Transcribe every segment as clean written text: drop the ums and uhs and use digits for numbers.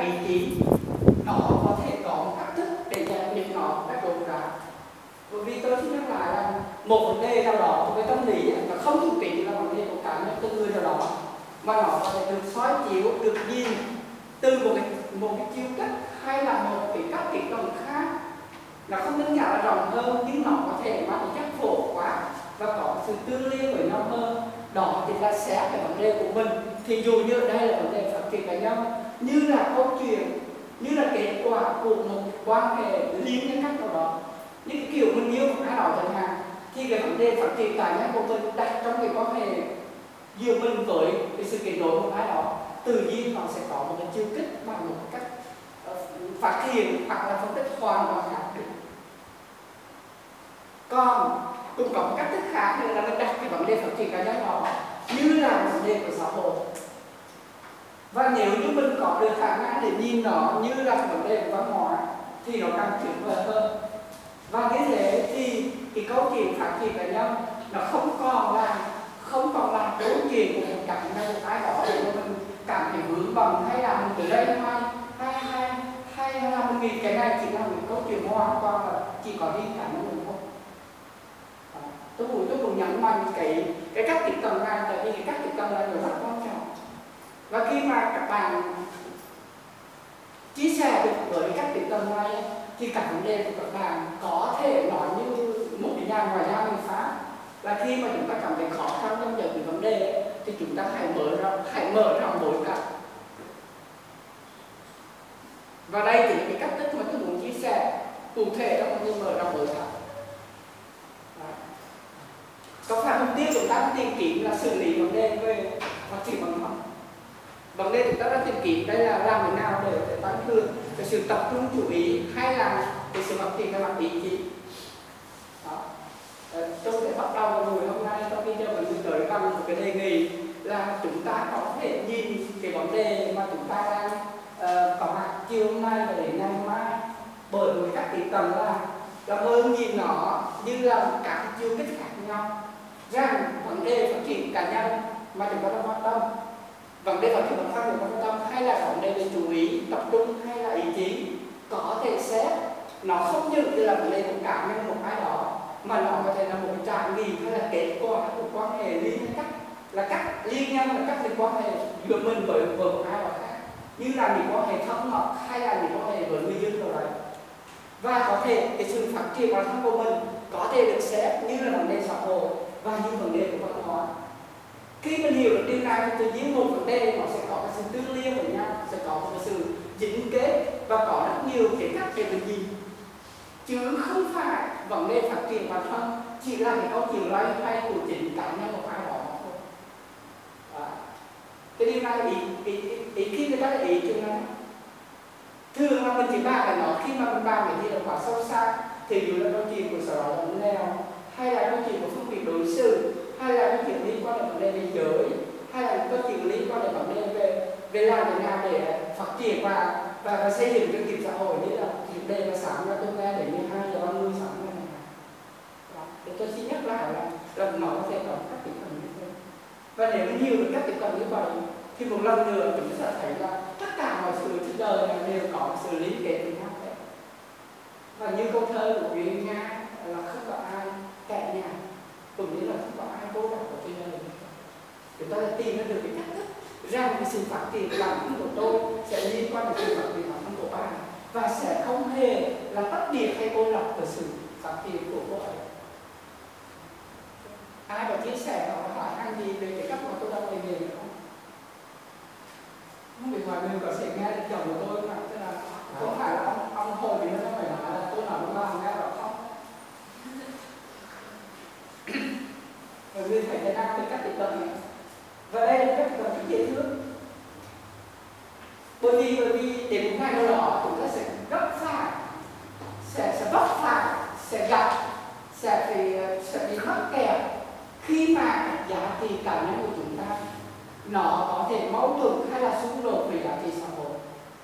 ý chí, nó có thể có một cách thức để giải quyết nó một cách đúng đắn. Bởi vì tôi xin nhắc lại là một vấn đề nào đó về tâm lý nó không chủ trị là vấn đề của cá nhân từng người nào đó, mà nó có thể được soi chiếu, được nhìn từ một cái chiêu cách hay là một cái cách tiếp cận khác. Nó không đơn giản là rộng hơn, nhưng nó có thể mang tính chất phổ quát và có sự tương liên với nhau hơn. Đó thì là xét cái vấn đề của mình. Thì dù như ở đây là vấn đề phát triển cá nhân, như là câu chuyện, như là kết quả của một quan hệ liên nhân cách nào đó, như cái kiểu mình yêu một ai đó chẳng hạn, thì cái vấn đề phát triển cá nhân của mình đặt trong cái quan hệ giữa mình với cái sự kết nối một ai đó, tự nhiên nó sẽ có một cái chiêu kích bằng một cách phát hiện hoặc là phân tích hoàn toàn khác được. Còn cũng có một cách thức khác nữa là mình đặt cái vấn đề phát triển cá nhân đó như là vấn đề của xã hội. Và nếu như mình có được khả năng để nhìn nó như là cái vấn đề của văn hóa thì nó càng tuyệt vời hơn. Và như thế thì cái câu chuyện phát triển cá nhân nó không còn là câu chuyện của một cá nhân ai đó để mình cảm thấy vướng bận, hay là mình từ đây hay là mình nghĩ cái này chỉ là một câu chuyện hoàn toàn là chỉ có riêng cá nhân mình thôi. Tôi muốn nhấn mạnh cái cách tiếp cận này, tại vì cái cách tiếp cận này rất quan trọng. Và khi mà các bạn chia sẻ được với cách tiếp cận này thì cả vấn đề của các bạn có thể nói như một cái nhà ngoại giao người Pháp, là khi mà chúng ta cảm thấy khó khăn trong giải quyết vấn đề thì chúng ta hãy mở rộng bối cảnh. Và đây thì là cái cách thức mà tôi muốn chia sẻ cụ thể trong vấn đề mở rộng bối cảnh. Có phải mục tiêu chúng ta tìm kiếm là xử lý vấn đề về phát triển văn hóa? Vấn đề chúng ta đang tìm kiếm đây là làm thế nào để tăng cường cái sự tập trung chú ý hay là cái sự phát triển về mặt ý chí. Đó. Tôi sẽ bắt đầu vào buổi hôm nay sau khi cho mình tới bằng một cái đề nghị là chúng ta có thể nhìn cái vấn đề mà chúng ta đang có mặt chiều hôm nay và đến ngày mai bởi một cách tiếp cận là mơ nhìn nó như là các chiêu kích khác nhau, rằng vấn đề phát triển cá nhân mà chúng ta đang quan tâm, vấn đề phát triển bản thân của quan tâm, hay là vấn đề về chú ý tập trung hay là ý chí, có thể xét nó không như là vấn đề của cá nhân một ai đó, mà nó có thể là một cái trải nghiệm hay là kết quả của quan hệ liên nhân cách, là cách liên nhân, là cách quan hệ giữa mình với một ai đó khác, như là những quan hệ thân mật hay là những quan hệ với người dân nào đấy. Và có thể cái sự phát triển bản thân của mình có thể được xét như là vấn đề xã hội và như vấn đề của văn hóa. Khi mình hiểu được điều này thì tự nhiên một vấn đề nó sẽ có cái sự tương liên với nhau, sẽ có một cái sự dính kết và có rất nhiều cái cách để mình nhìn, chứ không phải vấn đề phát triển bản thân chỉ là cái câu chuyện loay hoay của chính cá nhân một ai đó thôi. Cái điều này ý khi người ta là ý chuyện này thường là mình chỉ bàn là nó khi mà mình bàn cái gì là quá sâu xa, thì dù là câu chuyện của sở hữu nghèo, hay là câu chuyện của phân biệt đối xử, hay là câu chuyện liên quan đến vấn đề về giới, hay là câu chuyện liên quan đến vấn đề về làm thế nào để phát triển và xây dựng chương trình xã hội, như là chủ đề mà sáng ra tôi nghe đến 12:30 sáng này. Để tôi xin nhắc lại là nó có thể có các tiếp cận như thế. Và nếu nhiều được các tiếp cận như vậy thì một lần nữa chúng ta sẽ thấy là tất cả mọi sự trên đời này đều có sự liên kết với nhau hết. Và như câu thơ của Nguyễn Nga là không có ai kẻ nhà, cũng như là không có ai vô độc ở trên đời. Chúng ta sẽ tìm ra được cái cách thức rằng cái sự phát triển bản thân của tôi sẽ liên quan đến sự phát triển bản thân của bạn, và sẽ không hề là tách biệt hay cô lập với sự phát triển của cô ấy. Ai có chia sẻ hoặc hỏi anh gì về cái cách mà tôi đang đề nghị không? Không biết ngoài mình có sẽ nghe được chồng của tôi mà, tức là không phải là ông hồi thì nó không phải là tôi nói với bạn nghe được không? Bởi vì phải đang cái cách tiếp cận này. Và đây là cách tiếp cận rất dễ thương. Bởi vì đến một ngày nào đó chúng ta sẽ gấp phải, sẽ vấp phải, sẽ gặp, sẽ bị mắc kẹt khi mà giá trị cá nhân của chúng ta nó có thể mâu thuẫn hay là xung đột với giá trị xã hội.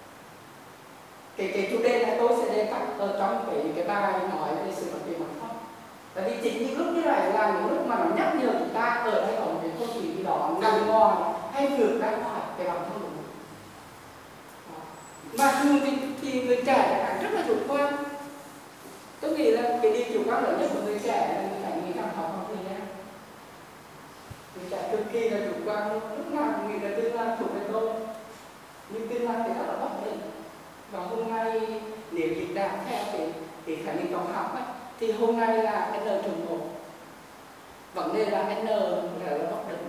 Cái chủ đề này tôi sẽ đề cập ở trong cái bài nói về sự phát triển bản thân. Tại vì chính những lúc như này là những lúc mà nó nhắc nhở chúng ta ở đây có một cái câu chuyện gì đó nằm ngoài hay vượt ra ngoài cái bản thân của mình. Mà thường thì người trẻ rất là chủ quan. Tôi nghĩ là cái điều chủ quan lớn nhất của người trẻ là người trẻ nghĩ rằng họ không thời gian. Người trẻ cực kỳ là chủ quan, lúc nào cũng nghĩ là tương lai thuộc về tôi, nhưng tương lai thì rất là bất định. Và hôm nay nếu dịch đạt theo cái khái niệm toán học ấy, thì hôm nay là n trùng 1, vấn đề là n là bất định,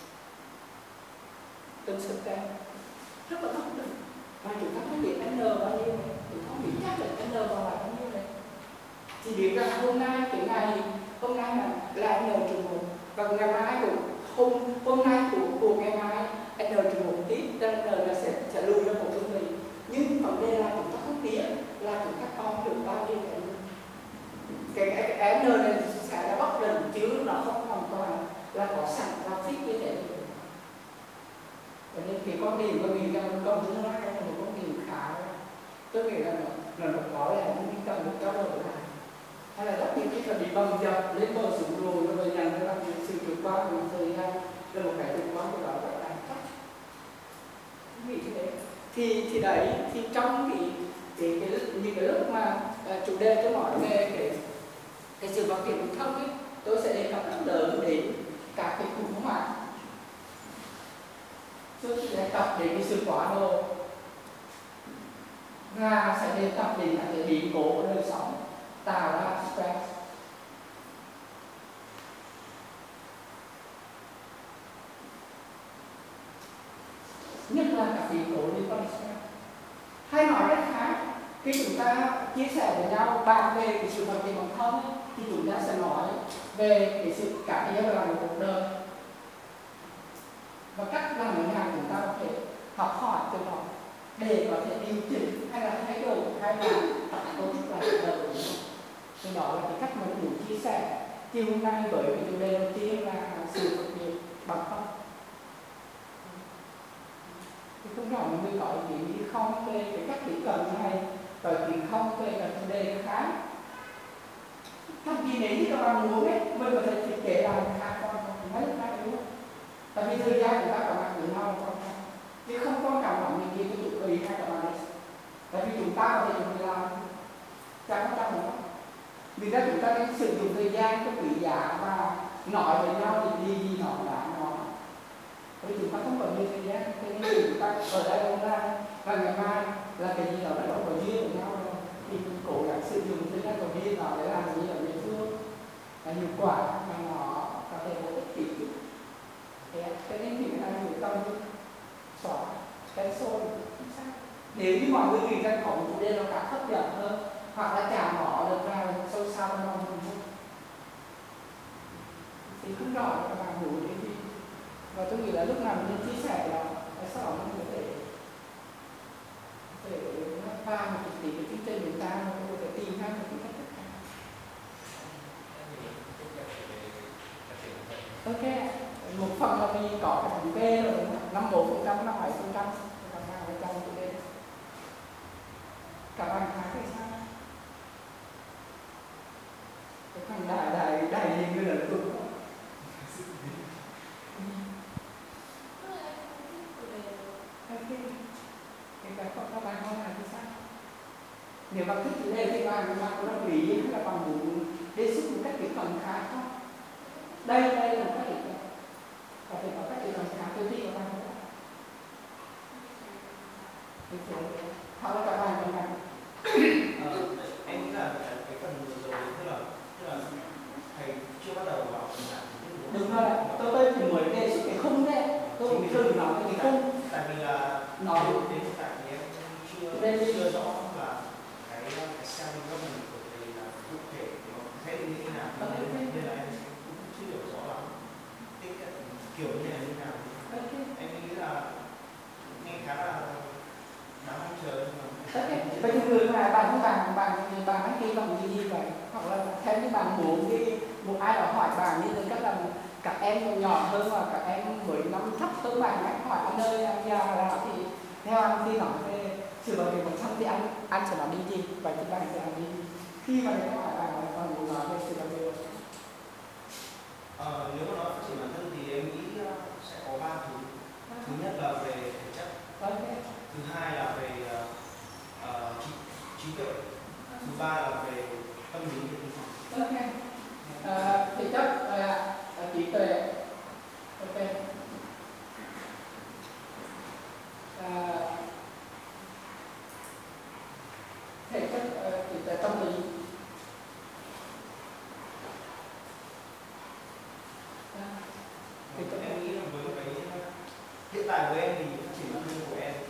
tương xứng ra rất là bất định. Và chúng ta không biết n bao nhiêu này, chúng ta không biết chắc được n còn lại bao nhiêu này. Chỉ biết rằng hôm nay cái ngày hôm nay là n trùng 1 và ngày mai cũng hôm nay của ngày mai n trùng 1 tiếp, cho nên n là sẽ lùi ra một trung bình. Nhưng vấn đề là chúng ta không biết là chúng ta còn được bao nhiêu cái n này sẽ là bất định, chứ nó không hoàn toàn là có sẵn và fix như thế. Cho nên cái quan điểm của mình rằng con tương lai là một quan điểm khá, tôi nghĩ là nó có là những cần được trao đổi lại, hay là rất nhiều cái bị bầm dập lên bờ sụp rồi rồi nhận ra là sự vượt qua của thời gian là một cái vượt qua của đó rất là chắc. Nghĩ thế đấy. Thì đấy, thì trong những cái lúc mà chủ đề tôi nói về cái sự phát triển của thông ấy, tôi sẽ đề cập rất lớn đến các cái khủng hoảng. Tôi sẽ đề cập đến cái sự quá độ và sẽ đề cập đến các cái biến cố của đời sống tạo ra stress. Nhất là các biến cố liên quan đến stress. Hay nói cách khác, khi chúng ta chia sẻ với nhau bàn về cái sự phát triển bản thân ấy, thì chúng ta sẽ nói về cái sự cả giai đoạn của cuộc đời và cách làm thế nào chúng ta có thể học hỏi từ đó để có thể điều chỉnh hay là thay đổi hay là cấu trúc lại cuộc đời của chúng ta. Thì đó là cái cách mà tôi muốn chia sẻ chiều hôm nay với cái chủ đề đầu tiên là sự phát triển bản thân. Thì không rõ mọi người có ý kiến gì không về cái cách tiếp cận này, có ý kiến không về các chủ đề khác. Thậm chí nếu như các bạn muốn ấy, mình có thể thiết kế lại khác con mấy lúc này đúng không? Tại vì thời gian của ta cả bạn với nhau là quan trọng, chứ không quan trọng là mình gì cái tụ tùy hay các bạn ấy. Tại vì chúng ta có thể dùng để làm chẳng có trong nữa. Vì ra chúng ta nên sử dụng thời gian cho quý giá và nói với nhau thì gì nói đã nói. Vì chúng ta không có nhiều thời gian, thế nên chúng ta ở đây hôm nay và ngày mai là cái gì đó đã có duyên với nhau rồi. Thì mình cố gắng sử dụng thời gian của duyên đó để làm gì ở địa phương là hiệu quả mà nó có thể có ích kỷ. Thế nên thì người ta hiểu tâm xóa cái xôi. Nếu như mọi người nghĩ rằng có một chủ đề nó khác hấp dẫn hơn hoặc là chạm mỏ được vào sâu xa trong lòng mình thì không rõ là các bạn hiểu cái gì. Và tôi nghĩ là lúc nào mình nên chia sẻ là cái sau đó mình có thể pha một tí cái chương trình người ta mà có thể tìm ra một cái cách tất cả. Ok, một phần là mình có cái thống kê rồi, 51%, 57%, các bạn phải trong chủ đề. Các bạn khác thì sao? Cái thằng đại liền như là tôi. Cái các bạn hỏi là như sao? Nếu bạn thích chủ đề thì bạn có đồng ý hay là bạn muốn đề xuất một cách tiếp cận khác không? Đây là một cách tiếp cận. Có thể có cách tiếp cận khác tôi thích của bạn không? Hoặc là các bạn còn bạn em nghĩ là cái phần vừa rồi tức là thầy chưa bắt đầu vào phần giảng đúng rồi, tôi chỉ mới đề xuất cái khung đấy, tôi cũng chưa được nói cái khung. Tại vì là nói đến hiện tại thì em chưa rõ là cái selling government của thầy là cụ thể nó sẽ như thế nào, nên là em cũng chưa hiểu rõ lắm cái kiểu như này như nào. Em nghĩ là nghe khá là đáng mong chờ. Vậy thì người mà bạn đăng ký bằng gì vậy? Hoặc là theo như bạn muốn đi một ai đó hỏi bạn như thế, cách là các em nhỏ hơn và các em với năm thấp hơn bạn ấy hỏi ở nơi anh già là thì theo anh khi nói về sự bảo vệ bản thân thì anh sẽ nói đi gì? Vậy thì bạn sẽ làm đi gì? Khi mà người ta hỏi bạn là còn muốn nói về sự bảo vệ bản thân. Nếu mà nói phát triển bản thân thì em nghĩ sẽ có 3 thứ. Thứ nhất là về thể chất. Thứ hai là về trí tuệ, thứ ba là về tâm lý và tinh thần. Ok. Thể chất là trí tuệ. Ok. Thể chất trí tuệ tâm lý. Thì em nghĩ là với cái hiện tại của em thì phát triển tâm linh của em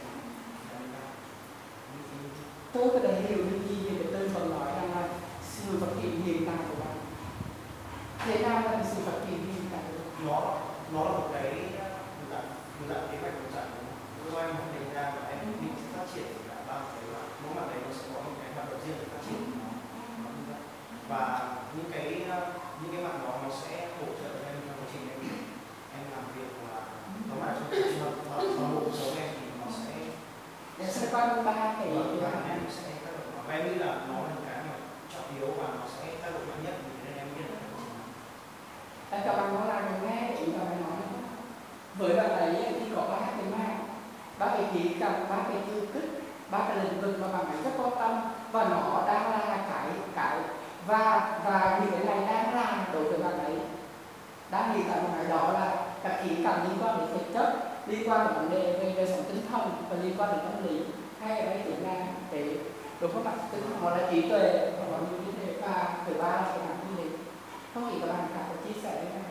tôi có thể hiểu được gì về cái tên còn nói rằng là sự phát triển hiện tại của bạn. Thế nào là sự phát triển hiện tại của bạn? Nó là một cái dạng kế hoạch của dạng của em hoạch định ra và em định phát triển cả ba cái là mỗi mặt đấy nó sẽ có một cái hoạt động riêng để phát triển và những cái mặt đó nó sẽ hỗ trợ em trong quá trình em làm việc và nó là trong bộ cuộc sống em thì nó sẽ có ba cái em sẽ tác động và em nghĩ là nó là cái mà trọng yếu và nó sẽ tác động mạnh nhất nên em biết là các bạn nói là nghe ý là bạn nói với bạn ấy thì có ba cái mang, ba cái khí cầm, ba cái tư kích, ba cái lĩnh vực mà bạn ấy rất quan tâm và nó đang là cái và như cái này đang làm đối với bạn ấy đang nghĩ tại bạn ấy đó là các khí cầm liên quan đến thể chất, liên quan đến vấn đề về đời sống tinh thần và liên quan đến tâm lý hay ở đây chính là cái đúng không bạn? Một là trí tuệ và một như thế và thứ ba là cái mảng tâm lý. Không nghĩ các bạn cả có chia sẻ với nhau.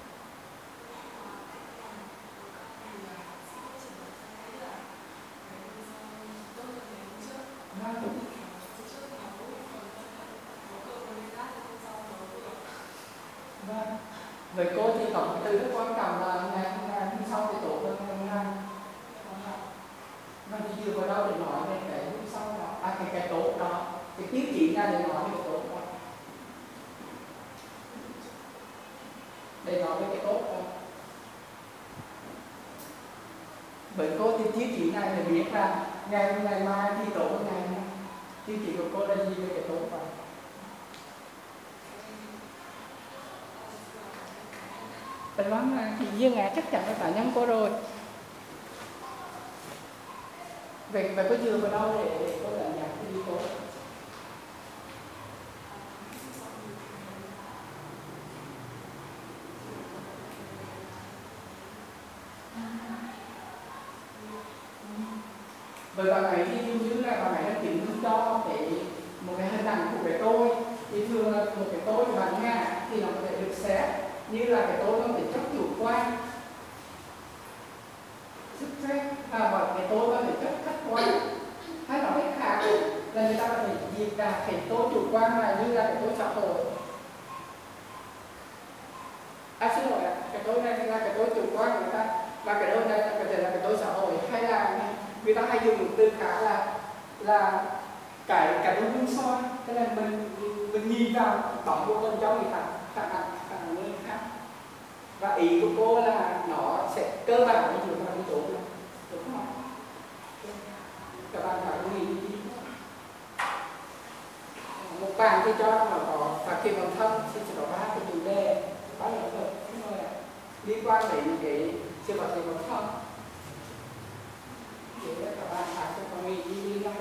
Vâng. Với cô thì có một từ rất quan trọng là ngày hôm sau thì tốt hơn ngày hôm nay. Và thì dựa vào đâu để nói về cái hôm sau đó, cái tốt đó, cái tiêu chí ra để nói về cái tốt đó. Để nói về cái tốt đó. Với cô thì tiêu chí này để biết là ngày mai thì tốt hơn ngày hôm nay. Tiêu chí của cô là gì về cái tốt đó? Vâng, thì riêng Á chắc chắn là cá nhân cô rồi. Vậy có dựa vào đâu để cô đánh giá cái yếu tố? Với bạn ấy thì dường như là bạn ấy đã chứng minh cho một cái hình ảnh của cái tôi. Thì thường là một cái tôi của bạn Nga thì nó có thể được xét như là cái tôi mang tính chất chủ quan, và cái tôi mang tính chất khách quan, hay nói cách khác là người ta có thể dịch cả cái tôi chủ quan này như là cái tôi xã hội. Xin lỗi ạ, cái tôi này là cái tôi chủ quan của người ta và cái tôi này có thể là cái tôi xã hội, hay là người ta hay dùng một từ khác là cái tôi hướng soi, tức là mình nhìn vào bóng của mình trong người ta thẳng người khác. Và ý của cô là nó sẽ cơ bản như dựa vào cái chỗ này, đúng không? Các bạn phải nghĩ gì? Một bạn thì cho nó có phát triển bản thân thì sẽ có ba cái chủ đề, ba lĩnh vực liên quan đến cái sự phát triển bản thân. Để các bạn phải có nghĩ gì lắm.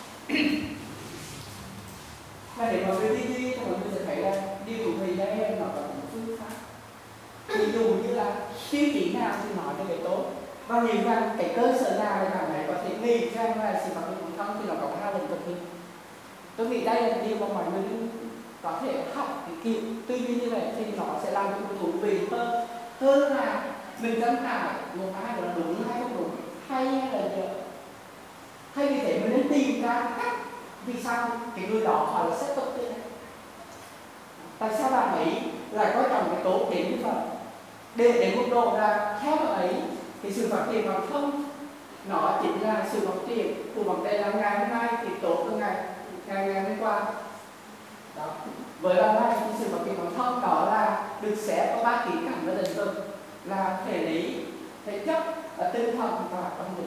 Và để mọi người đi thì mọi người sẽ thấy là điều thú vị đây là nó có một phương pháp. Ví dụ như là tiêu chí nào thì nói về cái tốt và nghĩ rằng cái cơ sở nào để bạn ấy có thể nghĩ rằng là sự phát triển bản thân thì nó có hai lĩnh vực gì. Tôi nghĩ đây là điều mà mọi người có thể học cái kiểu tư duy như vậy thì nó sẽ làm cho thú vị hơn là mình tranh cãi một ai là đúng hay không đúng, hay là dở. Hay vì thế mình nên tìm ra cách vì sao cái người đó họ là set up như thế. Tại sao bạn ấy lại coi trọng cái tốt đến như vậy? Để đến mức độ là theo bạn ấy thì sự phát triển bản thân nó chính là sự phát triển của vấn đề là ngày hôm nay thì tốt hơn ngày hôm qua. Đó. Với lần này thì sự phát triển bản thân đó là được xếp có ba khía cạnh và lĩnh vực là thể lý, thể chất, tinh thần và tâm lý.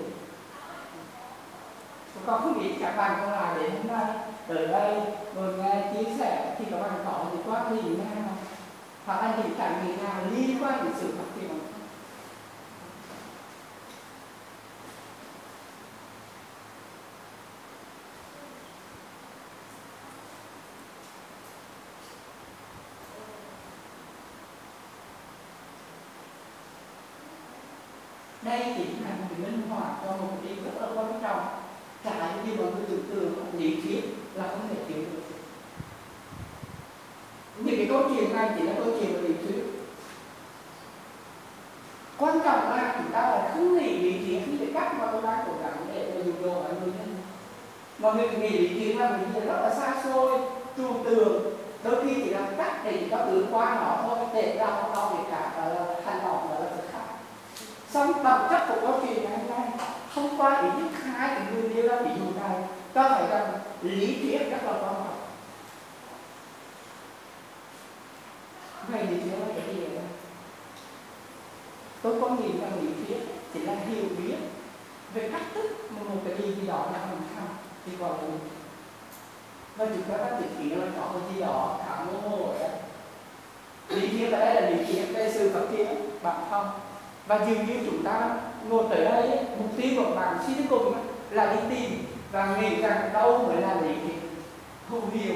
Còn không nghĩ các bạn còn lại đến hôm nay ở đây rồi nghe chia sẻ thì các bạn có những quan điểm nào hoặc là những trải nghiệm nào liên quan đến sự phát triển bản thân. đây chính là một minh họa cho một điều rất là quan trọng. Cái gì mà người tưởng tượng lý thuyết là không thể hiểu được. Những cái câu chuyện này chỉ là câu chuyện về lý thuyết. Quan trọng là chúng ta là không nghĩ lý thuyết như cái cách mà tôi đang cố gắng để dụ dỗ mọi người nhân. Mọi người nghĩ lý thuyết là một gì rất là xa xôi, trừu tượng, đôi khi chỉ là cách để chúng ta vượt qua nó thôi, để ra một câu việc cả là hành động là sự khác. Xong bản chất của câu chuyện ngày hôm nay thông qua ý thức hai cái người nêu ra ví dụ này cho thấy rằng lý thuyết rất là quan trọng. Vậy lý thuyết là cái gì vậy? Tôi có nhìn rằng lý thuyết chỉ là hiểu biết về cách thức một cái gì đó là mình không thì gọi là lý thuyết. Và chúng ta đã chỉ là có cái gì đó khá mơ hồ ở đây. Lý thuyết ở đây là lý thuyết về sự phát triển bản thân. Và dường như chúng ta ngồi tới đây, mục tiêu của bạn suy đến cùng là đi tìm và nghĩ rằng đâu mới là lý thuyết hữu hiệu,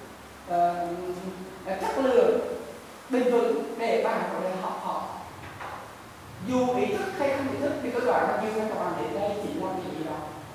chất lượng, bền vững để bạn có thể học hỏi. Dù ý thức hay không ý thức thì tôi đoán là như các bạn đến đây chỉ là cái gì đó.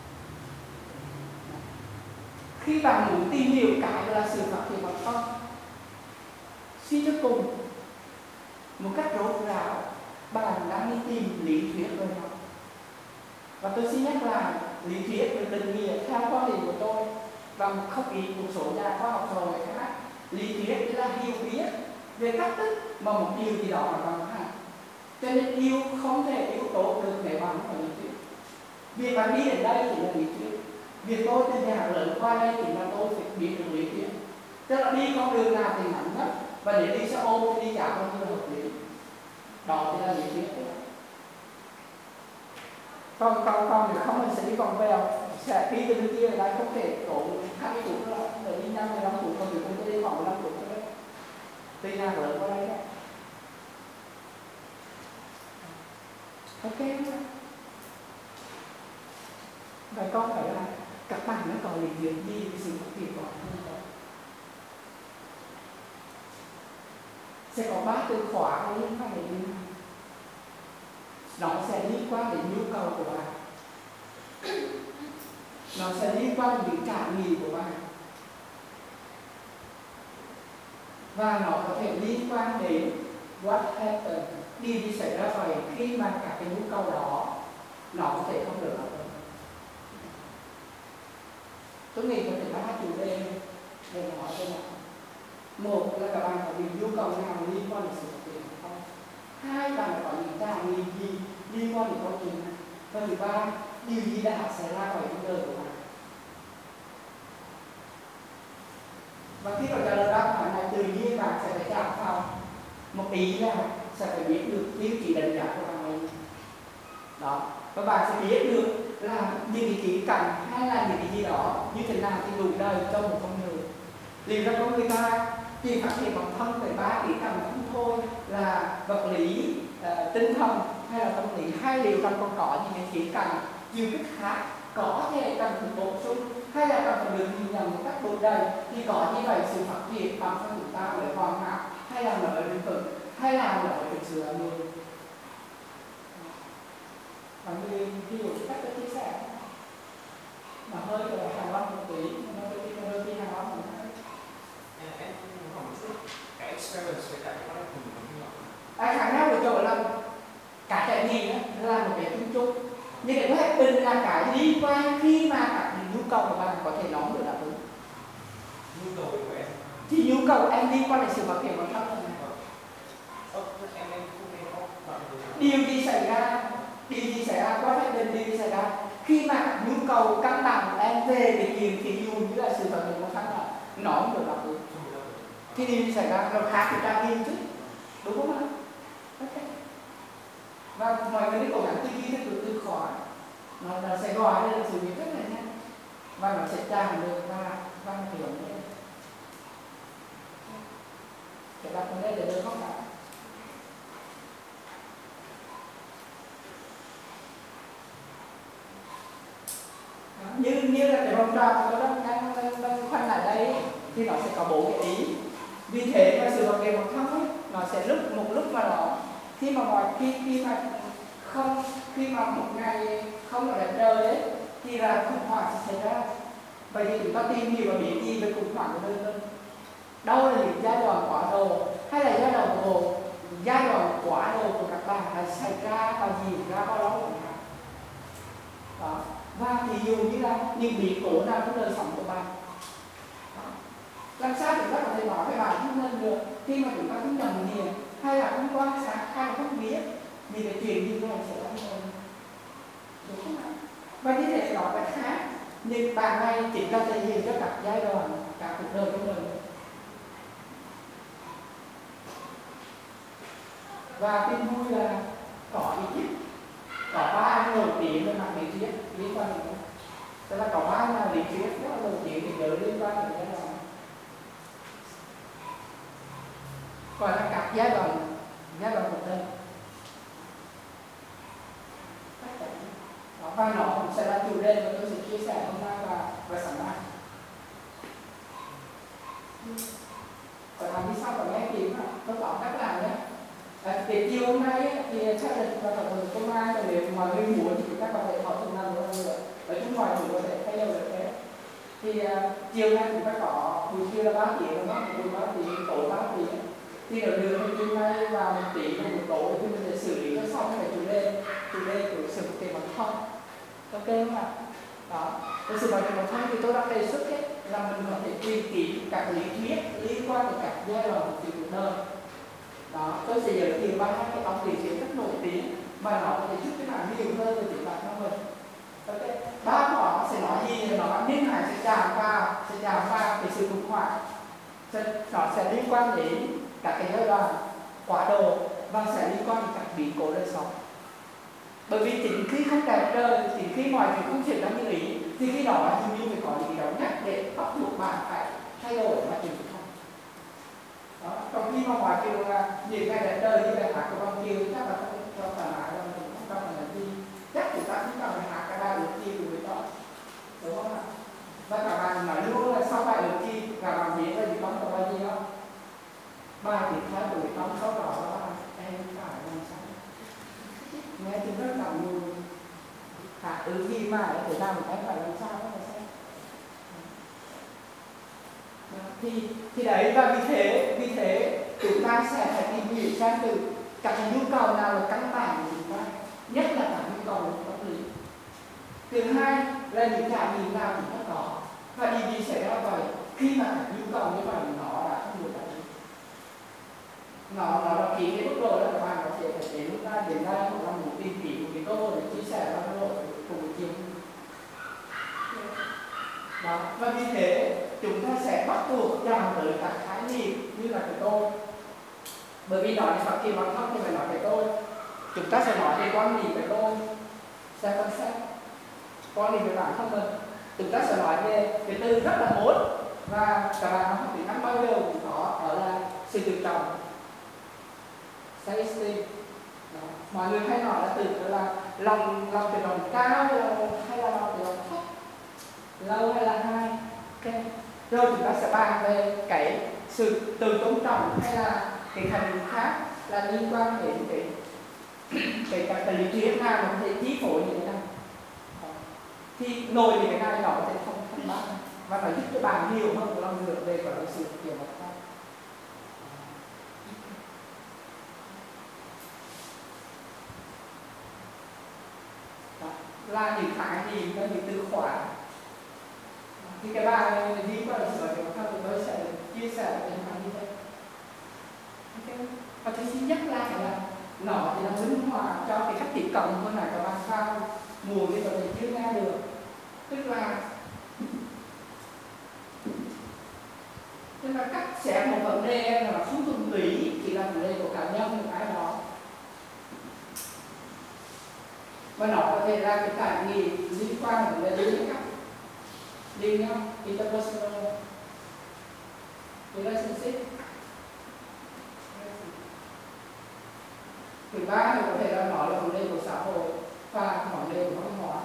Khi bạn muốn tìm hiểu cái là sự phát triển bản thân, suy cho cùng một cách rốt ráo bạn đang đi tìm lý thuyết rồi đó. Và tôi xin nhắc lại lý thuyết về định nghĩa theo quan điểm của tôi và không ý một số nhà khoa học rồi khác. Lý thuyết là hiểu biết về cách thức mà một điều gì đó là bằng hẳn. Cho nên yêu không thể yếu tố được để bằng là lý thuyết. Việc bạn đi đến đây chỉ là lý thuyết. Việc tôi từ nhà lớn qua đây thì là tôi phải biết được lý thuyết. Tức là đi con đường nào thì ngắn nhất và để đi xe ôm thì đi dạo con đường hợp lý. Đó thì là lý thuyết. Còn thì không mình sẽ đi vòng vèo, sẽ đi từ bên kia lại không thể trộn 20 phút nữa, để đi 15 phút, còn thì cũng đi khoảng 15 phút nữa. Từ nhà lớn qua đây đó. Ok không? Vậy con phải là các bạn nó có lý thuyết gì về sự phát triển của bản thân đó. Sẽ có 3 từ khóa liên quan đến điều này. Nó sẽ liên quan đến nhu cầu của bạn. Nó sẽ liên quan đến những trải nghiệm của bạn. Và nó có thể liên quan đến what happened, điều gì xảy ra vậy khi mà cả cái nhu cầu đó nó có thể không được đáp ứng. Tôi nghĩ có thể có 2 chủ đề để nói cho bạn. Một là các bạn có những nhu cầu nào liên quan đến sự phát triển của con. Hai, bạn có những trải nghiệm gì liên quan đến câu chuyện này. Và thứ ba, điều gì đã xảy ra vào cuộc đời của bạn. Và khi bạn trả lời đáp hỏi này, tự nhiên bạn sẽ phải chạm vào một ý là sẽ phải biết được tiêu chí đánh giá của bạn ấy. Đó. Và bạn sẽ biết được là những cái chỉ cần hay là những cái gì đó như thế nào thì đủ đầy cho một con người. Liệu ra con người ta chỉ phát triển bản thân về 3 cái cần không thôi là vật lý, tinh thần hay là tâm lý, hay liệu cần còn có những cái chỉ cần nhiều cái khác có thể cần được bổ sung hay là cần phải được nhìn nhận một cách đủ đầy thì có như vậy sự phát triển bản thân chúng ta để hoàn hảo hay là nợ bền vững hay là nợ thực sự là người. Mọi người ví dụ cách tôi chia sẻ mà hơi là hàng long một tí, đôi khi hàng long một tí. Em hỏi một chút, cái experience với cả cái con cùng như nào? Khả năng của chỗ là cả trải nghiệm là một cái chung chung. Nhưng cái happen là cái liên quan khi mà các nhu cầu của bạn có thể nói được đáp ứng. nhu cầu của em. Thì nhu cầu em liên quan đến sự phát triển bản thân là Em không nghe có bạn điều gì xảy ra? Điều gì xảy ra? Có happen điều gì xảy ra? Khi mà nhu cầu căn bản của em về cái chuyện thì dù như là sự phát triển bản thân là nói được đáp ứng. Thì điều gì xảy ra? Nó khác thì tra nghiên chứ. Đúng không ạ? Ok. Và mọi người đi cố gắng tư duy theo từ khóa. Nó sẽ gọi lên sự việc rất là nhanh. Và nó sẽ tràn được và hiểu lên. Để đặt vấn đề để được không ạ? Như là cái vòng tròn tôi đang khoanh lại đây thì nó sẽ có 4 cái ý. Vì thế mà sự phát triển bản thân ấy, nó sẽ một lúc mà nó khi mà mọi khi mà không khi mà một ngày không có đẹp trời đấy thì là khủng hoảng sẽ xảy ra. Vậy thì chúng ta tìm hiểu và biết gì về khủng hoảng của đời hơn? Đâu là những giai đoạn quá độ hay là giai đoạn quá độ của các bạn là xảy ra và diễn ra bao lâu chẳng hạn. Đó. Và ví dụ như là những biến cố nào trong đời sống của bạn. Đó. Làm sao chúng ta có thể nói với bản thân mình được khi mà chúng ta không nhận diện hay là không quan sát hay là không biết vì cái chuyện như thế này sẽ xảy ra. Đúng không ạ? Và như thế nói cách khác, nhưng bạn này chỉ là thể hiện cho các giai đoạn, cả cuộc đời của mình. Và tin vui là có ý kiến, có 3 anh nổi tiếng về mặt lý thuyết liên quan đến nó. Tức là có 3 anh nào lý thuyết rất là nổi tiếng thì nhớ liên quan đến cái đó. Gọi là các giai đoạn cuộc đời. Và nó cũng sẽ là chủ đề mà tôi sẽ chia sẻ hôm nay và sáng mai. Còn làm đi sau còn nghe kịp mà tôi tóm cách làm nhé. Để chiều hôm nay thì chắc là và tổng hợp công an để mọi người muốn thì các bạn thể thảo từng năm nữa. Ở trong ngoài thì có thể thay đổi được thế. Thì chiều nay chúng ta có buổi chiều là 3 tiếng đúng không? Buổi 3 tiếng, tối 3 tiếng. Thì ở đường thì chiều nay vào 1 tiếng và một tối thì mình sẽ xử lý cho xong cái chủ đề của sự kiện bằng không. Ok không ạ? Đó. Với sự bảo vệ bản thân thì tôi đã đề xuất ấy, là mình có thể tìm kiếm các lý thuyết liên quan đến các giai đoạn của cuộc đời. Đó, tôi sẽ giới thiệu 3 cái ông lý thuyết rất nổi tiếng mà nó có thể giúp các bạn nhiều hơn về chính bản thân mình. Ok, 3 của nó sẽ nói gì thì nó nên phải sẽ chạm vào cái sự khủng hoảng. Nó sẽ liên quan đến các cái giai đoạn quá độ và sẽ liên quan đến các biến cố đời sống. Bởi vì chính khi không đẹp trời, chính khi mọi thứ không chuyển ra như ý, thì khi đó hình như phải có những cái đó nhắc để bắt buộc bạn phải thay đổi mà chừng không. Đó, trong khi mà mọi kiểu là những ngày đẹp trời như bài hát của Văn Kiều chắc là không cho phản lại là mình không cần là gì. Chắc chúng ta cũng cần phải hát cái bài ước chi của người đó. Đúng không ạ? Và các bạn nói luôn là sau bài ước chi, các bạn biết là gì con có bài gì không? Bài tiếp theo của người con sau đó là em phải làm sao? Nghe thì rất là nhiều hạ ước gì mà để thể nào mình em phải làm sao đó là sao? Thì đấy, và vì thế chúng ta sẽ phải tìm hiểu xem từ các nhu cầu nào là căn bản của chúng ta, nhất là các nhu cầu về pháp lý. Thứ hai là những trải nghiệm nào chúng ta có và điều gì xảy ra vậy khi mà các nhu cầu như vậy nó đã không được đạt được. Nó đã khiến cái mức độ là các bạn có thể phải đến lúc ta đến đây một là một tìm kiếm một cái cơ hội để chia sẻ với cơ hội của buổi chiều. Đó, và vì thế chúng ta sẽ bắt buộc chạm tới các khái niệm như là cái tôi. Bởi vì nói đến phát triển bản thân thì phải nói cái tôi. Chúng ta sẽ nói về quan niệm cái tôi, sẽ phân xét quan niệm về bản thân mình. Chúng ta sẽ nói về cái từ rất là muốn và các bạn học tiếng Anh bao giờ cũng có ở là sự tự trọng, self-esteem. Mọi người hay nói là từ là lòng từ lòng cao hay là lòng từ lòng thấp, lâu hay là hai. Okay. Rồi chúng ta sẽ bàn về cái sự từ tôn trọng hay là cái thành phần khác là liên quan đến cái lý thuyết nào mà có thể chi phối như thế này. Thì nổi những cái này nó có thể không thắc mắc và nó giúp cho bạn hiểu hơn một lần nữa về cái sự kiểu mặt khác. Là những khái niệm là những từ khóa. Thì cái bài này đi qua lịch sử của các thì tôi sẽ chia sẻ với các bạn như thế. Okay. Và tôi xin nhắc lại là nó thì là minh họa cho cái cách tiếp cận của này các bạn sao mùa thì có thể chưa nghe được. Tức là cách sẽ một vấn đề là không thuần túy chỉ là vấn đề của cá nhân một cái đó. Và nó có thể là cái trải nghiệm liên quan đến vấn đề liên cách liên nhau, interpersonal relationship. Thứ ba thì có thể là nói là vấn đề của xã hội và vấn đề của văn hóa.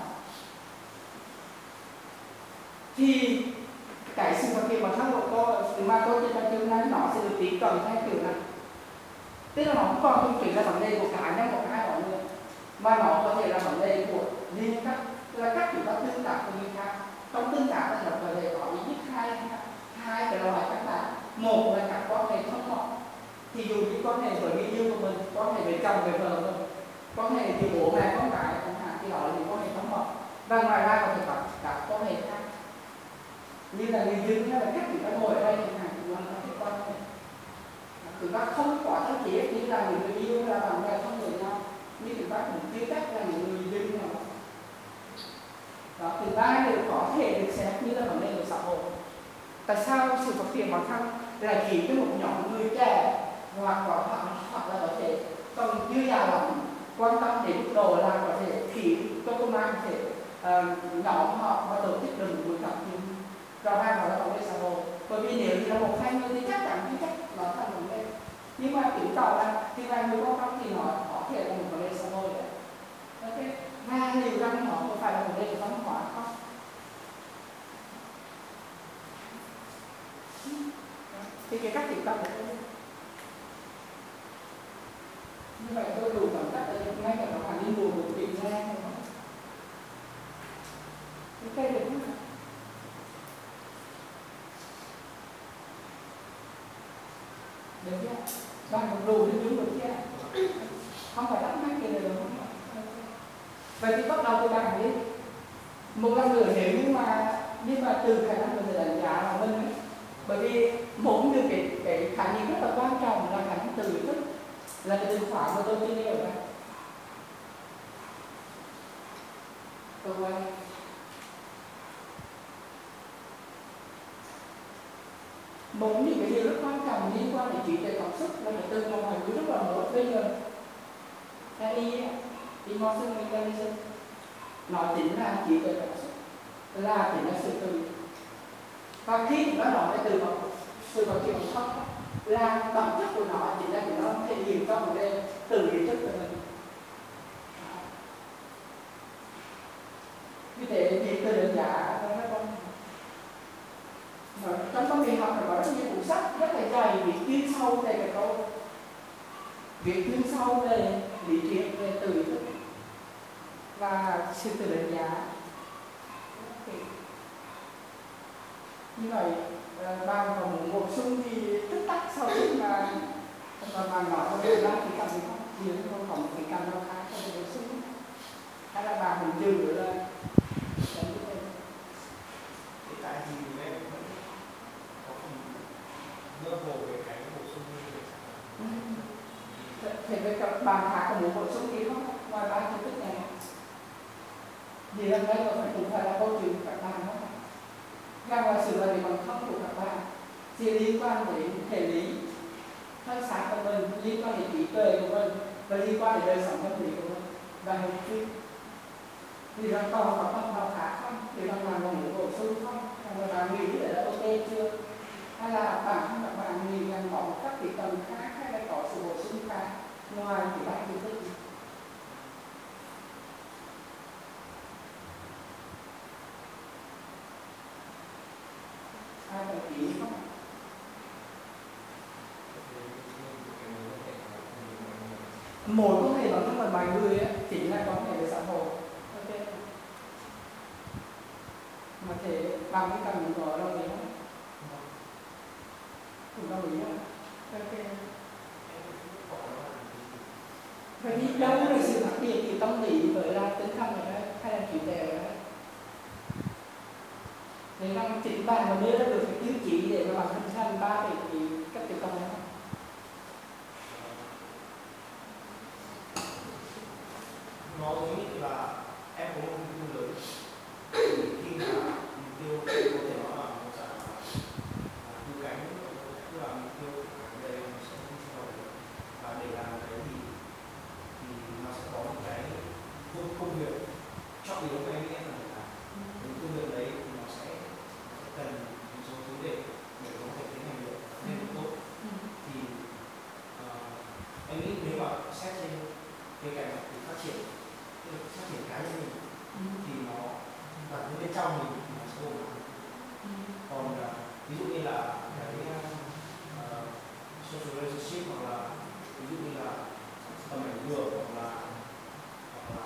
Thì cái sự phát triển bản thân của tôi mà tôi trên bài chương này nó sẽ được tiếp cận theo kiểu này. Tức là nó không còn không chỉ là vấn đề của cá nhân của ai đó nữa mà nó có thể là vấn đề của liên cách, là cách chúng ta tương tác với người khác. Trong tương tác là nó có thể có ý nhất hai cái loại các bạn. Một là các quan hệ thân mật, thì dù như quan hệ với người yêu của mình, quan hệ với chồng với vợ mình, quan hệ với bố mẹ con cái chẳng hạn, thì đó là những quan hệ thân mật. Và ngoài ra còn có các quan hệ khác, như là người dân hay là cách chúng ta ngồi ở đây chẳng hạn, thì là cái quan hệ chúng ta không quá thân thiết như là những người yêu hay là bạn bè thân với nhau, như chúng ta cũng chưa chắc là những người dân nào đó. Thứ ba đều có thể được xem như là vấn đề của xã hội. Tại sao sự phát triển bản thân là chỉ cho một nhóm người trẻ hoặc là có thể còn dư già lắm quan tâm đến mức độ là có thể chỉ cho công an có thể nhóm họ và tổ chức đừng buổi tập nhưng rõ ràng là vấn đề xã hội. Bởi vì nếu như là một hai người thì chắc chắn chứ chắc nó thành vấn đề, nhưng mà chứng tỏ là thì vài người quan tâm thì nó có thể là một vấn đề xã hội đấy. Ok, và liệu rằng nó có phải là vấn đề của văn hóa không? Thì cái cách tiếp cận của tôi như vậy tôi đủ cảm giác là ngay cả nó đi mùa của Việt Nam ok được không? Được chưa? Bạn còn đủ thì đúng được chưa? Không phải lắm mấy kia được không? Vậy thì bắt đầu từ bạn đi. Một lần nữa nếu nhưng mà từ khả năng mình đánh giá là mình ấy. Bởi vì mỗi được cái khả năng rất là quan trọng là khả năng từ ý thức, là cái từ khóa mà tôi chưa nêu ra. Tôi quay. Một những cái điều rất quan trọng liên quan đến trí tuệ cảm xúc là cái từ mà mọi người rất là muốn bây giờ. Emotion intelligence nó chính là trí tuệ cảm xúc, là chính là sự từ. Và khi chúng ta nói cái từ mà sự phát triển của không là bản chất của nó chính là nó thể hiện trong một cái từ ý thức của mình. Vì thế thì từ đánh giá nó rất quan trọng. Trong công việc học phải có rất nhiều cuốn sách rất là dày vì chuyên sâu về cái câu việc chuyên sâu về lý thuyết về từ ý thức và sự từ đánh giá. Như vậy bạn còn muốn bổ sung thì tức tắc sau khi mà bạn nói về điều đó thì cần gì không? Điều không còn phải cần đâu khác không bổ sung. Hay là bạn mình dừng nữa là hiện tại thì em vẫn có phần mơ hồ về cái bổ sung như vậy. Thì với các bạn khác có muốn bổ sung gì không? Ngoài ba kiến thức này vì lần đây có phải cũng phải là câu chuyện của các bạn không? Ra ngoài sự là bằng không của các bạn thì liên quan đến thể lý, thân xác của mình, liên quan đến trí tuệ của mình và liên quan đến đời sống tâm lý của mình và hành vi. Thì rằng còn có phần nào khác không? Thì rằng bạn có muốn bổ sung không? Hoặc là bạn nghĩ để là ok chưa? Hay là bản thân các bạn nghĩ rằng có một cách tiếp cận khác hay là có sự bổ sung khác ngoài chỉ ba kiến thức? Ai có ý không? Một quan hệ bản thân là mọi người ấy, chính là quan hệ với xã hội. Ok. Mà thế bạn mới cần có đồng ý không? Cũng đồng ý không? Ok. Vậy thì đâu là sự khác biệt thì tâm lý với là tinh thần ở đây hay là trí tuệ ở đây? Nếu rằng chính bạn mà đưa ra được cái tiêu chí để mà bạn hình thành ba cái cách tiếp cận này không? Nó giống như là em có một mục tiêu lớn, khi mà mục tiêu có thể nói là một dạng cứu cánh, tức là mục tiêu để mình sẽ không sao được, và để làm cái thì nó sẽ có một cái công việc trọng yếu mà em nghĩ là phải làm. Cái công việc đấy thì nó sẽ cần một số thứ để có thể tiến hành được nên tốt. Thì em nghĩ nếu mà xét trên cái cạnh phát triển cá nhân mình thì nó đặt bên trong mình thì nó sẽ ổn. Còn ví dụ như là cái social relationship hoặc là ví dụ như là tầm ảnh hưởng hoặc là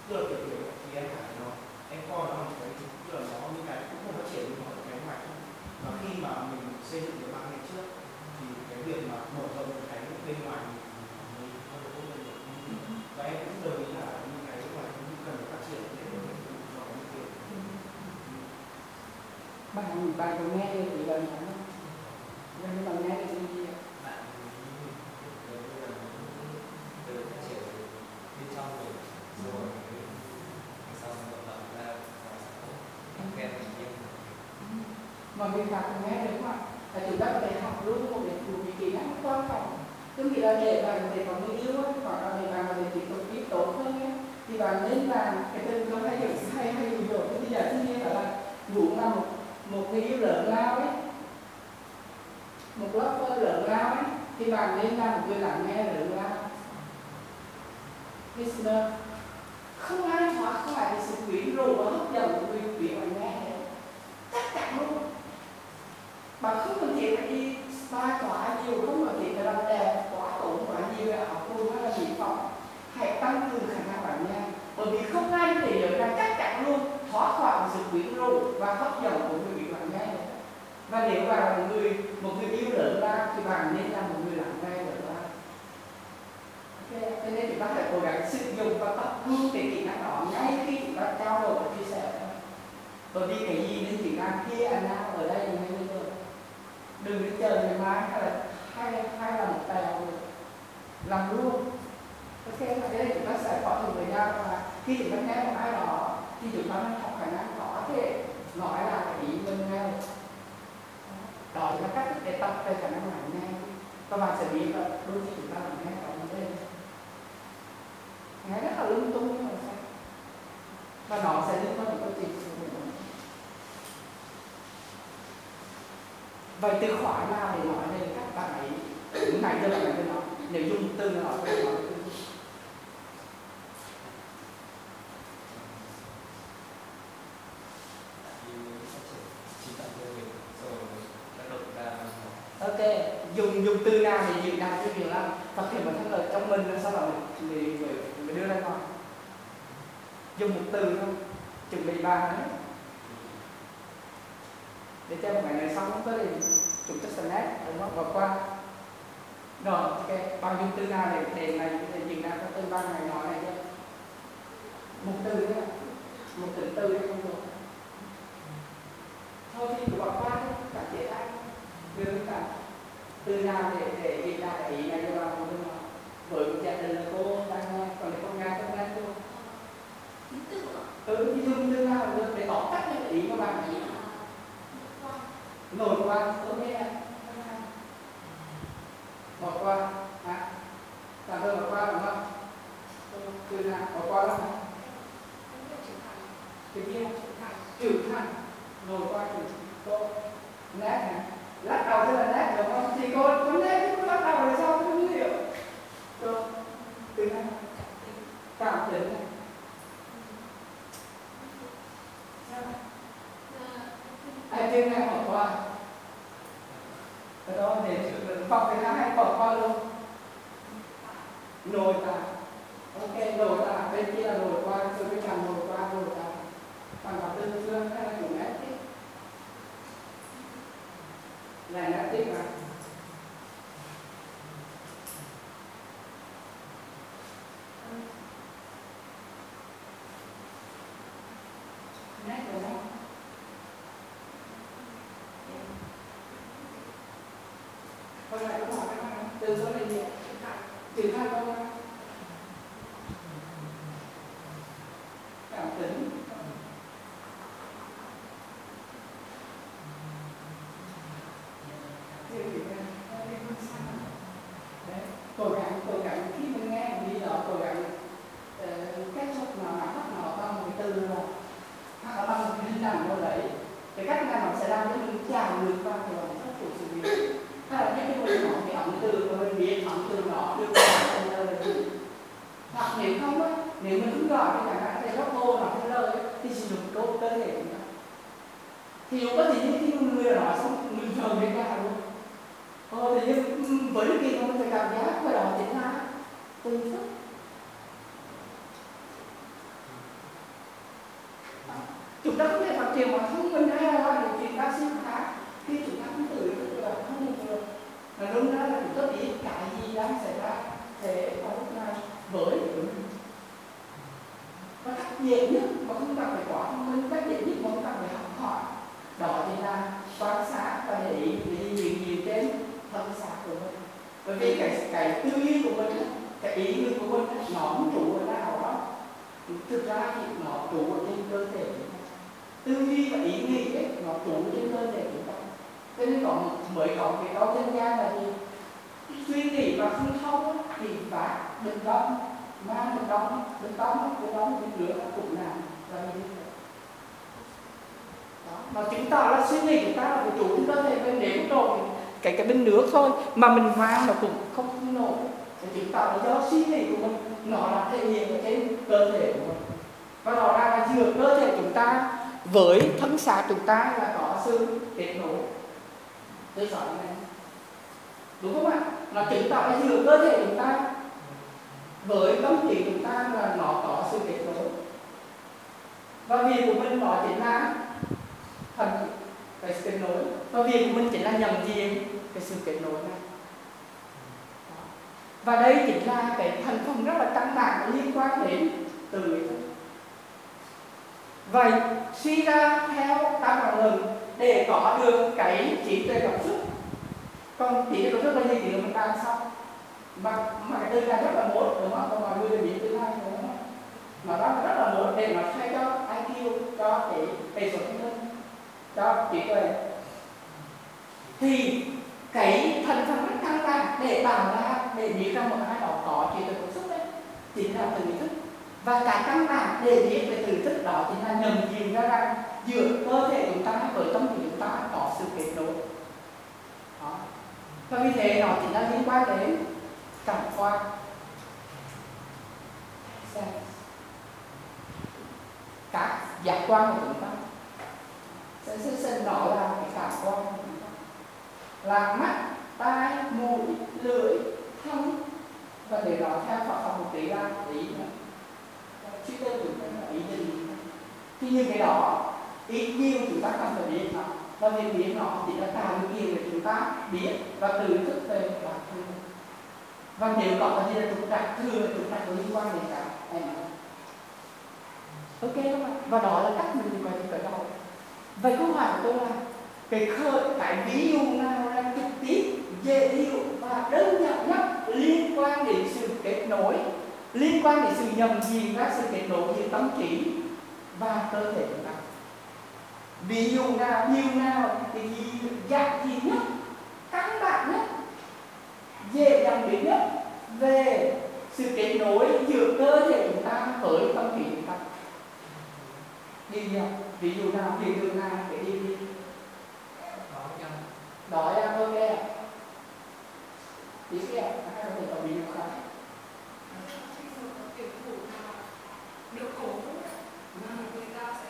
Tức là kiểu thì em cảm thấy nó em coi nó là một cái, tức là nó như cái cũng không phát triển nhưng mà một cái ngoài thôi. Và khi mà mình xây dựng được 3 ngày trước thì cái việc mà mở rộng cái bên ngoài mình hơn tốt hơn được. Và em cũng đồng ý là những cái ngoài cũng cần phải phát triển để có thể phục vụ cho những việc. Bạn có nghe được thì lời nói không? Nhưng mà nghe được gì ạ? Bạn từ phát triển bên trong mình rồi sau đó vận động ra quen mình yêu. Mà việc bạn có nghe được không ạ? Là chúng ta có thể học luôn một cái kỹ năng quan trọng. Tức nghĩa là để bạn có thể có người yêu ấy, hoặc là để bạn có thể tiếp tục tiếp tốt hơn ấy, thì bạn nên làm cái từng câu hay hiểu sai hay hiểu rồi. Thì giờ tất nhiên là ngủ là một người yêu lớn lao ấy, một lớp phơ lớn lao ấy, thì bạn nên là một người lắng nghe lớn lao. Listener. Không ai hóa không phải là sự quyến rũ và hấp dẫn của người quyến bạn nghe hết. Chắc chắn luôn. Bạn không cần thiết phải đi spa quá nhiều, không cần thiết phải làm đẹp quá tốn quá nhiều ảo quần hay là mỹ phẩm. Hãy tăng cường khả năng bạn nghe. Bởi vì không ai có thể nhớ ra chắc chắn luôn thoát khỏi sự quyến rũ và hấp dẫn của người bị bạn nghe hết. Và nếu bạn là một người yêu lớn ra thì bạn nên là một người lắng nghe lớn ra. Cho nên chúng ta phải cố gắng sử dụng và tập trung cái kỹ năng đó ngay khi chúng ta trao đổi và chia sẻ. Bởi vì cái gì nên chỉ làm kia anh nào ở đây ngay bây giờ. Đừng đến chờ ngày mai hay là một tèo rồi làm luôn. Ok, và cái này chúng ta sẽ có thường thời gian và khi chúng ta nghe một ai đó thì chúng ta nên học khả năng có thể nói là cái ý mình nghe. Đó là cách để tập về khả năng lắng nghe. Và bạn sẽ biết là đôi khi chúng ta lắng nghe có vấn đề. Nghe rất là lung tung nhưng mà sao? Và nó sẽ liên quan đến câu chuyện của mình. Vậy từ khóa nào để nói về các bạn ấy những ngày giờ bạn ấy nói nếu dùng từ là nói về nói ok, dùng từ nào để diễn đạt cho việc làm phát hiện bản thân là trong mình là sao là mình đưa ra ngoài. Dùng một từ thôi, chuẩn bị bài đấy để cho một ngày này xong tới thì chúng ta sẽ nét đúng không? Và qua rồi ok, bao dung từ nào để này để diễn đạt các từ ba ngày nói này nhé. Một từ nhé, một từ đấy không được. Thôi thì cứ bỏ qua đi, cảm chế anh đưa cả từ nào để diễn đạt cái ý này cho bạn không được. Với một gia đình là cô đang nghe, còn nếu con nghe không nghe cô. Thì dùng từ nào được để tóm tắt những ý mà bạn nghĩ. Nổi qua, tôi nghe. Bỏ qua, hả? Làm tôi bỏ qua đúng không? Từ nào, bỏ qua đúng không? Cái kia, trưởng thành. Nổi qua trưởng cô. Nét này. Lắc đầu tức là nét đúng không? Thì cô nét chứ cô lắc đầu là sao? Tôi không hiểu. Rồi, từ nào? Cảm tính này. Ai chưa nghe bỏ qua. Ở đó để phòng cái hay bỏ qua luôn. Nồi tả. Ok, nồi tả. Bên kia là nồi qua, tôi mới làm nồi qua, nồi tả. Còn vào tư phương hay là chủ nét tích. Này nét tích mà. Nét rồi đó. Hôm nay có hỏi cái này, từ số này gì? Trừ thay không ạ? Cảm tính. Cố gắng khi mình nghe một đi đó, cố gắng kết thúc nào thắt nó bằng một cái từ rồi. Hoặc là bằng một cái hình ảnh nào đấy. Cái cách này nó sẽ làm cho mình trào ngược qua cái lòng thất của sự việc. Hay là những cái mình nói cái ẩm từ và mình biết ẩm từ nó được thành lời gì. Hoặc nếu không á, nếu mình không gọi cái chẳng hạn cái góc mô nó thành lời thì sử dụng câu cơ thể chúng ta. Thì cũng có thể như khi một người nói xong mình vờ cái ra luôn. Thì nhưng với cái kia mình phải cảm giác và đó chính là từ thức. bởi vì cái tư duy của mình, cái ý nghĩ của mình nó không trụ ở nào đó, thực ra thì nó trụ ở trên cơ thể chúng ta. Tư duy và ý nghĩ ấy, nó trụ trên cơ thể chúng ta. Cho nên mới có cái câu dân gian là gì? Suy nghĩ mà không thông thì phải đừng đông, mang đừng đông bên nước cũng là như thế. Nó chứng tỏ là suy nghĩ chúng ta là phải chủ trên cơ thể bên đến rồi cái bên nước thôi mà mình mang nó cũng không nổi. Thì chứng tỏ là do suy nghĩ của mình nó là thể hiện ở trên cơ thể của mình, và rõ ràng là giữa cơ thể chúng ta với thân xác chúng ta là có sự kết nối. Tôi nói như này đúng không ạ? Nó chứng tỏ là giữa cơ thể chúng ta với tâm trí chúng ta là nó có sự kết nối, và việc của mình đó chính là thành cái sự kết nối, và việc của mình chính là nhận diện cái sự kết nối này. Và đây chính là cái thành phần rất là căn bản liên quan đến từ ý thức. Vậy suy ra theo tam năng lượng để có được cái trí tuệ cảm xúc. Còn trí tuệ cảm xúc là gì thì mình bàn sau. Mà cái từ này rất là mốt đúng không? Còn mọi người đều biết từ này đúng không? Mà nó rất là mốt để nó thay cho IQ, cho cái hệ số thông minh, cho trí tuệ. Thì cái thành phần rất căn bản để bảo ra, để biết rằng một ai đó có trí tuệ cảm xúc đấy chính là từ ý thức. Và cái căn bản để biết về từ ý thức đó chính là nhận diện ra rằng giữa cơ thể chúng ta với tâm trí chúng ta có sự kết nối. Đó. Và vì thế nó chính là liên quan đến cảm quan. Các giác quan của chúng ta sẽ đó là cái cảm quan của chúng ta, là mắt, tai, mũi, lưỡi, thân. Và để nói theo Phật học một tí là ý nữa, suy tư chúng ta là ý gì. Thì như cái đó ít nhiều chúng ta cần phải biết nó, và việc biết nó chỉ là tạo điều kiện để chúng ta biết và tự thức về bản thân. Và nếu có cái gì là trục trặc thừa, trục trặc có liên quan đến cả này nữa. Ok không ạ? Và đó là cách mình coi cái đó. Vậy câu hỏi của tôi là cái ví dụ nào là trực tiếp, dễ hiểu và đơn giản nhất liên quan đến sự kết nối, liên quan đến sự nhận diện các sự kết nối giữa tâm trí và cơ thể chúng ta? Ví dụ nào, nhiều nào, thì dạng gì nhất, căn bản nhất, dễ nhận biết nhất về sự kết nối giữa cơ thể chúng ta với tâm trí chúng ta? Đi nhỉ? Ví dụ nào, hiện tượng nào để đi? Đó là tôi nghe. Tiếp theo, hay là có ví dụ khác? Được cổ người ta sẽ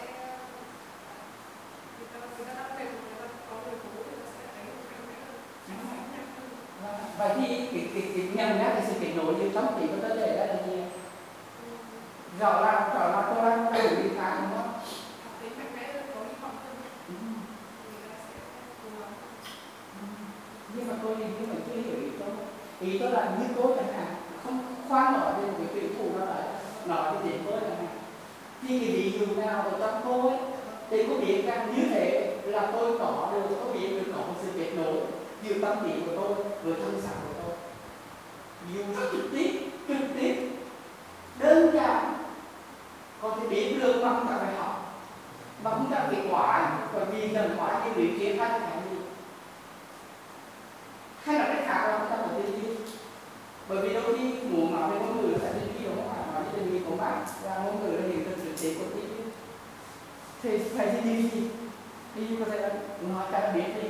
đang về người ta có người cổ người ta sẽ thấy một cái Vậy thì cái nhận ra cái sự kết nối giữa tâm trí và cơ thể đó là gì? Rõ ràng tôi đang đủ đi khá đúng không? tính mạnh mẽ hơn, có hy vọng hơn. Người ta sẽ cố gắng. Nhưng mà tôi chưa hiểu ý tôi. Ý tôi là như tôi chẳng hạn, không khoan nói về một cái tuyển thủ nào đấy, nói về điểm tôi chẳng hạn. Thì cái ví dụ nào ở trong tôi thì có biết rằng như thế là tôi có biết được có một sự kết nối giữa tâm trí của tôi với thân xác của tôi. Ví dụ trực tiếp đơn giản có thể biết được bằng cả bài học, bằng cả việc ngoại, bởi vì lần ngoại cái việc kia hay là gì, hay là cái khác là chúng ta phải tư duy. Bởi vì đôi khi muốn nói về ngôn ngữ là phải tư duy đúng không ạ? Nói về tư duy của bạn và ngôn ngữ là hiện thực thực tế của tư duy. Thì phải tư duy gì? Tư duy có thể là nói cả biết đi.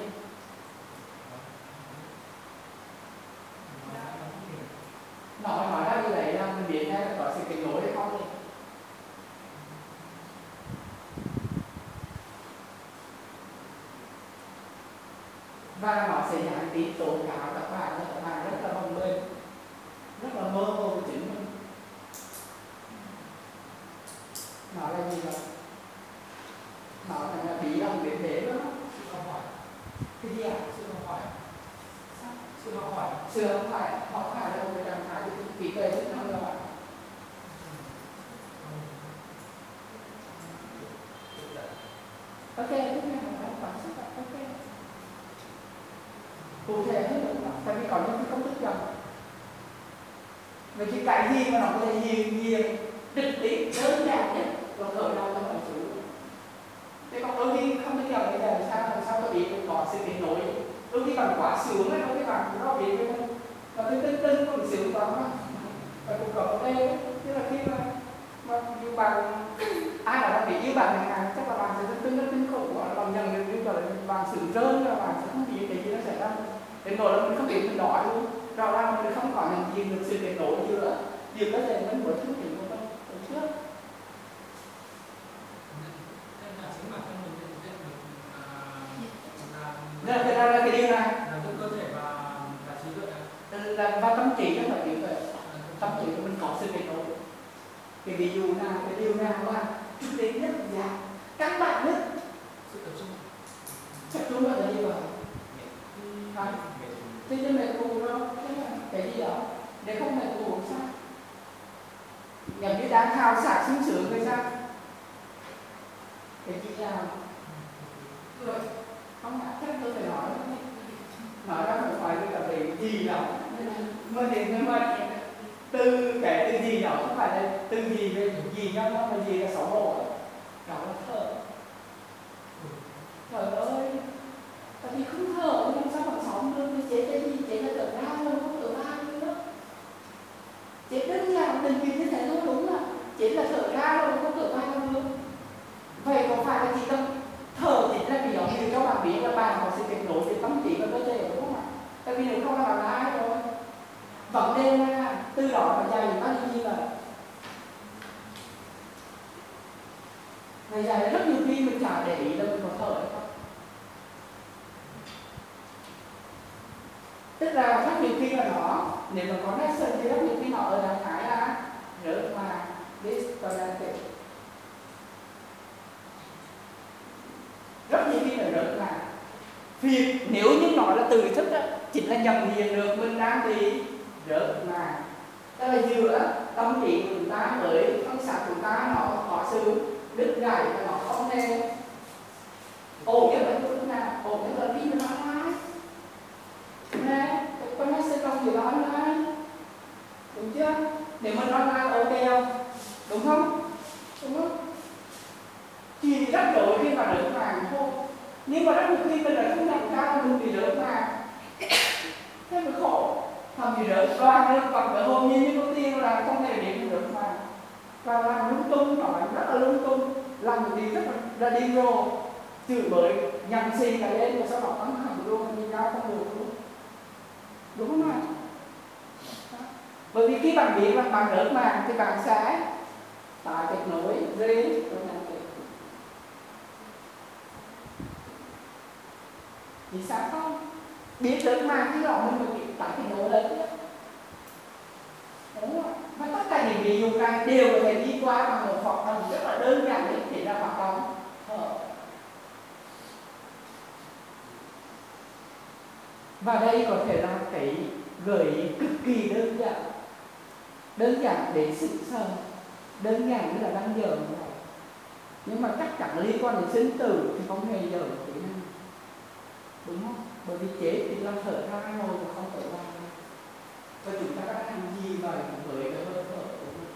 Nói ra như vậy là mình biết hay là có sự kết nối hay không đi. Và nó sẽ giải tí tố cáo các bạn rất là bồng bềnh, rất là mơ hồ của chính mình. Nó là gì vậy? Nó là bí lòng đến thế đó. Sự học hỏi. Cái gì ạ? Sự học hỏi. Sao? Sự học hỏi. Sự học hỏi là một cái trạng thái của trí tuệ rất năng lượng. Ok, tiếp theo là cảm xúc. Ok. Cụ thể hơn nữa, tại vì có giỏi nhất thì không tức giận. Vậy thì cái gì mà nó có thể hiền hiền trực tiếp đơn giản nhất và khởi đầu cho mọi sự. Thế còn đôi khi không tức giận bây giờ làm sao tôi biết có sự kết nối. Đôi khi bạn quá sướng ấy, đôi khi bạn cũng có biết với mình và tôi tinh có bị sướng quá mà và cũng có đây ấy. Tức là khi mà như bạn ai đó đang bị yêu bạn chẳng hạn, chắc là bạn sẽ tinh khổ quá, bạn nhận được như vậy bạn sướng rơn và bạn sẽ không biết cái gì nó xảy ra. Đến nỗi là mình không biết mình nói luôn, rõ ràng mình không có nhận diện được sự kết nối giữa cái này mình với thứ gì của mình trước. Nên là cái điều này là cơ thể và trí tuệ và tâm trí rất là trí tuệ. Tâm trí của mình có sự kết nối. Cái ví dụ nào, cái điều nào là thực tế nhất là căn bản nhất sự tập trung. Tập trung vào cái gì vậy? Thế cho mẹ tù đâu, cái gì đó để không mẹ tù sao? Giống như đang khao xả sung sướng người sao? Cái gì nào? Rồi, không ạ, chắc tôi phải nói ra không phải cái tập về gì đó. Mà đến mà từ cái từ gì đó không phải là từ gì về gì nhau nó là gì là xấu hổ. Đó là thở. Trời ơi, tại vì không thở thì sao mà sống được, thì chế cái gì, chế là thở ra thôi, không thở ra nữa. Chế đơn giản tình hình như thế thôi, đúng là chế là thở ra thôi, không thở ra nữa. Vậy có phải là chỉ tâm thở chỉ là vì đó thì các bạn biết là bạn có sự kết nối với tâm trí và cơ thể đúng không ạ? Tại vì nếu không là bạn là ai rồi. Vấn đề là từ đó mà dạy nó như vậy. Ngày dạy rất nhiều khi mình chả để ý là mình có thở hay không. Tức là rất nhiều khi là nó, nếu mà có lesson thì rất nhiều khi nó ở trạng thái là rớt mà disconnected. Rất nhiều khi là rớt mà vì nếu như nói là từ ý thức đó, chính là nhận diện được mình đang bị rớt mà. Tức là giữa tâm trí của chúng ta với thân xác chúng ta nó có sự đứt gãy và nó không hề ổn nhất là lúc nào, ổn nhất là khi mình nói nói nè, con nói sẽ không gì nói nói, đúng chưa? Nếu mình nói nói ok không? Đúng không? Đúng không? Thì rất đổi khi mà rớt vàng thôi. Nhưng mà rất nhiều khi mình lại không nhận ra là mình bị rớt vàng. Thế mới khổ. Thầm gì rớt vàng lên còn cái hôm như có tiên là không thể để mình rớt vàng. Và làm lung tung, nói rất là lung tung, làm một điều rất là điên rồ, chửi bới, nhằm xì cả lên và sau đó bắn hẳn luôn, nhìn ra không được luôn. Đúng không ạ? Bởi vì khi bạn biết là bạn rớt màng thì bạn sẽ tạo kết nối với rồi nhận kết. Vì sao không? Biết rớt màng thì đó mình mới tạo kết nối lên. Đúng không? Và tất cả những ví dụ này đều có thể đi qua bằng một hoạt động rất là đơn giản để thể ra hoạt động thở. Và đây có thể là cái gợi ý cực kỳ đơn giản để sự sờ, đơn giản như là đang giờ này. Nhưng mà chắc chắn liên quan đến sinh tử thì không hề giờ thế nào. Đúng không? Bởi vì chế thì là thở ra rồi mà không thở ra. Và chúng ta đang làm gì vậy với cái hơi thở của mình?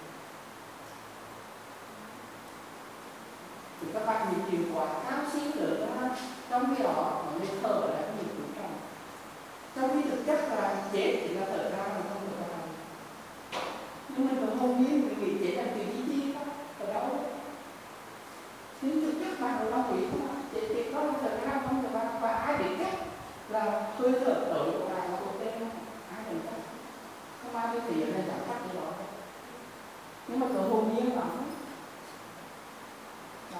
Thì các bạn nhìn chịu quá cao xíu nữa đó, trong khi đó nó thở là cái gì cũng trọng. Trong khi thực chất là chế chỉ là thở ra mà không thở ra. Nhưng mà nó hôn nhiên vì nghĩ chế là chuyện gì đó, ở đâu? Nhưng thực chất bạn ở đâu nghĩ không ạ? Chế chỉ có thở ra không thở ra, và ai biết chắc là hơi thở ở của bạn là một tên không? Ai biết chắc? Không ai biết thì này chẳng chắc gì đó. Nhưng mà cỡ hồn nhiên lắm đó.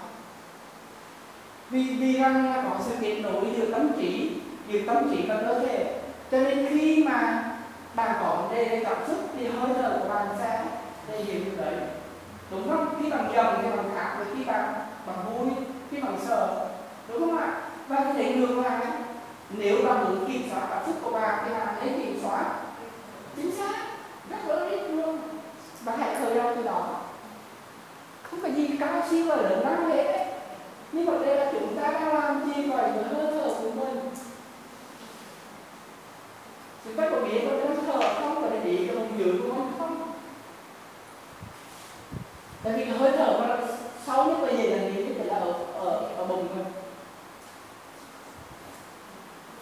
Vì rằng có sự kết nối giữa tâm trí và cơ thể, cho nên khi mà bạn có vấn đề về cảm xúc thì hơi thở của bạn sẽ thể hiện được đấy, đúng không? Khi bạn giận thì bạn khác với khi bạn vui, khi bạn sợ, đúng không ạ? Và cái thể ngược lại, nếu bạn muốn kiểm soát cảm xúc của bạn thì bạn nên kiểm soát chính xác, rất lớn ít luôn, và hãy khởi đầu từ đó. Không phải gì cao siêu và lớn lắm hết, nhưng mà đây là chúng ta đang làm gì vậy với hơi thở của mình. Chúng ta có biết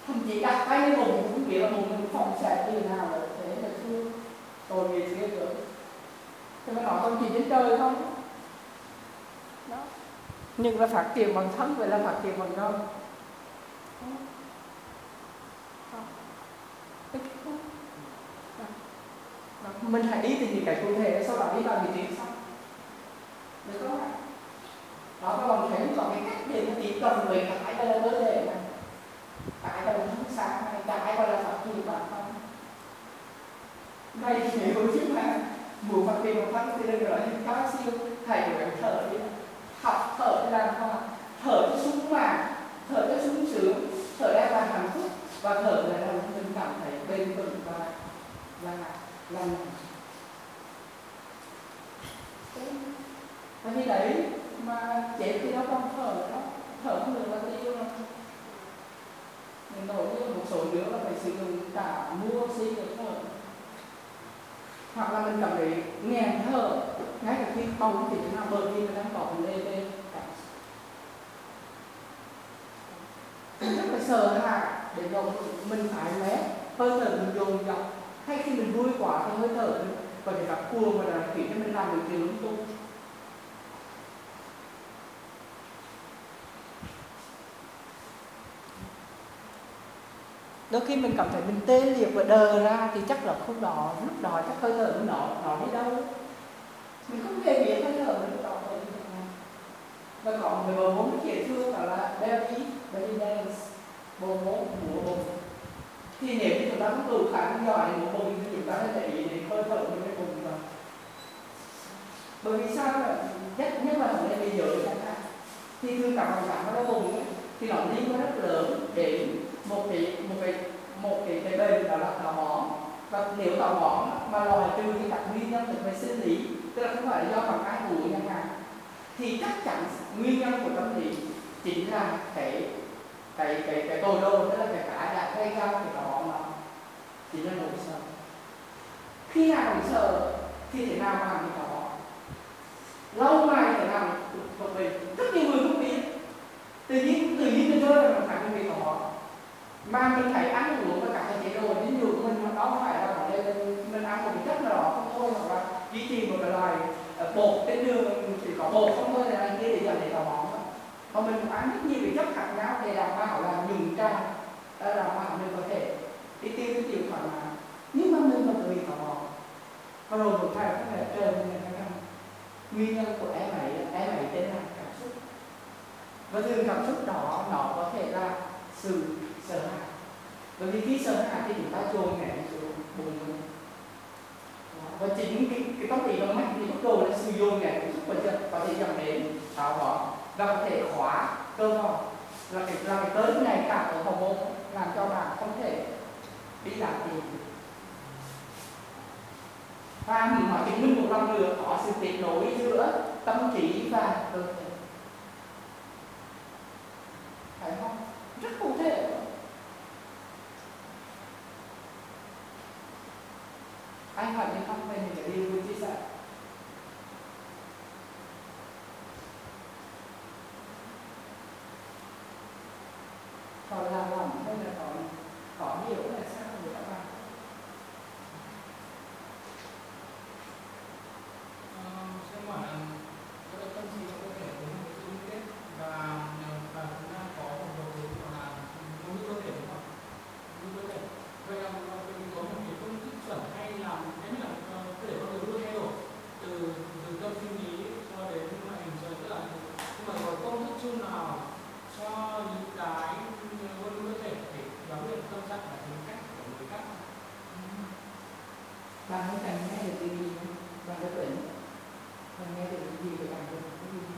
thậm chí đặt tay lên bụng cũng biết là bụng mình phòng xẹp như nào rồi, thế là chưa tội nghiệp ghê gớm. Thì mà nói con chỉ đến trời không đó, nhưng là phát triển bằng thân vậy là phát triển bằng đâu. Mình hãy đi từ những cái cụ thể, sau đó đi vào vị trí sau. Được không ạ? Đó, các bạn thấy có cái cách để chỉ cần với cái gọi là vấn đề này, cái gọi là hướng sáng này, cái gọi là phát triển bản thân. Đây thì nếu chứ mà muốn phát triển bản thân thì đừng nói những cao siêu, thầy của cái thở đi, học thở để làm không ạ? Thở cho sung mãn, thở cho sung sướng, thở đem lại hạnh phúc và thở để làm cho mình cảm thấy bền vững và lành. Tại vì đấy mà chết thì nó không thở đó, thở không được là tiêu rồi. Mình nổi như một số nữa là phải sử dụng cả mua oxy để thở. Hoặc là mình cảm thấy nghẹn thở, ngay cả khi bông thì nó bởi vì mình đang có vấn đề về mình rất là sợ hãi để rồi mình phải lé hơi thở mình dồn dập, hay khi mình vui quá thì hơi thở có thể gặp cua mà là khiến cho mình làm được điều lung tung. Đôi khi mình cảm thấy mình tê liệt và đờ ra thì chắc là không đó, lúc đó chắc hơi thở nó đi đâu, mình không hề biết hơi thở lúc đó. Và có một bộ môn rất dễ thương đó là belly dance, bộ môn múa bụng. Thì nếu như chúng ta không đủ khả năng giỏi múa bụng thì chúng ta sẽ để ý đến hơi thở của cái bụng rồi. Bởi vì sao là nhất là ở đây bây giờ chẳng hạn, thì thương cảm vào cái bụng ấy, thì nó liên quan rất lớn đến một cái bệnh đó là táo bón. Và nếu táo bón mà loại trừ những các nguyên nhân về sinh lý, tức là không phải là do bằng ai ngủ chẳng hạn, thì chắc chắn nguyên nhân của tâm lý chính là cái tội đồ, tức là cái đã gây ra cái táo bón đó chính là nỗi sợ. Khi nào nỗi sợ thì thế nào mà làm cái táo bón? Lâu ngày thế nào một mình rất nhiều người không biết. Tự nhiên mình rơi là mình phải bị táo bón. Mà mình phải ăn uống và cả cái chế độ dinh dưỡng của mình mà đó không phải là ở đây mình ăn một chất nào đó không thôi, hoặc là duy trì một cái loại bột trên đường chỉ có bột không thôi là anh kia để dẫn đến táo bón. Còn mình cũng ăn rất nhiều cái chất khác nhau để đảm bảo là nhuận tràng, đảm bảo mình có thể đi tiêu cái chiều thoải mái, nhưng mà mình vẫn bị táo bón. Và rồi một ngày có thể trời mình phải ăn. Nguyên nhân của em ấy tên là cảm xúc, và thường cảm xúc đó nó có thể là sự sợ hãi. Bởi vì khi sợ hãi thì chúng ta dồn nén xuống bụng mình. Và chính cái tâm lý nó mạnh thì bắt đầu là sự dồn nén cảm xúc có thể dẫn đến táo bón và có thể khóa cơ vòng, là cái tới này cả ở hậu môn làm cho bạn không thể đi làm gì. Và mình nói chứng minh một lần nữa có sự kết nối giữa tâm trí và cơ thể. Phải không? Rất cụ thể. Anh hỏi như không về những cái điều vừa chia sẻ. Còn là lòng hay là có hiểu là sao với các bạn? Sẽ hỏi là cái tâm trí của cơ thể của một cái liên kết và chúng ta có một đầu mối gọi là mối cơ thể đúng không? Mối cơ thể. Vậy là mình có một cái công thức chuẩn hay là cái như là cơ thể con người luôn thay đổi từ tâm sinh lý cho đến ngoại hình, rồi tức là nhưng mà có công thức chung nào cho những cái con cơ thể để đoán được tâm trạng và tính cách của người khác? Bạn không cần nghe được gì bạn đã tỉnh, bạn nghe được gì thì bạn được cái gì.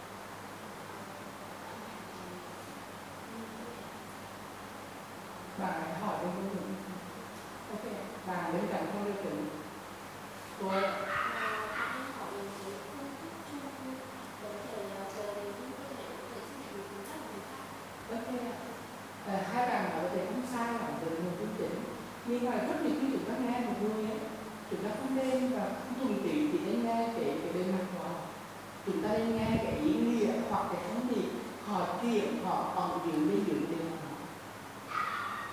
Bạn hãy hỏi bên mình. Ok, bạn bên cạnh không được tỉnh. Tôi hai bạn nói về không sai là từ nguồn tin chỉnh, nhưng mà rất nhiều khi chúng ta nghe một người ấy, chúng ta không nên và không thuần chỉ nên nghe cái bề mặt của họ, chúng ta nên nghe cái ý nghĩa hoặc cái thông điệp họ kiện họ ẩn dưỡng bên dưỡng tiền họ.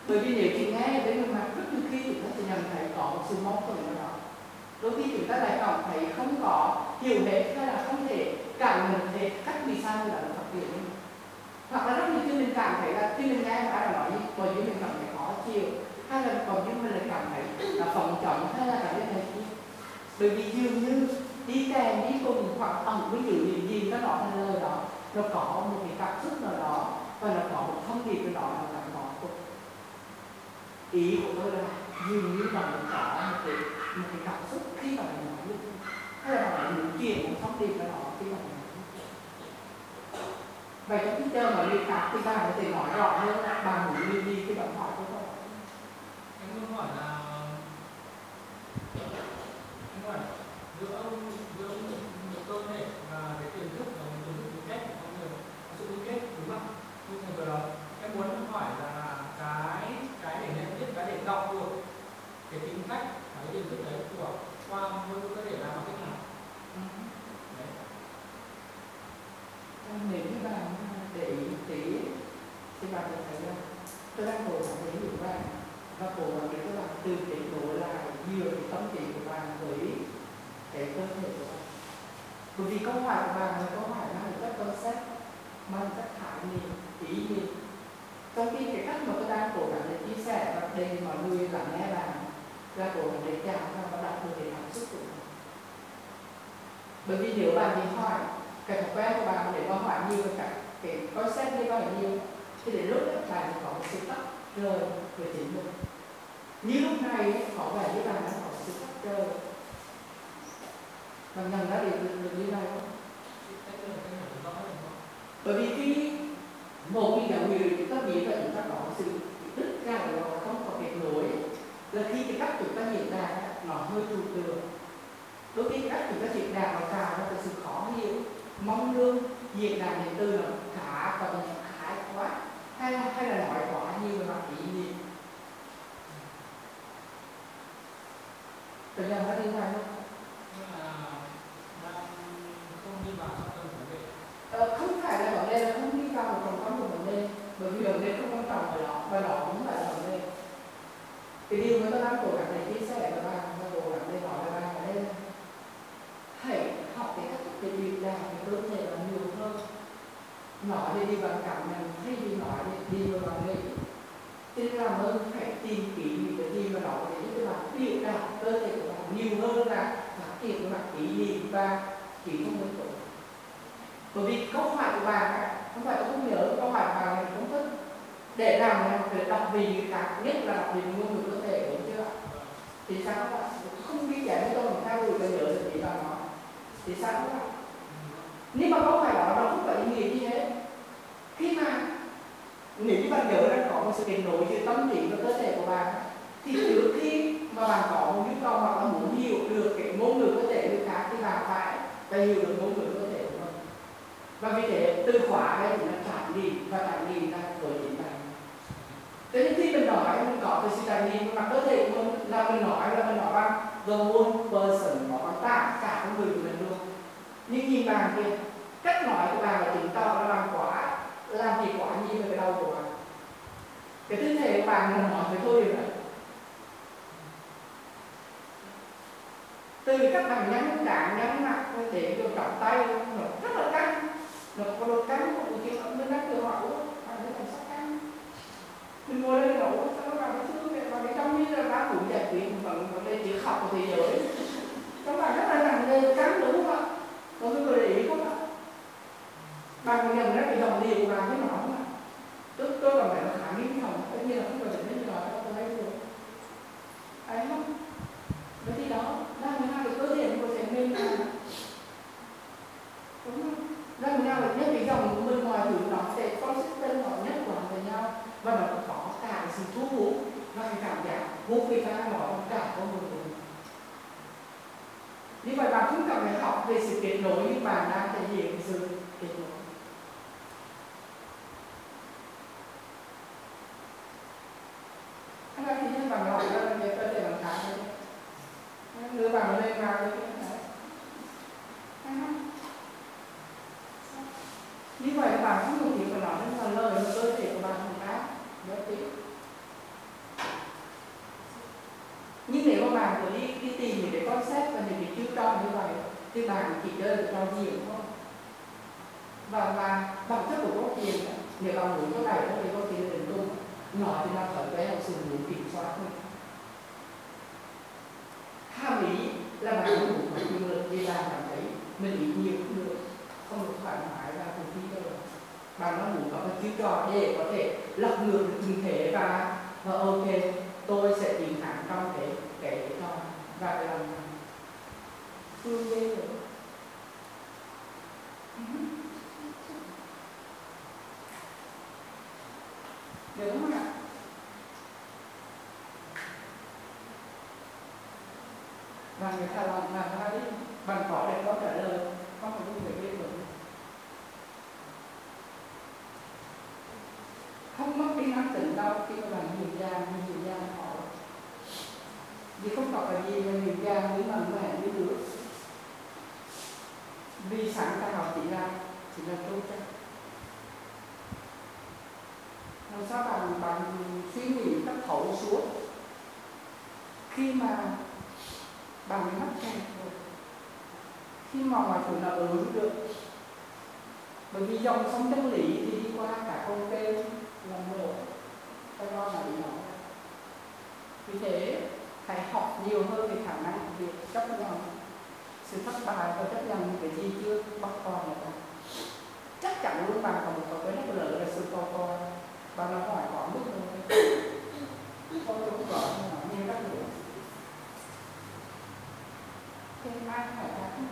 Bởi vì nếu chị nghe đến người mặt rất nhiều khi chúng ta sẽ nhận thấy có một sự mâu thuẫn ở đó. Đôi khi chúng ta lại cảm thấy không có hiểu hết hay là không thể cảm nhận hết cách vì sao người đó được phát triển. Hoặc là rất nhiều khi mình cảm thấy là khi mình nghe một ai đó nói gì, bởi vì mình cảm thấy khó chịu, hay là còn như mình lại cảm thấy là phóng trọng hay là cảm thấy này kia. Bởi vì dường như đi kèm đi cùng hoặc ẩn với dữ liệu gì nó nói thành lời đó, nó có một cái cảm xúc nào đó và nó có một thông điệp nào đó là nó có. Ý của tôi là dường như bạn có một cái cảm xúc khi bạn nói như thế, hay là bạn muốn truyền một thông điệp nào đó khi bạn nói. Vậy trong cái chơi mà liên lạc thì bạn có thể nói rõ hơn là bạn muốn đi khi bạn hỏi tôi không? Em muốn hỏi là giữa một cơ thể và cái tiềm thức và một cái kết của con người, sự liên kết đúng không? Nhưng mà đó em muốn hỏi là cái để nhận biết, cái để đọc được cái tính cách và cái tiềm thức đấy của qua mỗi cơ thể là bằng cách nào? Đấy. Nếu như bạn để ý tí thì bạn sẽ thấy là tôi đang cố gắng để hiểu bạn và cố gắng để các bạn từ kết nối lại nhiều cái tâm trí của bạn với cái cơ thể của bạn. Bởi vì câu hỏi của bạn là câu hỏi mang rất concept, mang rất khái niệm, ý niệm. Trong khi cái cách mà tôi đang cố gắng để chia sẻ và để mọi người lắng nghe bạn là cố gắng để chạm và đạt được cái cảm xúc của bạn. Bởi vì nếu bạn đi hỏi cái thói quen của bạn để mà hỏi nhiều cái concept đi hỏi nhiều thì đến lúc đó bạn có một sự tách rời về chính mình. Như lúc này có vẻ như bạn đã có sự tách rời. Bạn nhận ra được như này không? Bởi vì khi một cái dấu hiệu chúng ta biết là chúng ta có sự đứt ra rồi không có kết nối là khi cái cách chúng ta diễn đạt nó hơi trừu tượng. Đôi khi cách chúng ta diễn đạt nó tạo ra sự khó hiểu, mong đương diễn đạt những từ nó khá còn khái quá hay là nói quá nhiều về mặt ý niệm. Tự nhiên nó đi ra không? Không đi vào trọng tâm vấn đề. Không phải là vấn đề là không đi vào một trọng tâm của vấn đề, bởi vì vấn đề không quan trọng ở đó và nó cũng phải là vấn đề. Cái điều mà tôi đang cố gắng để chia sẻ với bạn và cố gắng để nói với bạn ở đây là hãy học cái cách để biểu đạt cái cơ thể bạn nhiều hơn. Nói để đi bằng cảm nhận hay đi nói để đi vào bằng nghĩ. Thế nên làm ơn hãy tìm kiếm những cái gì mà nói để giúp bạn biểu đạt cơ thể của bạn nhiều hơn là phát triển cái mặt ý niệm và chỉ không muốn tốt. Bởi vì câu hỏi của bạn không phải tôi không nhớ, câu hỏi của bạn này không thích để làm là phải đọc vì người khác, nhất là đọc vì ngôn ngữ cơ thể, đúng chưa? Thì sao các bạn không biết giải với tôi làm sao rồi nhớ được gì bạn nói thì sao các bạn? Nhưng mà câu hỏi đó nó không có ý nghĩa gì hết. Khi mà nếu như bạn nhớ đang có một sự kết nối giữa tâm trí và cơ thể của bạn thì trước khi mà bạn có một nhu cầu hoặc là muốn hiểu được cái ngôn ngữ cơ thể người khác thì bạn phải hiểu được ngôn ngữ cơ thể của mình. Và vì thế từ khóa đây thì là trải nghiệm và trải nghiệm ra với chính bạn. Thế nên khi mình nói mình có cái sự trải nghiệm mặt cơ thể của mình là mình nói bằng the one person, nó bằng cả con người của mình luôn. Nhưng nhìn bạn kia, cách nói của bạn là chứng tỏ là bạn làm gì quá nhiều về cái đầu của bạn. Cái tư thế của bạn là nói với thôi điều này. Từ các bạn nhắm cản, nhắm mặt để cho trọng tay nó rất là căng. Nó có độ căng của cái mình đang tự hỏi bạn thấy làm sao căng. Mình ngồi lên nấu sao nó vào cái thứ này vào cái trong như là bác cũng giải quyết bằng đây chỉ học của thế giới. Các bạn rất là nặng nề căng đúng không ạ? Có người để ý không ạ? Bạn có nhận ra cái dòng điệu của bạn với nó không ạ? Tôi cảm thấy nó khá nghiêm trọng, tất nhiên là không phải đến nói cho tôi thấy được. Ấy không? Vậy thì đó, đang người nào cái cơ thể của sẽ nên là đúng không? Đang người nào nhất cái dòng của mình ngoài thử nó sẽ có sức tên họ nhất quản với nhau và nó có cả sự thu hút và cái cảm giác hút người ta nó cả con người của mình. Như vậy bạn không cần phải học về sự kết nối như bạn đang thể hiện sự kết nối. Anh ta thì nhân bằng nói ra là cái cơ thể bằng khá thôi. Đưa bằng lên vào cái này. Như vậy bạn không dùng tiếng của nó nên là lời mà cơ thể của bạn không khác. Nhớ tiếng. thì bạn chỉ chơi được cho nhiều thôi. Và bản chất của có tiền nếu bạn muốn có này thì có tiền đến tu nói thì là thói quen học sự muốn kiểm soát thôi. Ham ý là bạn muốn một quyền lực vì bạn cảm thấy mình ý nhiều cũng được, không được thoải mái và không khí đâu. Bạn nó muốn có một chiêu trò để có thể lật ngược được tình thế và ok tôi sẽ chiến thắng trong cái trò và cái lòng thương ghê rồi. Được không ạ? Và người ta làm ra đi bằng có để có trả lời không phải như người biết rồi. Không mất đi năng tỉnh đâu khi mà bạn nhìn ra họ vì không có cái gì mà nhìn ra với mạnh mẽ như được vì sáng tạo chỉ là tốt chắc. Làm sao bạn suy nghĩ cách thấu suốt khi mà bạn bị mắc kẹt rồi, khi mà mọi thứ nó ứng được, bởi vì dòng sông chân lý thì đi qua cả con kênh lòng lộ cái lo là bị nó. Vì thế hãy học nhiều hơn về khả năng của việc chấp nhận sự thất bại và chấp nhận cái gì chưa bắt con nữa. Chắc chắn luôn bạn có một cái rất lớn là sự co co và nó hỏi có mức thôi không chúng gọi nó nhiều các nữa. Thêm ai phải khác không?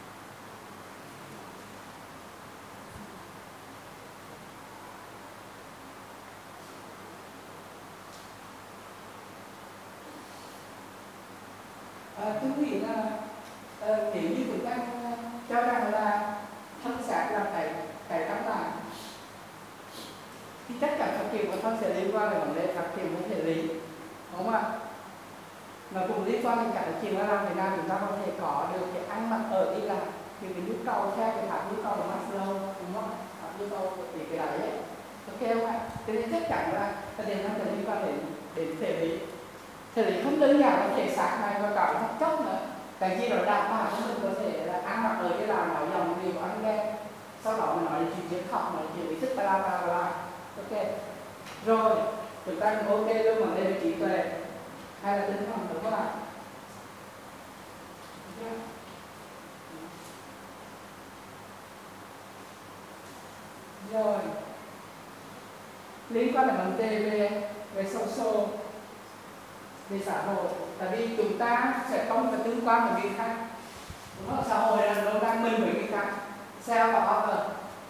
Tôi nghĩ là nếu như chúng ta cho rằng là thân xác là cái căn bản thì tất cả phát triển của thân sẽ liên quan đến vấn đề phát triển của thể lý, đúng không ạ? Nó cũng liên quan đến cả chuyện là làm thế nào chúng ta có thể có được cái ăn mặc ở đi làm thì cái nhu cầu theo cái tháp nhu cầu của Maslow, đúng không? Tháp nhu cầu thì cái đấy ấy. Ok không ạ? Cho nên chắc chắn là cái điều nó sẽ liên quan đến thể lý. Thể lý không đơn giản là thể xác này và cả vật chất nữa. Cái gì đó đảm bảo cho mình có thể là ăn mặc ở cái làm nói dòng gì của anh nghe. Sau đó mình nói là chuyện chiến học, nói chuyện ý thức bla bla bla. Ok. Rồi, chúng ta cũng ok luôn vấn đề về trí tuệ hay là tinh thần, đúng không ạ? Rồi, liên quan đến vấn đề về social, về xã hội, tại vì chúng ta sẽ không phải tương quan với người khác, đúng không? Xã hội là nó đang mình với người khác, sao và order.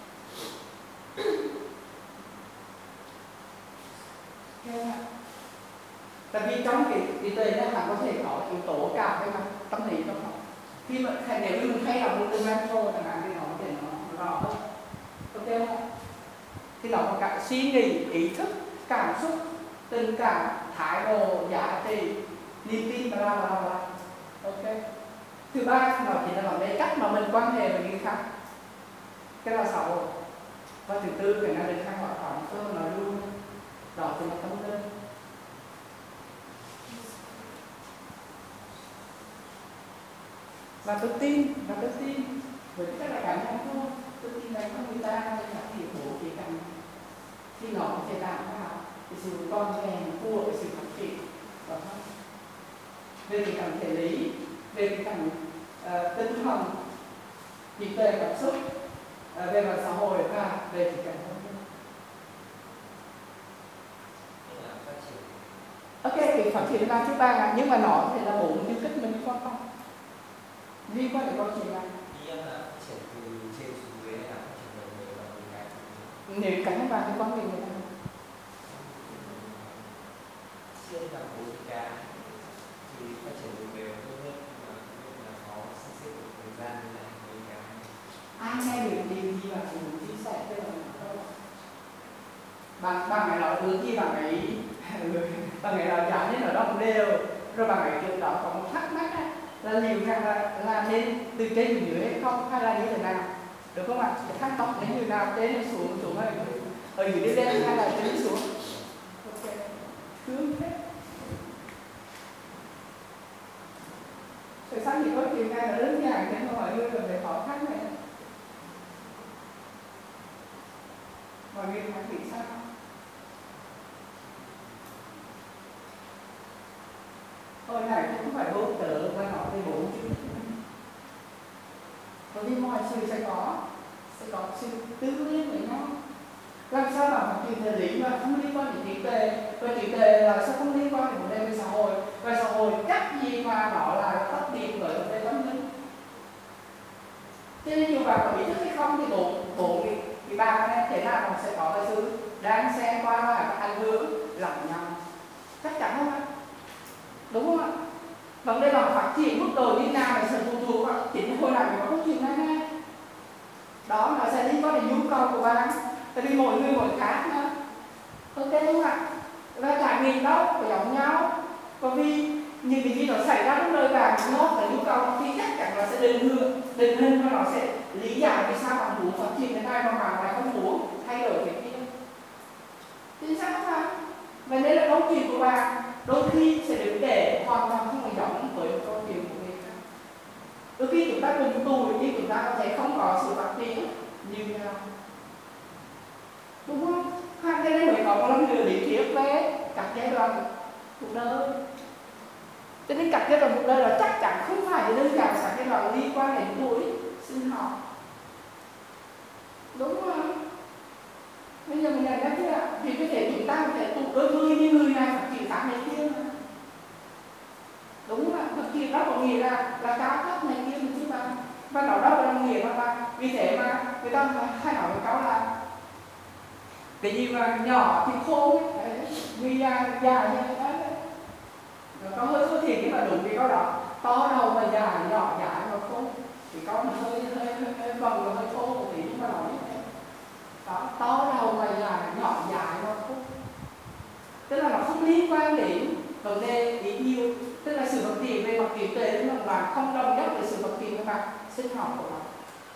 Tại vì trong cái tuệ nó hẳn có thể có yếu tố cả cái mặt tâm lý trong nó. Khi mà nếu như mình thay đổi một từ mental chẳng hạn thì nó có thể nó rõ hơn. Ok không? Thì nó có cả suy nghĩ, ý thức, cảm xúc, tình cảm, thái độ, giá trị, niềm tin, bla bla bla. Ok. Thứ ba nó chỉ là vấn đề cách mà mình quan hệ với người khác. Cái là xã hội. Và thứ tư cái nó được khai hỏa phỏng hơn nó luôn. Đó thì là tâm linh. Và tôi tin với tất cả cá nhân thôi, tôi tin rằng con người ta hay là hiểu bố chỉ cần khi nó có thể đảm bảo cái sự con kèm của cái sự phát triển đó. Về cái cảm thể lý, về cái cảm tinh thần, trí tuệ cảm xúc, về mặt xã hội và về cái cảm thông tin. Ok, cái phát triển là thứ ba ạ, nhưng mà nó thì là bốn như cách mình quan tâm. Liên quan đến câu chuyện này. Nếu cả bạn thì quan điểm như thế nào? Trên là 4K thì phát triển được đều tốt nhất là có sắp xếp được thời gian như này với cái ai nghe được điều gì mà cũng muốn chia sẻ với bạn bằng ngày nào hướng gì bằng ngày nào giảm đến ở đó cũng đều, rồi bằng ngày trước đó có một thắc mắc là liệu rằng là nên từ trên đến dưới hay không hay là như thế nào, được không ạ? Thang tóc đến như nào, trên đến xuống hay ở dưới đi lên hay là trên đi xuống? Ok, hướng hết. Tại sao những câu chuyện này là đơn giản thế mà mọi người mọi người phải nghĩ sao? Hồi này cũng phải hỗ trợ và nói về bố chứ. Bởi vì mọi sự sẽ có sự tương liên với nhau. Làm sao mà phát triển thể lý mà không liên quan đến trí tuệ, và trí tuệ là sao không liên quan đến vấn đề về xã hội, và xã hội chắc gì mà nó là tách biệt với vấn đề tâm linh. Cho nên nhiều bạn có ý thức hay không thì bộ cái bạn này thế nào nó sẽ có cái sự đang xen qua và ảnh hưởng lẫn nhau, chắc chắn không ạ? Đúng không ạ? Vấn đề là phát triển mức độ như nào là sự phụ thuộc vào chính hồi nào có câu chuyện này nè. Đó nó sẽ liên quan đến nhu cầu của bạn, tại vì mỗi người mỗi khác nữa, ok không ạ? Và trải nghiệm đâu phải giống nhau, bởi vì những cái gì nó xảy ra trong đời bạn nó là nhu cầu thì chắc chắn nó sẽ định hình và nó sẽ lý giải vì sao bạn muốn phát triển cái này mà bạn lại không muốn thay đổi cái kia. Chính xác không ạ? Và nên là câu chuyện của bạn đôi khi sẽ được kể hoàn toàn không phải giống với một câu chuyện của người khác. Đôi khi chúng ta cùng tuổi nhưng chúng ta có thể không có sự phát triển như nhau, đúng không? Hai cái đấy mới có một lần nữa lý thuyết về các giai đoạn cuộc đời. Cho nên các giai đoạn cuộc đời là chắc chắn không phải đơn giản các giai đoạn liên quan đến tuổi sinh học, đúng không? Bây giờ mình nhận ra chưa? Thì có thể chúng ta có thể tụ đôi mươi như người này phát triển khác này kia mà. Đúng không ạ? Phát triển đó có nghĩa là cao cấp này kia mình chứ mà. Và nó đâu là nghĩa mà vì thế mà người ta hay nói một câu là cái gì mà nhỏ thì khôn ấy, vì già như thế đấy. Có hơi thua thiệt nhưng mà đúng cái câu đó, to đầu mà già, nhỏ dại mà khôn. Thì câu nó hơi vần và hơi thô một tí nhưng mà nói như thế. Đó, to đầu mà già, nhỏ dại mà khôn. Tức là nó không liên quan đến vấn đề ít nhiều, tức là sự phát triển về mặt trí tuệ nhưng mà bạn không đồng nhất với sự phát triển về mặt sinh học của bạn.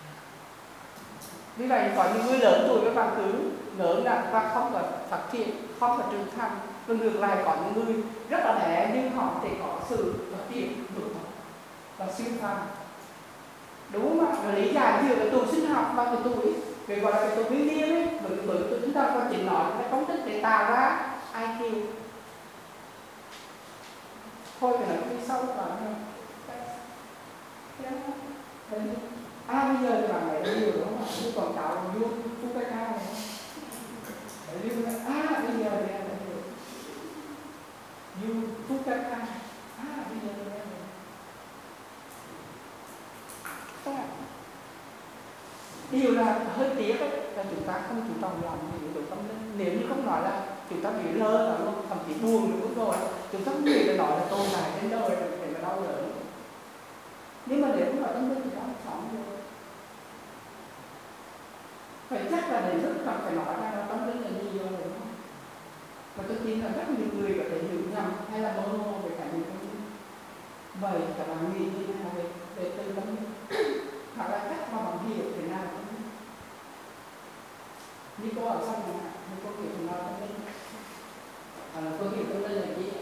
Vì vậy có những người lớn tuổi với bạn cứ ngỡ rằng và không có phát triển, không có trưởng thành, và ngược lại có những người rất là trẻ nhưng họ thể có sự phát triển vượt bậc và siêu phàm, đúng không ạ? Và lý giải giữa cái tuổi sinh học và cái tuổi cái gọi là cái tuổi nguyên niên ấy, bởi chúng ta có chỉ nói cái công thức để tạo ra IQ. Thôi cái này đi sâu vào nữa. Bây giờ thì bạn này đã nhiều đúng không ạ? Như quảng cáo là vui, phú ca cao này. Bây giờ thì em đã hiểu. Vui, phú ca cao. Bây giờ thì em hiểu. Điều là hơi tiếc ấy, là chúng ta không chủ động làm những yếu tố tâm linh. Nếu như không nói là chúng ta bị lơ là luôn, thậm chí buồn được lúc rồi, chúng ta không nghĩ là nói là tôi này đến đời để mà đau đớn. Nhưng mà nếu không nói tâm linh thì không sống được. Phải chắc là đến lúc cần phải nói ra là tâm linh là gì rồi, đúng không? Và tôi tin là rất nhiều người có thể hiểu nhầm hay là mơ hồ về cả những tâm linh. Vậy các bạn nghĩ như thế nào về từ tâm linh? Hoặc là cách mà bạn hiểu thế nào tâm linh? Như cô ở xong này, như cô hiểu thế nào tâm linh? Cô hiểu tâm linh là gì?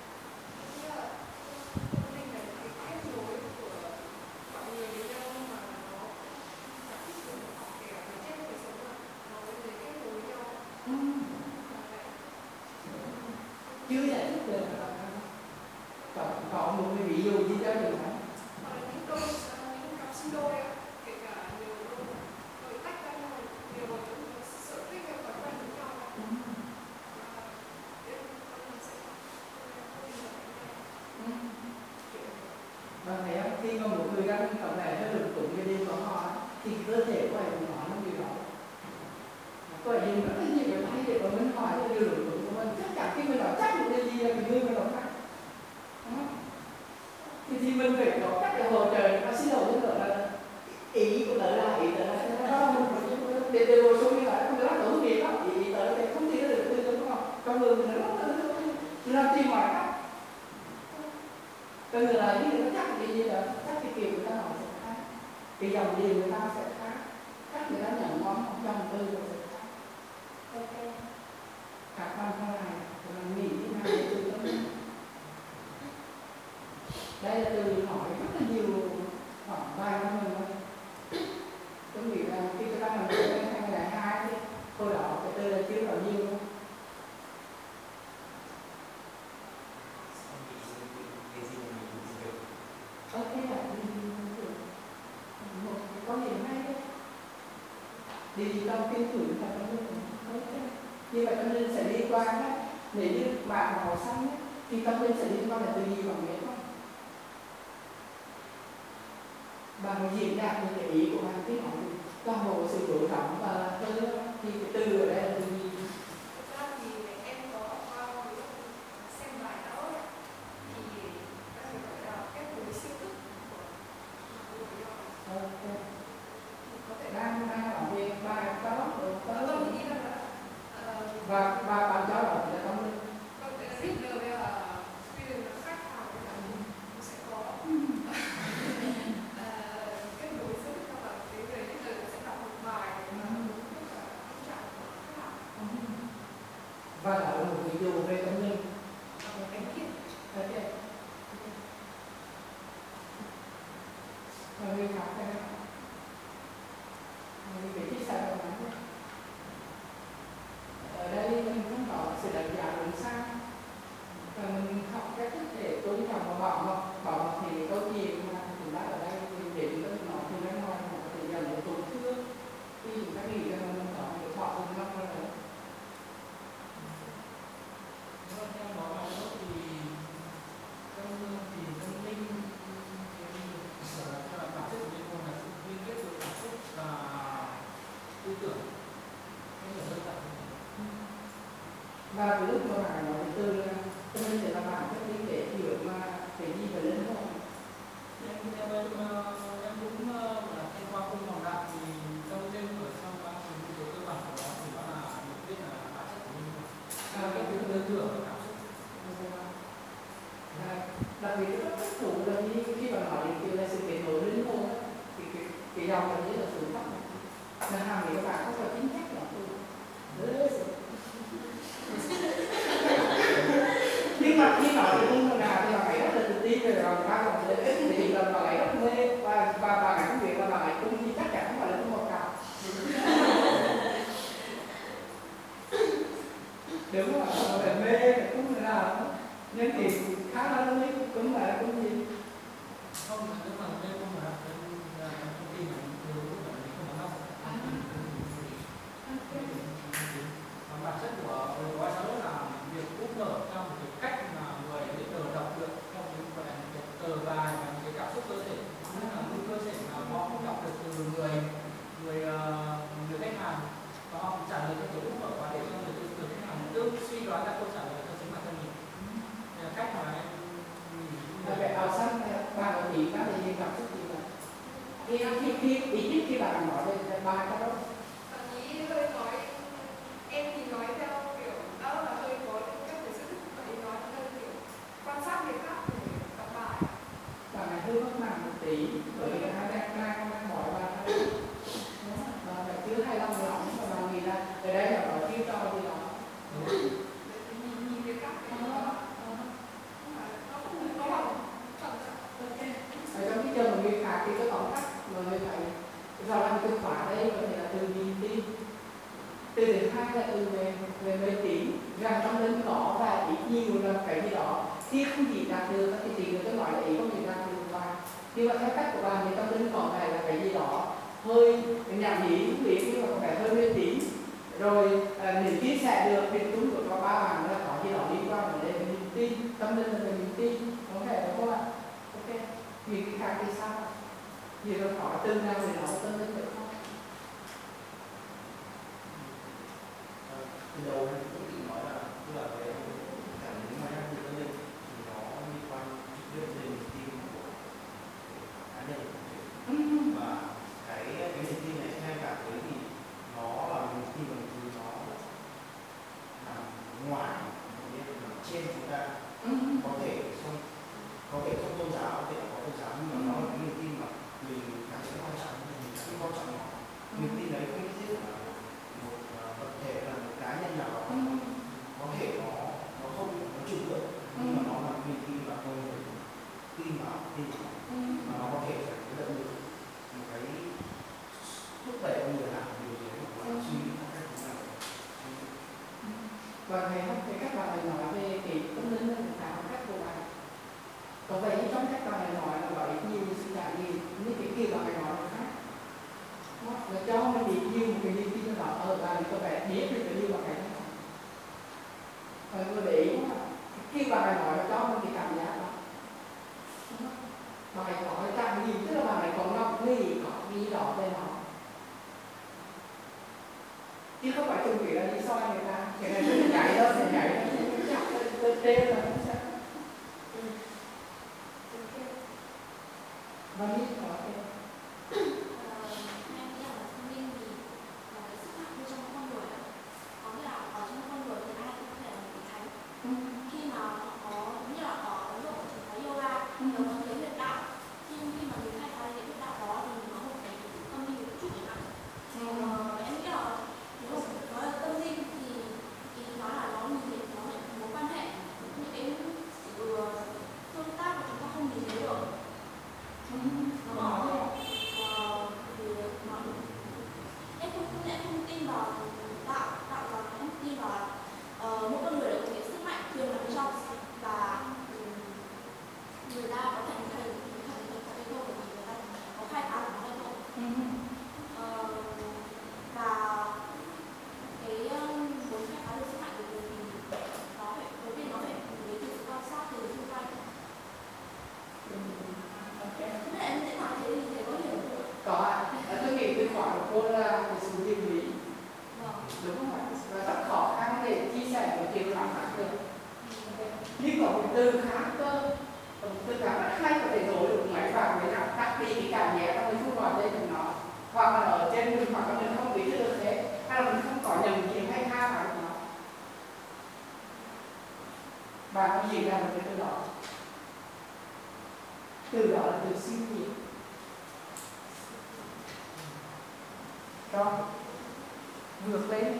Chưa giải thích được. Có một cái ví dụ gì cho được không? Những cặp sinh đôi ạ, kể cả nhiều đôi tách ra nhau, nhiều sở thích hay thói quen với nhau. Bạn thấy không? Khi mà một người đang tổng thể cho được tụng cái đêm của họ thì cơ thể của anh họ nó bị đỏ. Có phải dùng rất là nhiều cái tay để mà mình hỏi cho điều lượng của mình. Chắc chắn khi mình nói chắc một cái gì là người mình nói khác. Thì mình phải có cách để hỗ trợ. Nó xin lỗi như là ý của tớ là để bổ sung như vậy, không thể nói tưởng nghiệp đó. Ý tớ thì không thể được tư đúng không? Con người mình nó rất là làm tìm mọi cách. Con người là cái chắc cái gì đó, chắc cái kiểu người ta nói sẽ khác. Cái dòng gì người ta sẽ khác. Cách người ta nhận món dòng tư rồi sẽ khác. Ok. Các bạn sau này mình nghĩ thế nào để từ tâm linh? Đây là từ hỏi rất là nhiều khoảng vài năm rồi. Tôi nghĩ là khi chúng ta làm việc với 2002 thì hồi đó cái từ lòng tin tưởng vào tâm linh. Như vậy tâm linh sẽ đi qua đó. Nếu như bạn màu xanh ấy, thì tâm linh sẽ đi qua là từ gì bằng nghĩa không? Bạn diễn đạt những cái ý của bạn cái nói toàn bộ sự chủ động và tư thì cái từ ở đây là từ gì? Thực ra thì em có qua xem bài đó ấy, thì ta phải gọi là kết nối siêu thức của Ok. có thể Đang nói về bài đó tôi nghĩ là và bạn cho đó là tâm linh. có thể là biết được là quyền là khách hàng sẽ có kết nối siêu thức các bạn cái người biết được sẽ đọc một bài mà đúng với cả tâm trạng của khách hàng. Và đó là một ví dụ về tâm linh. Em biết Ok. Và người khác đây mình phải thích sao đâu lắm. Ở đây mình không có sự đánh giá đúng sai, và mình học cách thức để tôn trọng và bảo mật thì câu chuyện mà chúng ta ở đây để chúng ta nói từ bên ngoài mà có thể dẫn đến tổn thương khi chúng ta nghĩ rằng mình có một thọ cùng năm rồi đấy. Nếu mà theo đó mà nó thì tâm linh cho là bản chất của linh hồn là sự liên kết giữa cảm xúc và tư tưởng, cái là đơn giản. Và cái lúc mà bạn nói từ là tâm linh sẽ là bản chất linh để hiểu mà cái gì về linh hồn. Em cũng là theo qua cung hoàng đạo thì tâm linh ở trong ba phần cơ bản của nó thì nó là được biết là bản chất của linh hồn, cái tư tưởng và cảm xúc. Đặc biệt rất thích thú là khi mà nói đến kiểu là sự kết nối linh hồn thì cái dòng là như là sự thấp là hàng thì các bạn không phải chính xác lắm nhưng mà khi nói về cung nào thì bà ấy rất là tự tin về rồi ba lòng lợi ích thì là bà ấy rất mê và bà ấy không biết là bà ấy cung thì chắc chắn không phải là cung một cặp đúng không? Bà ấy mê cái cung nào nhưng thì khá là lớn cũng là cung gì Không, nếu mà đây không phải là thông tin mà nhiều lúc là mình không nắm và bản chất của gói giáo là việc úp mở theo một cái cách mà người biết tờ đọc được theo những gọi là những tờ bài và những cái cảm xúc cơ thể, như là những cơ thể mà họ không đọc được từ người khách hàng và họ trả lời theo kiểu úp mở và để cho người khách hàng tự suy đoán ra câu trả lời cho chính bản thân mình. Đây là cách mà em về áo xanh bạn có nghĩ các cái cảm xúc gì vậy? Khi bạn nói về ba cái đó bạn nghĩ hơi nói em thì nói theo kiểu đó là hơi có các cái sự vậy nói theo kiểu quan sát người khác để đọc bài. bạn này hơi mất mát một tí bởi vì hai đang hỏi bạn và phải cứ 25 lắm và bạn nghĩ là ở đây là có chiêu trò gì đó Nhìn người khác thì nó không có bằng chuẩn ở trong cái chờ một người khác thì có tóm tắt mọi người phải do làm từ khóa đây có thể là từ niềm tin, từ thứ hai là từ về mê tín rằng tâm linh có và ít nhiều là cái gì đó khi không chỉ đạt được thì chỉ người ta nói là ý không chỉ đạt được và nhưng mà theo cách của bạn thì tâm linh còn này là cái gì đó hơi nhảm nhí không biết nhưng mà có vẻ hơi mê tín rồi niềm tin sẽ được việc đúng của các bạn là có gì đó liên quan đến đây niềm tin, tâm linh là về niềm tin có thể đúng không ạ? Ok, vì cái khác thì sao? Vì nó có từ nào để nói tâm linh được không? Từ đầu em cũng định nói là tức là cái cảm nghĩ mà em tự tâm linh thì nó liên quan trực tiếp đến niềm tin của cá nhân và cái niềm tin này theo em cảm thấy thì nó là niềm tin bằng thứ nó nằm ngoài nằm trên chúng ta có thể không tôn giáo có thể có tôn giáo nhưng mà nó là cái niềm tin mà mình cảm thấy quan trọng mình cảm thấy quan trọng nó niềm tin đấy không nhất thiết là một vật thể là một cá nhân nào đó có thể nó không nó trừu tượng nhưng mà nó là niềm tin và con người tin vào mà nó có thể là cái động lực một cái thúc đẩy con người làm điều gì đấy hoặc là suy nghĩ một cách thế nào. Và ngày hôm cái các bạn này nói về cái tâm linh là tạo cách của bạn có vậy trong các bạn này nói là gọi nhiều sự trải nghiệm như cái kia bạn này nói là khác Là cho mình bị nhiều một cái niềm tin đó ở bà thì có vẻ biết thì phải đi vào cái đó. Mọi người để ý khi bà này nói là cho mình cái cảm giác đó. Bà này nói cảm gì, tức là bà này có ngọc nghi, có gì đó về nó. Chứ không phải chung nghĩ là đi soi người ta, cái này nó nhảy đó, sẽ nhảy đó, chắc lên trên là nó sẽ. Và đi có cái em nghĩ là thông minh thì là cái sức mạnh bên trong con người. Có nghĩa là ở trong con người thì ai cũng có thể là một vị thánh. Khi mà có như là ở Ấn Độ thì có yoga, nó có cái huyệt đạo. Khi mà mình khai phá cái huyệt đạo đó thì nó một cái tâm linh một chút chẳng hạn. Em nghĩ là nói là tâm linh thì nó là nó nhìn thấy nó là mối quan hệ, những cái sự tương tác mà chúng ta không nhìn thấy được. Nó em không tin vào đạo và em tin vào mỗi con người đều có cái sức mạnh thiêng ở bên trong và người ta có thể thành cái câu của người ta có khai phá được nó hay không. Và cái muốn khai phá được sức mạnh của mình thì nó phải đầu tiên nó phải lấy từ sự quan sát từ xung quanh. Thế em sẽ nói thế thì thầy có hiểu không? có ạ. Tôi nghĩ từ khoản của cô là một sự nguyên lý. Đúng không ạ? Và rất khó khăn để chia sẻ với chiều khám phá được. Nhưng có một từ khác cơ, một từ khác rất hay có thể nối được máy vào với nào tắt đi cái cảm giác mà mình không gọi lên thì nó, hoặc là ở trên mình hoặc là mình không ý thức được thế, hay là mình không có nhận diện hay tha vào nó. Và nó diễn ra một cái từ đó. Từ đó là từ siêu nhiên. Rồi, vượt lên.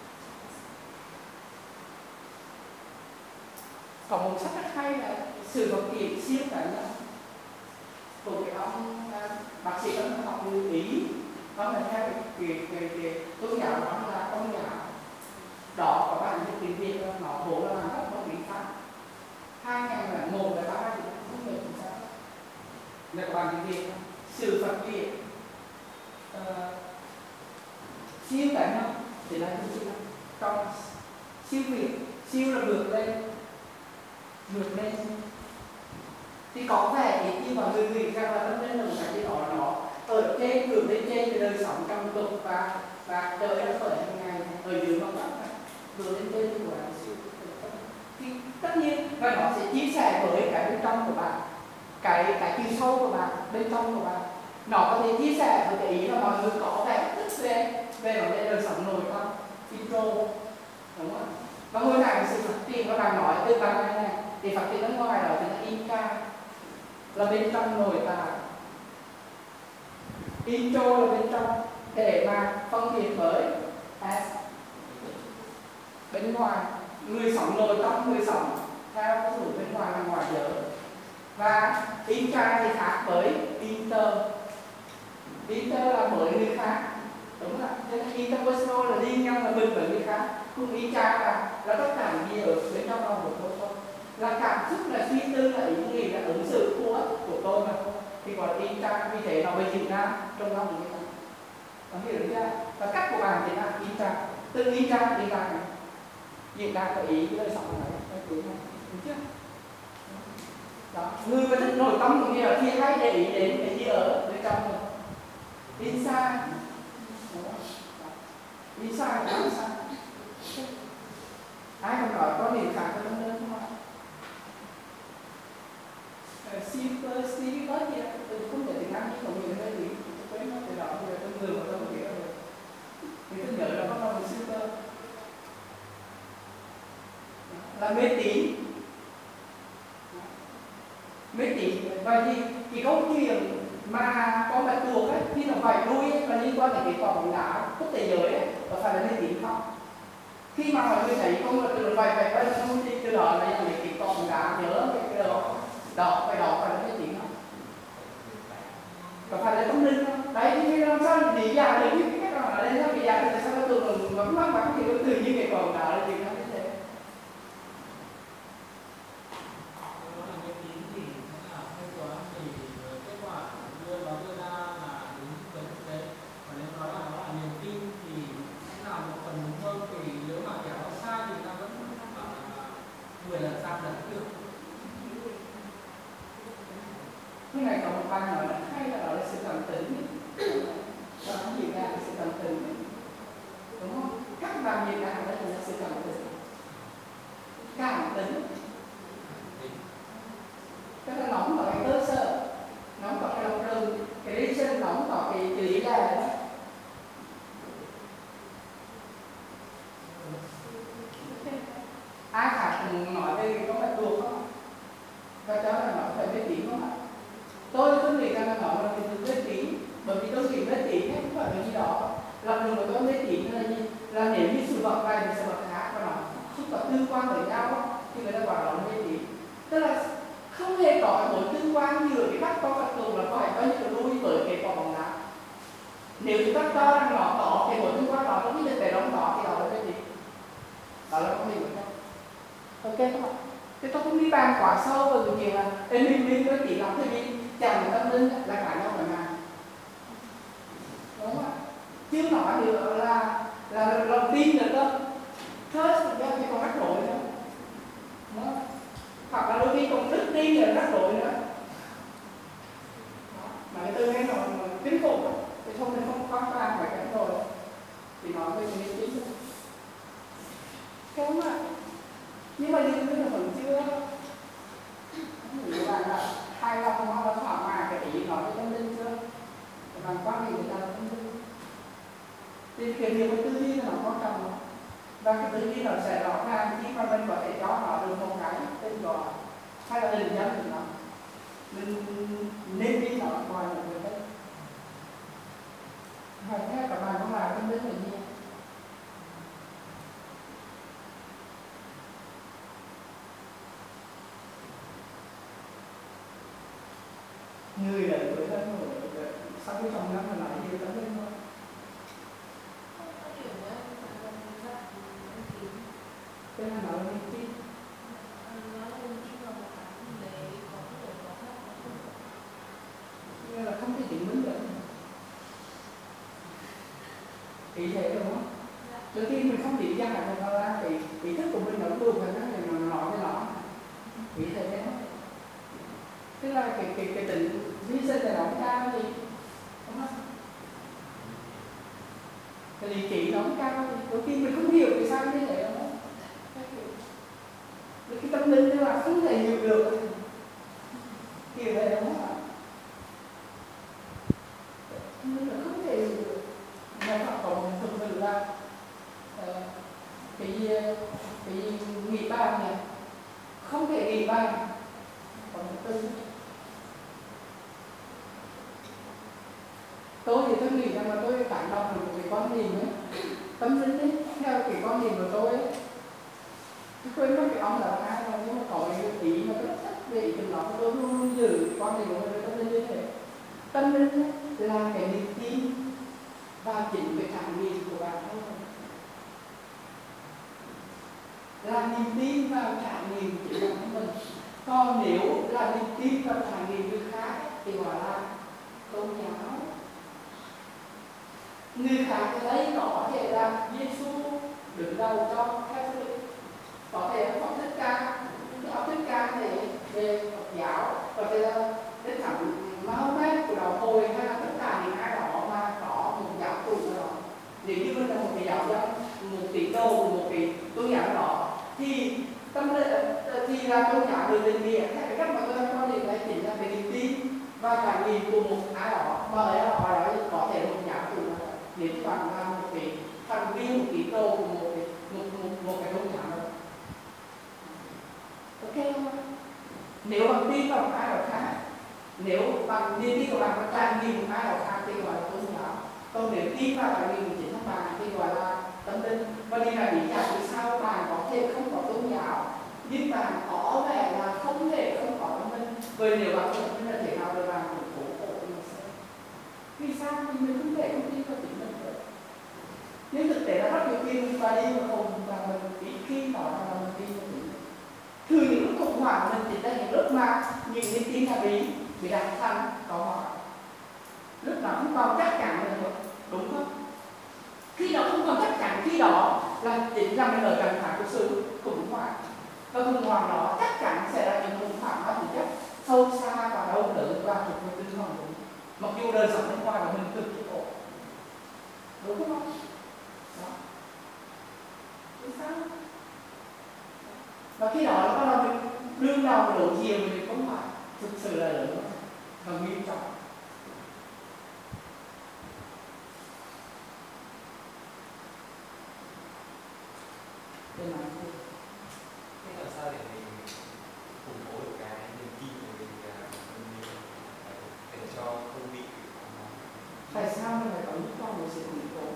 Có một sách rất hay là sự vật kiện siêu cá nhân của cái ông bác sĩ tâm học người Ý. Đó là theo cái tôn giáo đó là công giáo. Đó có bạn những tiếng Việt nó bố là làm rất bất lý pháp. 2001 là 3 gì không được chính xác. Là các bạn tiếng Việt sự vật kiện siêu cá nhân thì là cái gì? Trong siêu việt, siêu là vượt lên thì có vẻ như mọi người nghĩ rằng là tâm linh là một cái gì đó nó ở trên vượt lên trên cái đời sống trong tục và đời đã khởi hàng ngày ở dưới mặt đất vượt lên trên thì gọi là siêu thì tất nhiên và nó sẽ chia sẻ với cái bên trong của bạn, cái chiều sâu của bạn, bên trong của bạn. Nó có thể chia sẻ với cái ý là mọi người có vẻ rất về vấn đề đời sống nội tâm intro, đúng không? Và ngôi này sự phát triển các bạn nói từ ban này thì phát triển ở ngoài đó thì là intra là bên trong nội tại, intro là bên trong để mà phân biệt với as bên ngoài, người sống nội tâm, người sống theo cái thủ bên ngoài là ngoài giới. Và intra thì khác với inter là với người khác, đúng không ạ? Nên interpersonal là liên nhau là mình với người khác, cùng intra là tất cả những gì ở bên trong lòng của tôi thôi, là cảm xúc, là suy tư, là ý nghĩ, là ứng xử của tôi mà thôi. Thì gọi là intra, vì thế nó mới diễn ra trong lòng của người ta. Có hiểu được chưa? Và cách của bạn thì là intra, từ intra đi ra diễn ra cái ý cái đời sống này, đúng chưa? Đó. Người mà thích nội tâm của người thì hay để ý đến cái gì ở bên trong mình. Inside, inside. Ai còn nói có điểm khác hơn đơn không ạ? Super gì đó, tôi không thể tiếng Anh nhưng mà người hơi gì tôi quên nó từ đó bây giờ tôi ngừng mà tôi không hiểu được. Thì tôi nhớ là có một super là mê tín và thì câu chuyện mà con bạch tuộc ấy khi nó vạch đuôi ấy, là liên quan đến cái quả bóng đá quốc tế giới ấy, có phải là mê tín không? Khi mà mọi người thấy con bạch tuộc vạch quay đuôi thì từ đó là cái quả bóng đá nhớ cái đó phải là mê tín không? Có phải là tâm linh không? Đấy thì làm sao để giả được những cái đó là lên sao bị giả được, sao bạch tuộc nó vắng vắng thì nó từ như cái quả bóng đá là gì đó như thế. Kết quả đưa ra là đúng với thực tế, và nếu nó Cái này còn một bài nói là hay là gọi là sự đồng tính. Và nó diễn ra là sự đồng tính, đúng không? Các bạn diễn ra đó là sự đồng tính, cảm tính. Tức là nóng vào cái cơ sở, nóng vào cái lòng rừng, cái reason nóng vào cái lý lẽ đó. Ai khác cũng nói về có phải tuộc không? Và cho là nói phải biết tính không ạ? Tôi nghĩ rằng là nó là cái từ biết tính, bởi vì tôi nghĩ biết tính không phải là gì đó. Lập luận của tôi biết tính là gì? Là nếu như sự vật này thì sự vật khác và nó không có tương quan với nhau thì người ta gọi đó là biết tính. Tức là không hề có mối tương quan giữa cái bắt con vật tùng là phải có những đuôi với cái quả bóng đá. Nếu chúng ta cho rằng nó có cái mối tương quan đó trong cái thực tế đó thì đó là cái gì? Đó là con mình của nhau. Ok không ạ? Thế tôi không đi bàn quá sâu vào cái chuyện là mình với chỉ làm thì mình chẳng tâm linh là cả nhau phải mà. Đúng không ạ? Chứ nói được là lòng tin được đâu. Trust thực ra thì còn rắc rối nữa. Đúng không? Hoặc là đôi khi còn đức tin là rắc rối nữa. Mà cái từ này nó kinh khủng thì không nên không quan trọng phải cái rồi thì nói về cái niềm tin. Đúng không ạ? Nhưng mà niềm tin là vẫn chưa nghĩ là hai lòng nó là thỏa mãn cái ý nói về tâm linh chưa? Bằng quan điểm là tâm linh. Thì cái điều cái tư duy là nó quan trọng. Và cái tư duy nó sẽ rõ ràng khi mà mình có thể cho nó được một cái tên gọi hay là hình dáng của nó. Mình nên đi nó ngoài một người đấy. Và thế các bạn cũng làm tâm linh là gì? Người lớn tuổi hơn rồi, sau khi trong năm là nói gì tâm linh thôi. Thế là nói là niềm tin. Nghĩa là không thể chứng minh được. Ý thế đúng không? Đôi khi mình không nghĩ ra là cái ý thức của mình nó đủ hay là nó nói với nó. Ý thế đấy không? Tức là cái tính lý sinh là nó cao gì? Đúng không? Cái lý trí nó cao gì? Đôi khi mình không hiểu vì sao như thế đúng không? Cái tâm linh là không thể hiểu được. Hiểu thế đúng không ạ? Tâm linh là không thể hiểu được. Mà họ có một thực sự là cái nghị bàn này không thể nghị bàn. Còn một từ tôi thì tôi nghĩ rằng là tôi tán đồng được một cái quan điểm ấy, tâm linh ấy, theo cái quan điểm của tôi ấy. Tôi quên mất cái ông là ai rồi, nhưng mà có cái ý mà tôi rất thích về ý tưởng đó, tôi luôn luôn giữ cái quan điểm của tôi tâm linh như thế. Tâm linh ấy là cái niềm tin và chính cái trải nghiệm của bạn thôi. Là niềm tin vào trải nghiệm của bản thân mình. Còn nếu là niềm tin vào trải nghiệm người khác thì gọi là tôn giáo. Người khác ở đây có thể là Giêsu đứng đầu cho Catholic, có thể là Phật Thích Ca, Phật Thích Ca thì về Phật giáo, có thể là Đức Thánh Mahomet của đạo Hồi hay là tất cả những ai đó mà có một giáo cụ đó. Nếu như mình là một cái giáo dân, một tín đồ của một cái tôn giáo đó thì thì là tôn giáo được định nghĩa theo cái cách mà tôi quan điểm này chính là cái niềm tin và trải nghiệm của một ai đó mà ở đó có thể một giáo cụ đó nếu bạn là một cái thành viên một tín đồ của một cái tôn giáo đó. Ok không? Nếu bạn tin vào một ai đó khác, nếu bạn niềm tin của bạn có trải nghiệm một ai đó khác thì gọi là tôn giáo. Còn nếu tin vào trải nghiệm của chính bạn thì gọi là tâm linh. Và điều này lý giải vì sao bạn có thể không có tôn giáo nhưng bạn có vẻ là không thể không có tâm linh. Bởi nếu bạn không tin là thế nào rồi bạn cũng khổ khổ như thế. Vì sao? Vì mình không thể không tin vào chính mình được. Nhưng thực tế là rất nhiều khi mình đi mà không và mình ít khi nói là mình tin vào chính mình. Từ những lúc khủng hoảng mình chỉ là những lúc mà những niềm tin là bị đặt thành có hỏi. Lúc nào không còn chắc chắn nữa, đúng không? Khi đó không còn chắc chắn, khi đó là chính là mình ở trạng thái của sự khủng hoảng. Và khủng hoảng đó chắc chắn sẽ là những khủng hoảng có tính chất sâu xa và đau đớn qua thuộc về tinh thần đúng. Mặc dù đời sống bên ngoài của mình cực kỳ khổ, đúng không? Đó. Chính xác. Và khi đó nó bắt đầu mình đương đầu đổ chiều mình không phải thực sự là lớn và nghiêm trọng. Để nói gì? Thế làm sao để mình củng cố được cái niềm tin của mình để cho không bị Tại sao mình phải có những con một sự củng cố?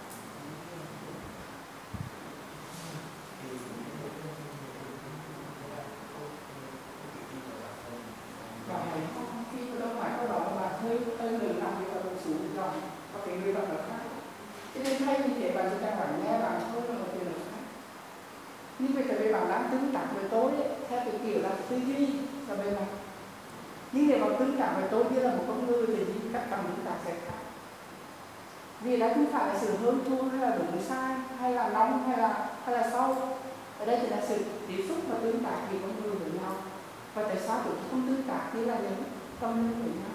Và hãy không khi tôi đâu phải có đó mà hơi lười nằm như là một xuống lòng có thể người bạn là khác. Cho nên thay vì thế bạn chỉ cần bạn nghe bạn thôi là một điều là khác. Nhưng bây giờ vì bạn đang tương tác với tôi ấy, theo cái kiểu là tư duy là bên này. Nhưng nếu bạn tương tác với tôi như là một con người thì các cảm tương tác sẽ khác. Vì đó không phải là sự hơn thua hay là đúng sai hay là nóng hay là sâu. Ở đây chỉ là sự tiếp xúc và tương tác vì con người với nhau. Và tại sao chúng ta không tương tác như là những con người với nhau?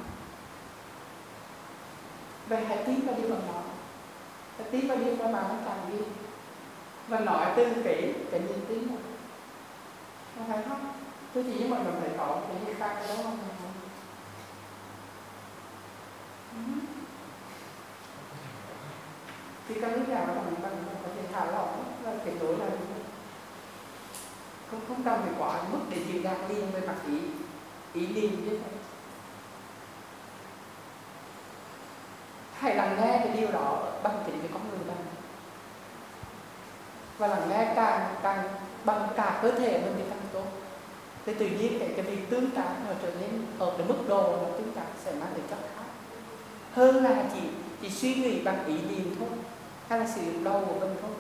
Vậy hãy tin vào điều bạn nói. Hãy tin vào điều mà bạn đang làm đi. Và nói từ cái niềm tin này. Không phải không? Tôi chỉ như mọi người phải có cái gì khác cái đó không? Thì các lúc nào bạn có thể thả lỏng là cái đối là không cần phải quá mức để dịu dàng liền với mặt ý niệm như thế. Hãy lắng nghe cái điều đó bằng chính cái con người bạn. Và lắng nghe càng bằng cả cơ thể mình thì càng tốt. Thì tự nhiên cái việc tương tác nó trở nên ở cái mức độ mà tương tác sẽ mang đến chất khác. Hơn là chỉ suy nghĩ bằng ý niệm thôi, hay là sử dụng đầu của mình thôi.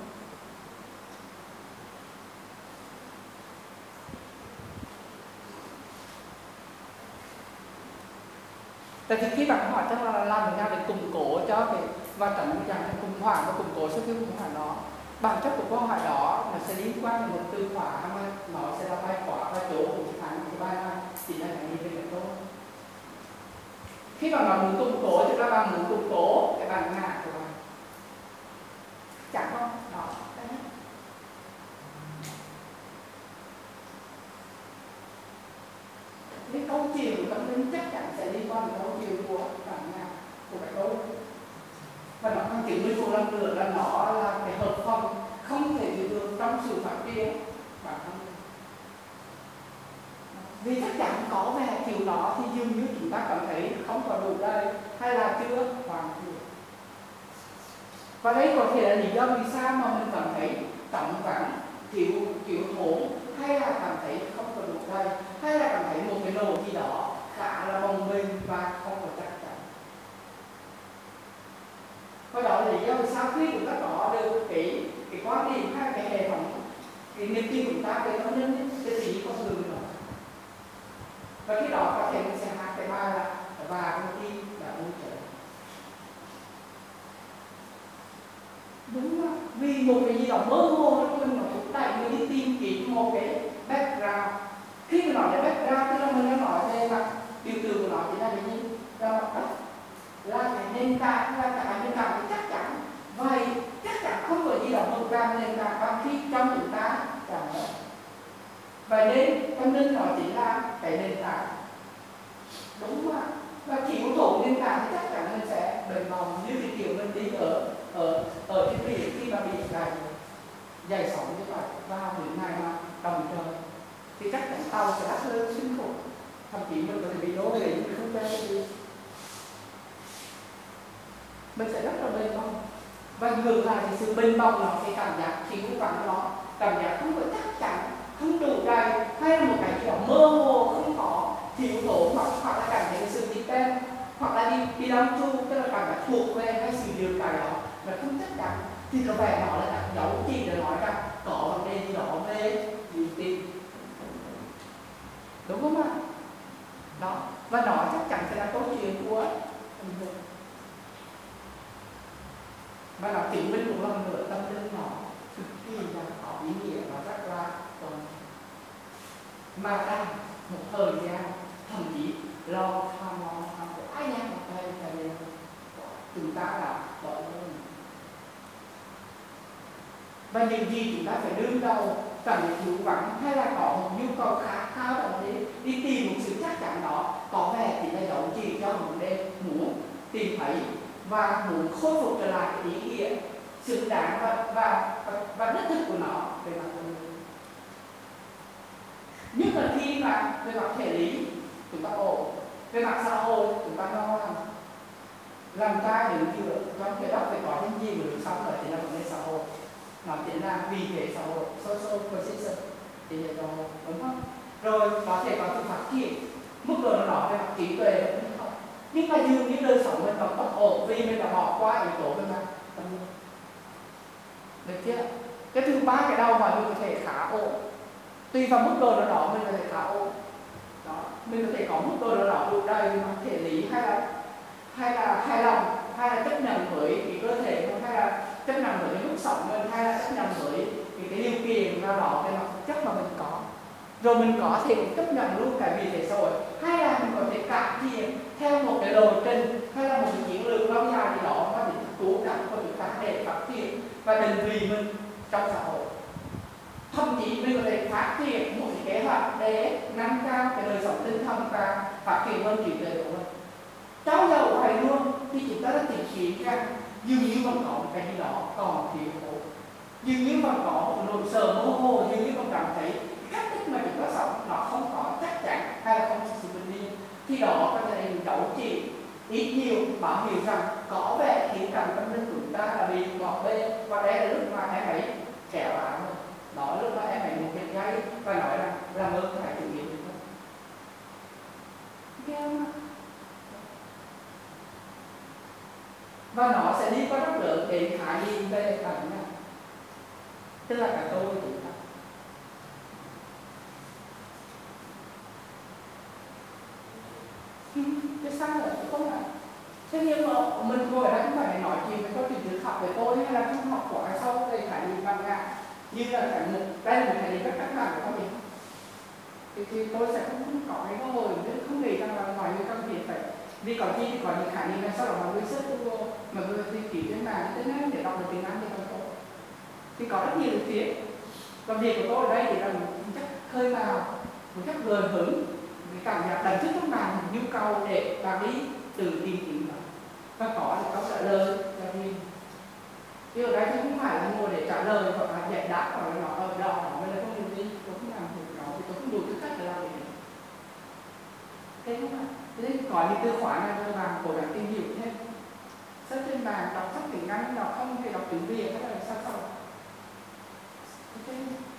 Tại vì khi bạn hỏi chắc là làm thế nào để củng cố cho cái và tránh rằng cái khủng hoảng và củng cố sau khi khủng hoảng đó, bản chất của câu hỏi đó nó sẽ liên quan đến một từ khóa mà nó sẽ là bài khóa và chỗ của cái bài này chỉ là cái gì về cái câu. Khi mà bạn muốn củng cố thì các bạn muốn củng cố cái bản ngã của bạn, chẳng không? Đó. Cái câu chiều của tâm linh chắc chắn sẽ liên quan đến câu chiều của bản ngã của cái câu. Và nó còn chứng minh một lần nữa là nó là cái hợp phần không thể bị được trong sự phát triển bản thân. Vì chắc chắn có vẻ kiểu đó thì dường như chúng ta cảm thấy không có đủ đây hay là chưa hoàn thiện. Và đây có thể là lý do vì sao mà mình cảm thấy trống vắng, thiếu thốn hay là cảm thấy không có đủ đây hay là cảm thấy một cái đồ gì đó khá là bồng bềnh và không có chắc chắn. Và đó là lý do vì sao khi chúng ta có được cái quan điểm hay cái hệ thống cái niềm tin của chúng ta về tâm linh cái gì không ngừng nữa. Và khi đó có thể mình sẽ hát cái bài là và công ty đã vui trở. Đúng không? Vì một cái gì đó mơ hồ nó mình thúc đẩy mình đi tìm kiếm một cái background. Khi mình nói về background tức là mình đang nói về mặt biểu tượng của nó chỉ là cái gì? Là mặt đất, là cái nền tảng, là cái nền tảng chắc chắn. Vậy chắc chắn không có gì đó vượt qua nền tảng và khi trong chúng ta cảm nhận. Vậy nên tâm linh nó chỉ là cái nền tảng. Đúng không ạ? Và thiếu thốn nền tảng thì chắc chắn mình sẽ bền vòng như cái kiểu mình đi ở trên biển khi mà bị dày sóng như vậy vào những ngày mà đồng trời thì chắc chắn tàu sẽ đắt hơn sinh khổ, thậm chí mình có thể bị đổ về nhưng không chơi gì, mình sẽ rất là bền vòng. Và ngược lại thì sự bền vòng nó cái cảm giác thiếu vắng nó, cảm giác không có chắc chắn, không đủ đầy hay là một cái gì đó mơ hồ không có, thiếu thốn hoặc là cảm thấy sự đi tên hoặc là đi đâm chu, tức là cảm giác thuộc về hay sự điều cái đó mà không chắc chắn thì có vẻ nó là đặt dấu chỉ để nói rằng có vấn đề gì đó về niềm tin, đúng không ạ? Đó, và nó chắc chắn sẽ là câu chuyện của mình. Và nó chứng minh một lần nữa tâm linh nó thực kỳ là có ý nghĩa và rất là còn mà đang một thời gian thậm thậm chí lo tham của ai nha hay chúng ta là gọi hơn. Và những gì chúng ta phải đương đầu cần thiếu vắng hay là có một nhu cầu khát khao đó để đi tìm một sự chắc chắn đó, có vẻ thì là dấu chỉ cho vấn đề muốn tìm thấy và muốn khôi phục trở lại cái ý nghĩa xứng đáng và đích thực của nó về mặt tâm linh. Nhất là khi mà về mặt thể lý chúng ta ổn, về mặt xã hội chúng ta lo làm trai đứng giữa trong cái đó phải có những gì mà được sống rồi thì là vấn đề xã hội, nó chính là vì thế xã hội social position thì là xã hội, đúng không? Rồi có thể có sự phát triển mức độ nó về mặt trí tuệ không, nhưng mà dường như đời sống mình còn bất ổn vì mình đã bỏ qua yếu tố về mặt tâm linh. Được chưa? Cái thứ ba cái đầu mà mình có thể khá ổn, tùy vào mức độ đó mình có thể khá ổn đó, mình có thể có mức độ đó đủ đầy mặt thể lý hay là hài lòng, hay là chấp nhận với cái cơ thể mình, hay là chấp nhận với cái mức sống mình, hay là chấp nhận với cái điều kiện nào đó về mặt chất mà mình có, rồi mình có thể chấp nhận luôn cái vị thế xã hội, hay là mình có thể cải thiện theo một cái lộ trình hay là một cái chiến lược lâu dài gì đó mà để cố gắng của chúng ta để phát triển và định vị mình trong xã hội. Thậm chí mình có thể phát triển một cái kế hoạch để nâng cao cái đời sống tinh thần và phát triển hơn trí tuệ của mình. Cháu giàu vậy luôn thì chúng ta đã tìm kiếm rằng dường như vẫn có một cái gì đó còn thiếu hụt, dường như vẫn có một nỗi sợ mơ hồ, dường như vẫn cảm thấy cách thức mà chúng ta sống nó không có chắc chắn hay là không có sự bình yên, thì đó có thể là những dấu chỉ ít nhiều báo hiệu rằng có vẻ khía cạnh tâm linh của chúng ta là bị bỏ bê, và đây là lúc mà em ấy kéo áo rồi. Đó lúc đó em ấy một cái dây và nói rằng làm ơn phải chủ nghĩa được không? Ghê không? Và nó sẽ đi qua rất lớn đến khái niệm về bản năng, tức là cả tôi của chúng ta. Chứ sao lại không phải? Thế nhưng mà mình ngồi ở đây không phải để nói chuyện với câu chuyện tự học về tôi, hay là không học quá sâu về khái niệm văn ngã, như là khái niệm đây là một khái niệm rất căng thẳng của mình. Thì tôi sẽ không có cái cơ hội để không nghĩ rằng là mọi người cần thiết phải, vì có chi thì có những khái niệm này sau đó mọi người search Google, mọi người tìm kiếm trên mạng internet để đọc được tiếng Anh thì không có. Thì có rất nhiều phía. Và việc của tôi ở đây thì là một chất khơi mào, một chất gợi hứng, cái cảm giác đánh thức trong bạn nhu cầu để bạn đi tự tìm kiếm nó và có được câu trả lời cho riêng. Chứ ở đây thì không phải là ngồi để trả lời hoặc là giải đáp hoặc là nó ở đó nó mới là không được đi, tôi không làm được nó thì tôi không đủ tư cách để làm được. Thế không ạ? Thế nên có những từ khóa này cho bạn cố gắng tìm hiểu thêm. Search trên mạng đọc sách tiếng Anh, đọc không thể đọc tiếng Việt, hay là sao sao? Ok.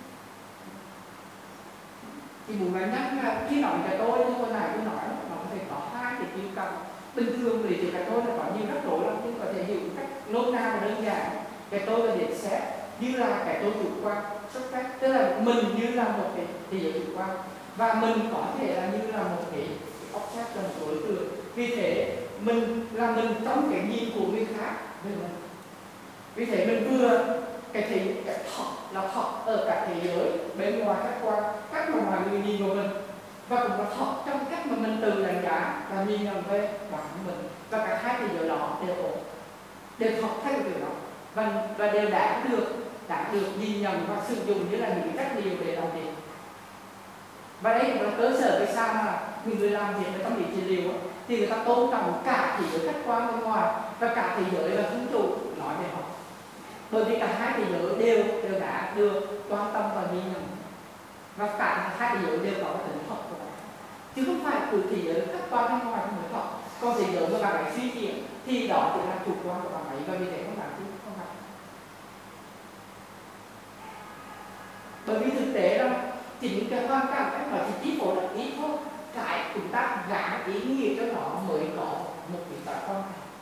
Thì muốn nói nhắc là khi nói cái tôi như hồi nãy tôi nói nó có thể có hai cái yêu cầu. Bình thường thì cái tôi là có nhiều rắc rối lắm, nhưng có thể hiểu cách nôm na và đơn giản. Cái tôi là nhận xét như là cái tôi chủ quan, xuất phát, tức là mình như là một cái thì chủ quan, và mình có thể là như là một cái object, là một đối tượng. Vì thế mình là mình trong cái nhìn của người khác về mình. Vì thế mình vừa cái thật là thật ở cả thế giới bên ngoài khách quan, cách mà mọi người nhìn vào mình, và cũng là thật trong cách mà mình tự đánh giá và nhìn nhận về bản thân mình, và cả hai thế giới đó đều ổn, đều thật thay điều đó và đều đã được nhìn nhận và sử dụng như là những cách điều để làm việc. Và đây cũng là cơ sở về sao mà những người làm việc với tâm lý trị liệu thì người ta tôn trọng cả thế giới khách quan bên ngoài và cả thế giới là thân chủ nói về họ, bởi vì cả hai thế giới đều đã được quan tâm và ghi nhận, và cả hai thế giới đều có tính thật của bạn, chứ không phải từ thế giới khách quan bên ngoài mới thật. Còn thế giới mà bạn ấy suy diễn thì đó chỉ là chủ quan của bạn ấy, và vì thế không phải chứ không phải. Bởi vì thực tế là chính cái hoàn cảnh cách nó chỉ chi phối rất ít thôi, cái chúng ta gắn ý nghĩa cho nó mới có một cái tác quan.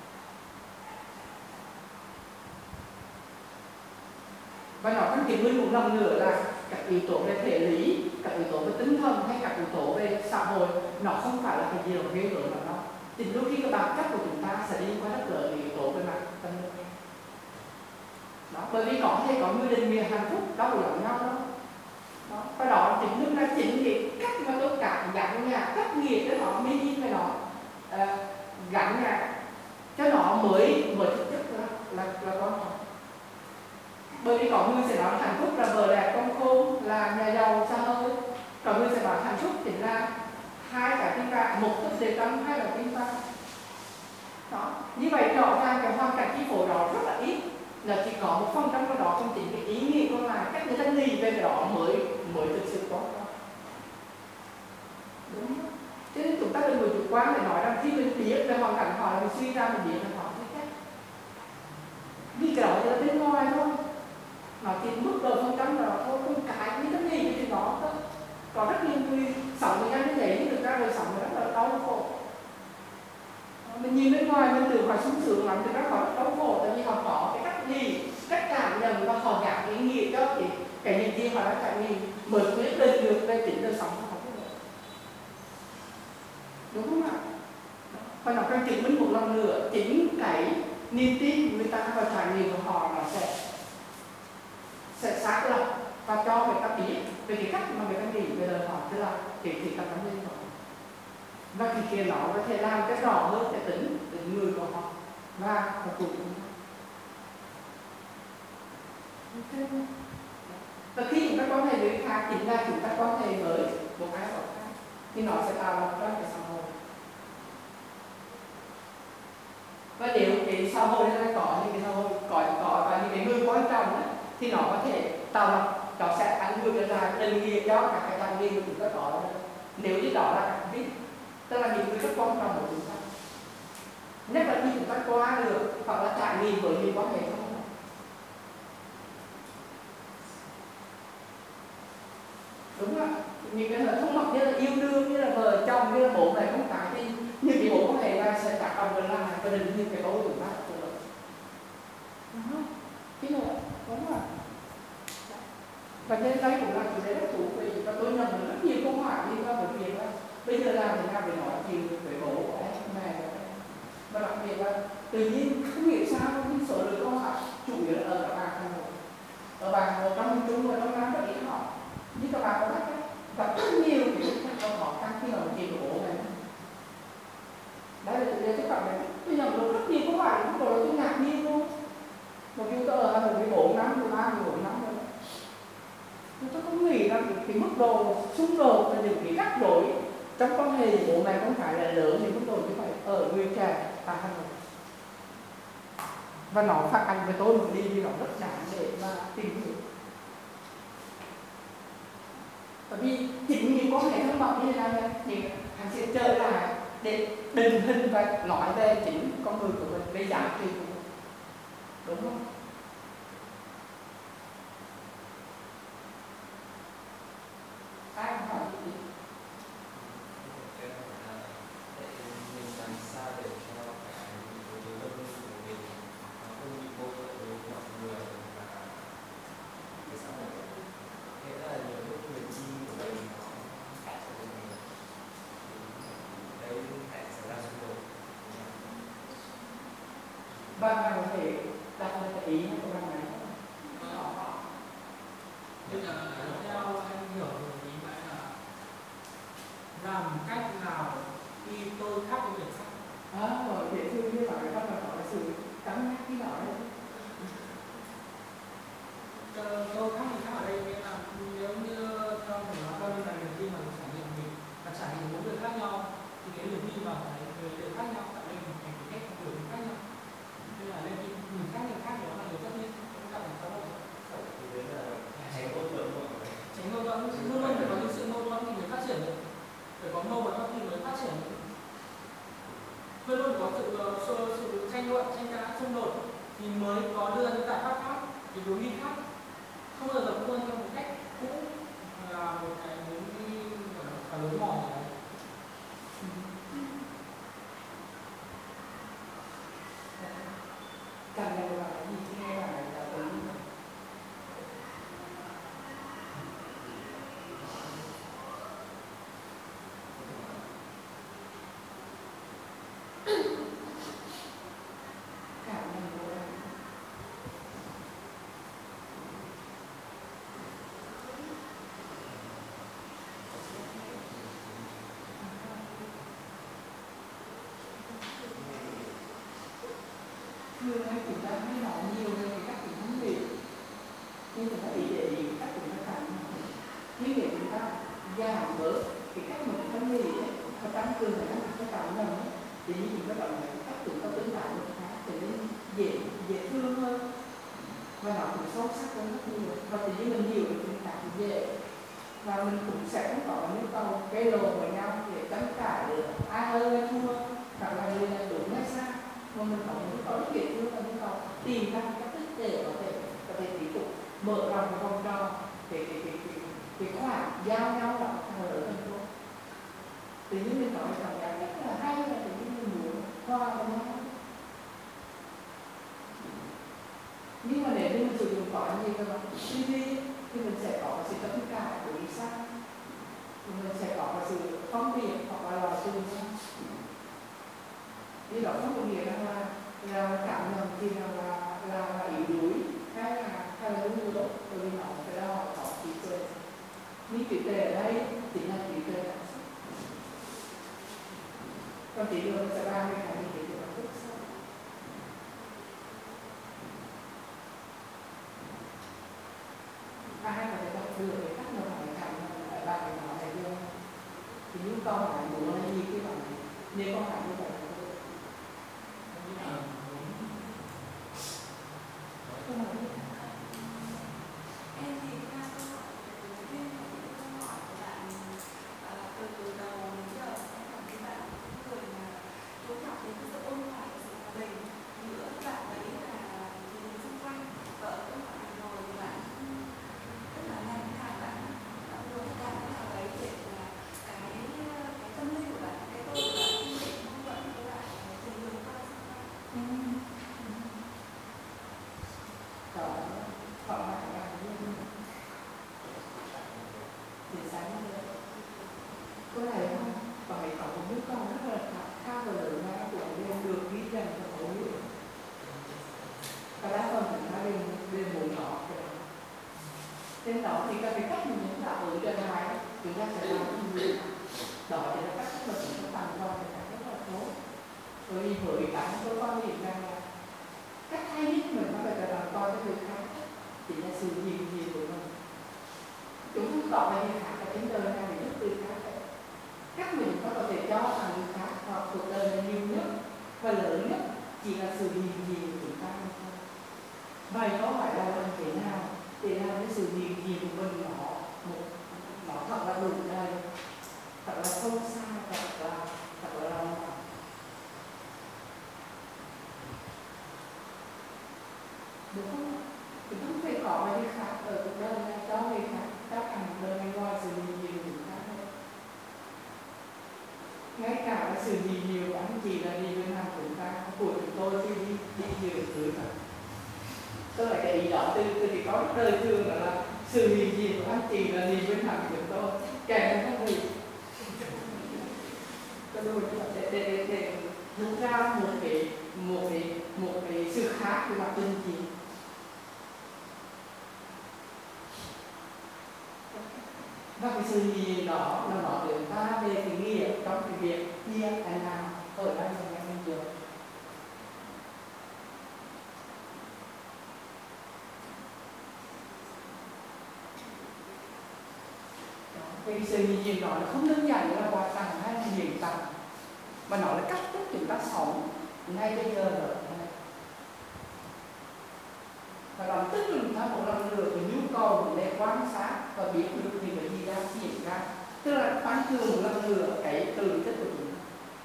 Và nó cũng chứng minh một lần nữa là các yếu tố về thể lý, các yếu tố về tinh thần hay các yếu tố về xã hội nó không phải là cái gì đó ghê gớm nào đó. Thì đôi khi cái bản chất của chúng ta sẽ đi qua rất lớn yếu tố về mặt tâm linh. Đó, bởi vì có thể có người định nghĩa hạnh phúc đâu lẫn nhau đó. Và đó chính là chính cái cách mà tôi cảm nhận là cách nghĩa cho nó có người sẽ nói hạnh phúc là vợ đẹp con khôn, là nhà giàu xa hơi. Có người sẽ nói hạnh phúc chính là hai cái tình cảm, một thức đề tâm, hai là tình cảm. Đó, như vậy rõ ràng cái hoàn cảnh chi phối đó rất là ít, là chỉ có một phần trong đó không chính cái ý nghĩa của là cách người ta nghĩ về cái đó mới thực sự có. Đúng không? Cho nên chúng ta đừng có chủ quan để nói rằng khi mình biết về hoàn cảnh họ là mình suy ra mình biết là họ như thế. Vì cái đó chỉ là bên ngoài thôi, nó chỉ mức độ phần trăm đó thôi, không cái như thế gì thì nó có rất nhiều người sống với nhau như thế nhưng thực ra đời sống rất là đau khổ. Mình nhìn bên ngoài mình tưởng họ sung sướng lắm, thực ra họ rất đau khổ tại vì họ có cái cách gì, cách cảm nhận và họ giảm ý nghĩa cho cái những gì họ đã trải nghiệm mới quyết định được về chính đời sống của họ. Đúng không ạ? Và nó càng chứng minh một lần nữa chính cái niềm tin của người ta và trải nghiệm của họ nó sẽ xác lập và cho người ta biết về cái cách mà người ta nghĩ về lời họ, tức là cái tâm linh của họ. Và khi kia nó có thể làm cái rõ hơn cái tính người của họ và cuộc của họ. Và khi chúng ta quan hệ với người khác chính là chúng ta quan hệ với một ai đó khác thì nó sẽ tạo ra cái xã hội. Và nếu cái xã hội này có những cái xã hội có và những cái người quan trọng đó, thì nó có thể tạo ra, nó sẽ ảnh hưởng ra định nghĩa cho các cái thành viên của chúng ta có. Nếu như đó là các biết, tức là những người rất quan trọng của chúng ta, nhất là khi chúng ta qua được hoặc là trải nghiệm với những quan hệ không. Đúng không? Những cái hệ thống mặt như là yêu đương, như là vợ chồng, như là bố mẹ con cái thì những cái mối quan hệ này sẽ tác động đến là gia đình như cái đối tượng đó của mình. Đúng không? Cái nữa, đúng không? Và trên đây cũng là chủ đề rất thú vị và tôi nhận được rất nhiều câu hỏi liên quan đến việc là bây giờ làm thế nào để nói chuyện với bố của em, mẹ của em. Và đặc biệt là tự nhiên không hiểu sao những số lượng câu hỏi chủ yếu là ở các bạn Hà Nội. Ở bạn Hà Nội trong miền Trung và trong Nam rất ít hỏi. Như các bạn có thấy gặp rất nhiều những câu hỏi khác khi nói chuyện với bố mẹ. Đấy là chủ đề các bạn này. Tôi nhận được rất nhiều câu hỏi, lúc đó tôi ngạc nhiên luôn. Một khi tôi ở Hà Nội 14 năm, 13, 14 năm rồi. Tôi không nghĩ là cái mức độ xung đột và những cái rắc rối trong quan hệ bố mẹ không phải là lớn những mức độ như vậy ở người trẻ tại Hà Nội. Và nó phản ánh với tôi một đi nó rất đáng để mà tìm hiểu. Bởi vì chính những quan hệ thân mật như thế này thì hắn sẽ trở lại để định hình và nói về chính con người của mình, về giá trị của mình. Đúng không? Ai hỏi gì? Mình làm sao để cho cái đối tượng của mình nó không bị mâu thuẫn với mọi người và cái xã hội. Nghĩa là nhiều lúc quyền chi của mình nó cãi cho mình, đấy lại xảy ra xung đột. Bạn nào có thể đặt một cái ý của bạn này? Bây giờ theo em hiểu rồi ý vậy là làm cách nào khi tôi khác với người khác. Rồi dễ thương như vậy, bắt đầu hỏi sự cắn nhắc cái đó đấy. Tôi khác người khác ở đây nghĩa là nếu như theo mình nói coi như là niềm tin mà mình trải nghiệm mình và trải nghiệm bốn người khác nhau thì cái niềm tin vào cái người đều khác nhau, tại đây mình thành cái cách của người khác nhau. Nên là nên mình khác người khác đó là điều tất nhiên chúng ta phải có Thì đấy là tránh mâu thuẫn mọi người. tránh mâu thuẫn, luôn luôn phải có những sự mâu thuẫn thì mới phát triển được, phải có mâu thuẫn thì mới phát triển được. Luôn luôn có sự tranh luận, tranh cãi, xung đột thì mới có đưa những giải pháp khác, những hướng đi khác. Không bao giờ tập trung theo một cách cũ là một cái hướng đi và lối mòn này. Cảm nhận là gì nghe là đúng. Cảm nhận của em. nhưng để chúng ta giảm bớt cái cách mà chúng ta nghĩ ấy, và tăng cường cái cảm nhận ấy, thì như các bạn nói cách chúng ta tương tác một cái trở nên dễ thương hơn và nó cũng sâu sắc hơn rất nhiều, và tự nhiên mình hiểu được tình cảm dễ, và mình cũng sẽ không có nhu cầu gây lộn với nhau để tranh cãi được ai hơn ai thua hoặc là người là đúng hay sai, mà mình có nhu cầu dễ thương và nhu cầu tìm ra cách thức để có thể tiếp tục mở rộng cái vòng tròn cái khoảng giao nhau đó càng lớn hơn thôi. Tự nhiên mình có cái cảm giác rất là hay, là tự nhiên mình muốn hòa vào nhau. Nhưng mà nếu như mình sử dụng có như các bạn TV thì mình sẽ có sự tất cả của ý sao, mình sẽ có sự phân biệt hoặc là loại trừ nhau. Thì đó không có nghĩa là cảm nhận thì là yếu đuối hay là ngu dốt, bởi vì nó phải đòi hỏi có trí tuệ. Nhưng trí tuệ ở đây chính là trí tuệ cảm xúc. Còn tí nữa sẽ ba mươi cái trí tuệ cảm xúc sau. Ai có thể đọc được cái cách mà bạn cảm nhận ở bạn cái nói này chưa? Thì những câu hỏi muốn là gì cái bạn này? Nếu câu hỏi như vậy là được. Em thì qua câu hỏi của viên và những câu hỏi của bạn từ đầu đến giờ, em cảm thấy bạn là người mà chú trọng đến cái sự ôn hòa và sự hòa bình giữa bạn ấy và người xung quanh. Và ở câu hỏi này rồi thì bạn rất là làm thẳng, bạn luôn làm cái nào đấy để là cái tâm linh của bạn, cái tôi của bạn không để mong vận của bạn tình người qua xung quanh. Đó, họ lại là những để sáng lên. Có thể không? Phải có một nhu cầu rất là khá và lớn mà của em được ghi nhận và thấu hiểu. Và đa phần chúng ta đều muốn có cái đó. Trên đó thì cái cách mình chúng ta ở trên này chúng ta sẽ làm cái gì? Đó thì là cách mà chúng ta tặng cho người ta rất là tốt. Bởi vì với cả tôi quan điểm rằng là cách hay nhất mình có thể làm coi cho người khác chỉ là sự gì của mình. Chúng không tỏ ra người khác là trên đời này để giúp người khác. Cách mình có thể cho thằng người khác hoặc cuộc đời là nhiều nhất và lớn nhất chỉ là sự gì của chúng ta thôi. Vậy có phải là mình thế nào để làm cái sự gì của mình nó thật là đủ đầy, thật là sâu xa, thật là lòng. Đúng không? Chúng không thể có cái khác ở cuộc đời này cho người khác, chắc hẳn đời này ngoài sự gì của chúng ta thôi. Ngay cả cái sự gì nhiều của anh chị là gì bên hàng chúng ta, của chúng tôi khi đi dự cưới mà. Tức là cái ý đó từ thì có đời thường là sự gì của anh chị là gì bên hàng chúng tôi, kèm không gì. Cho đôi để rút ra một cái sự khác của mặt tình chị. Và cái sự gì đó là nói đến ta về cái nghĩa trong cái việc chia hay nào ở đây là nghe mình chưa. Cái sự gì đó là không đơn giản là quà tặng hay là hiện tặng, mà nó là cách thức chúng ta sống ngay bây giờ rồi. Và làm tức là chúng ta một lần nữa cái nhu cầu để quan sát và biết được thì cái gì đang diễn ra, tức là tăng cường một lần nữa cái từ chất của chúng ta.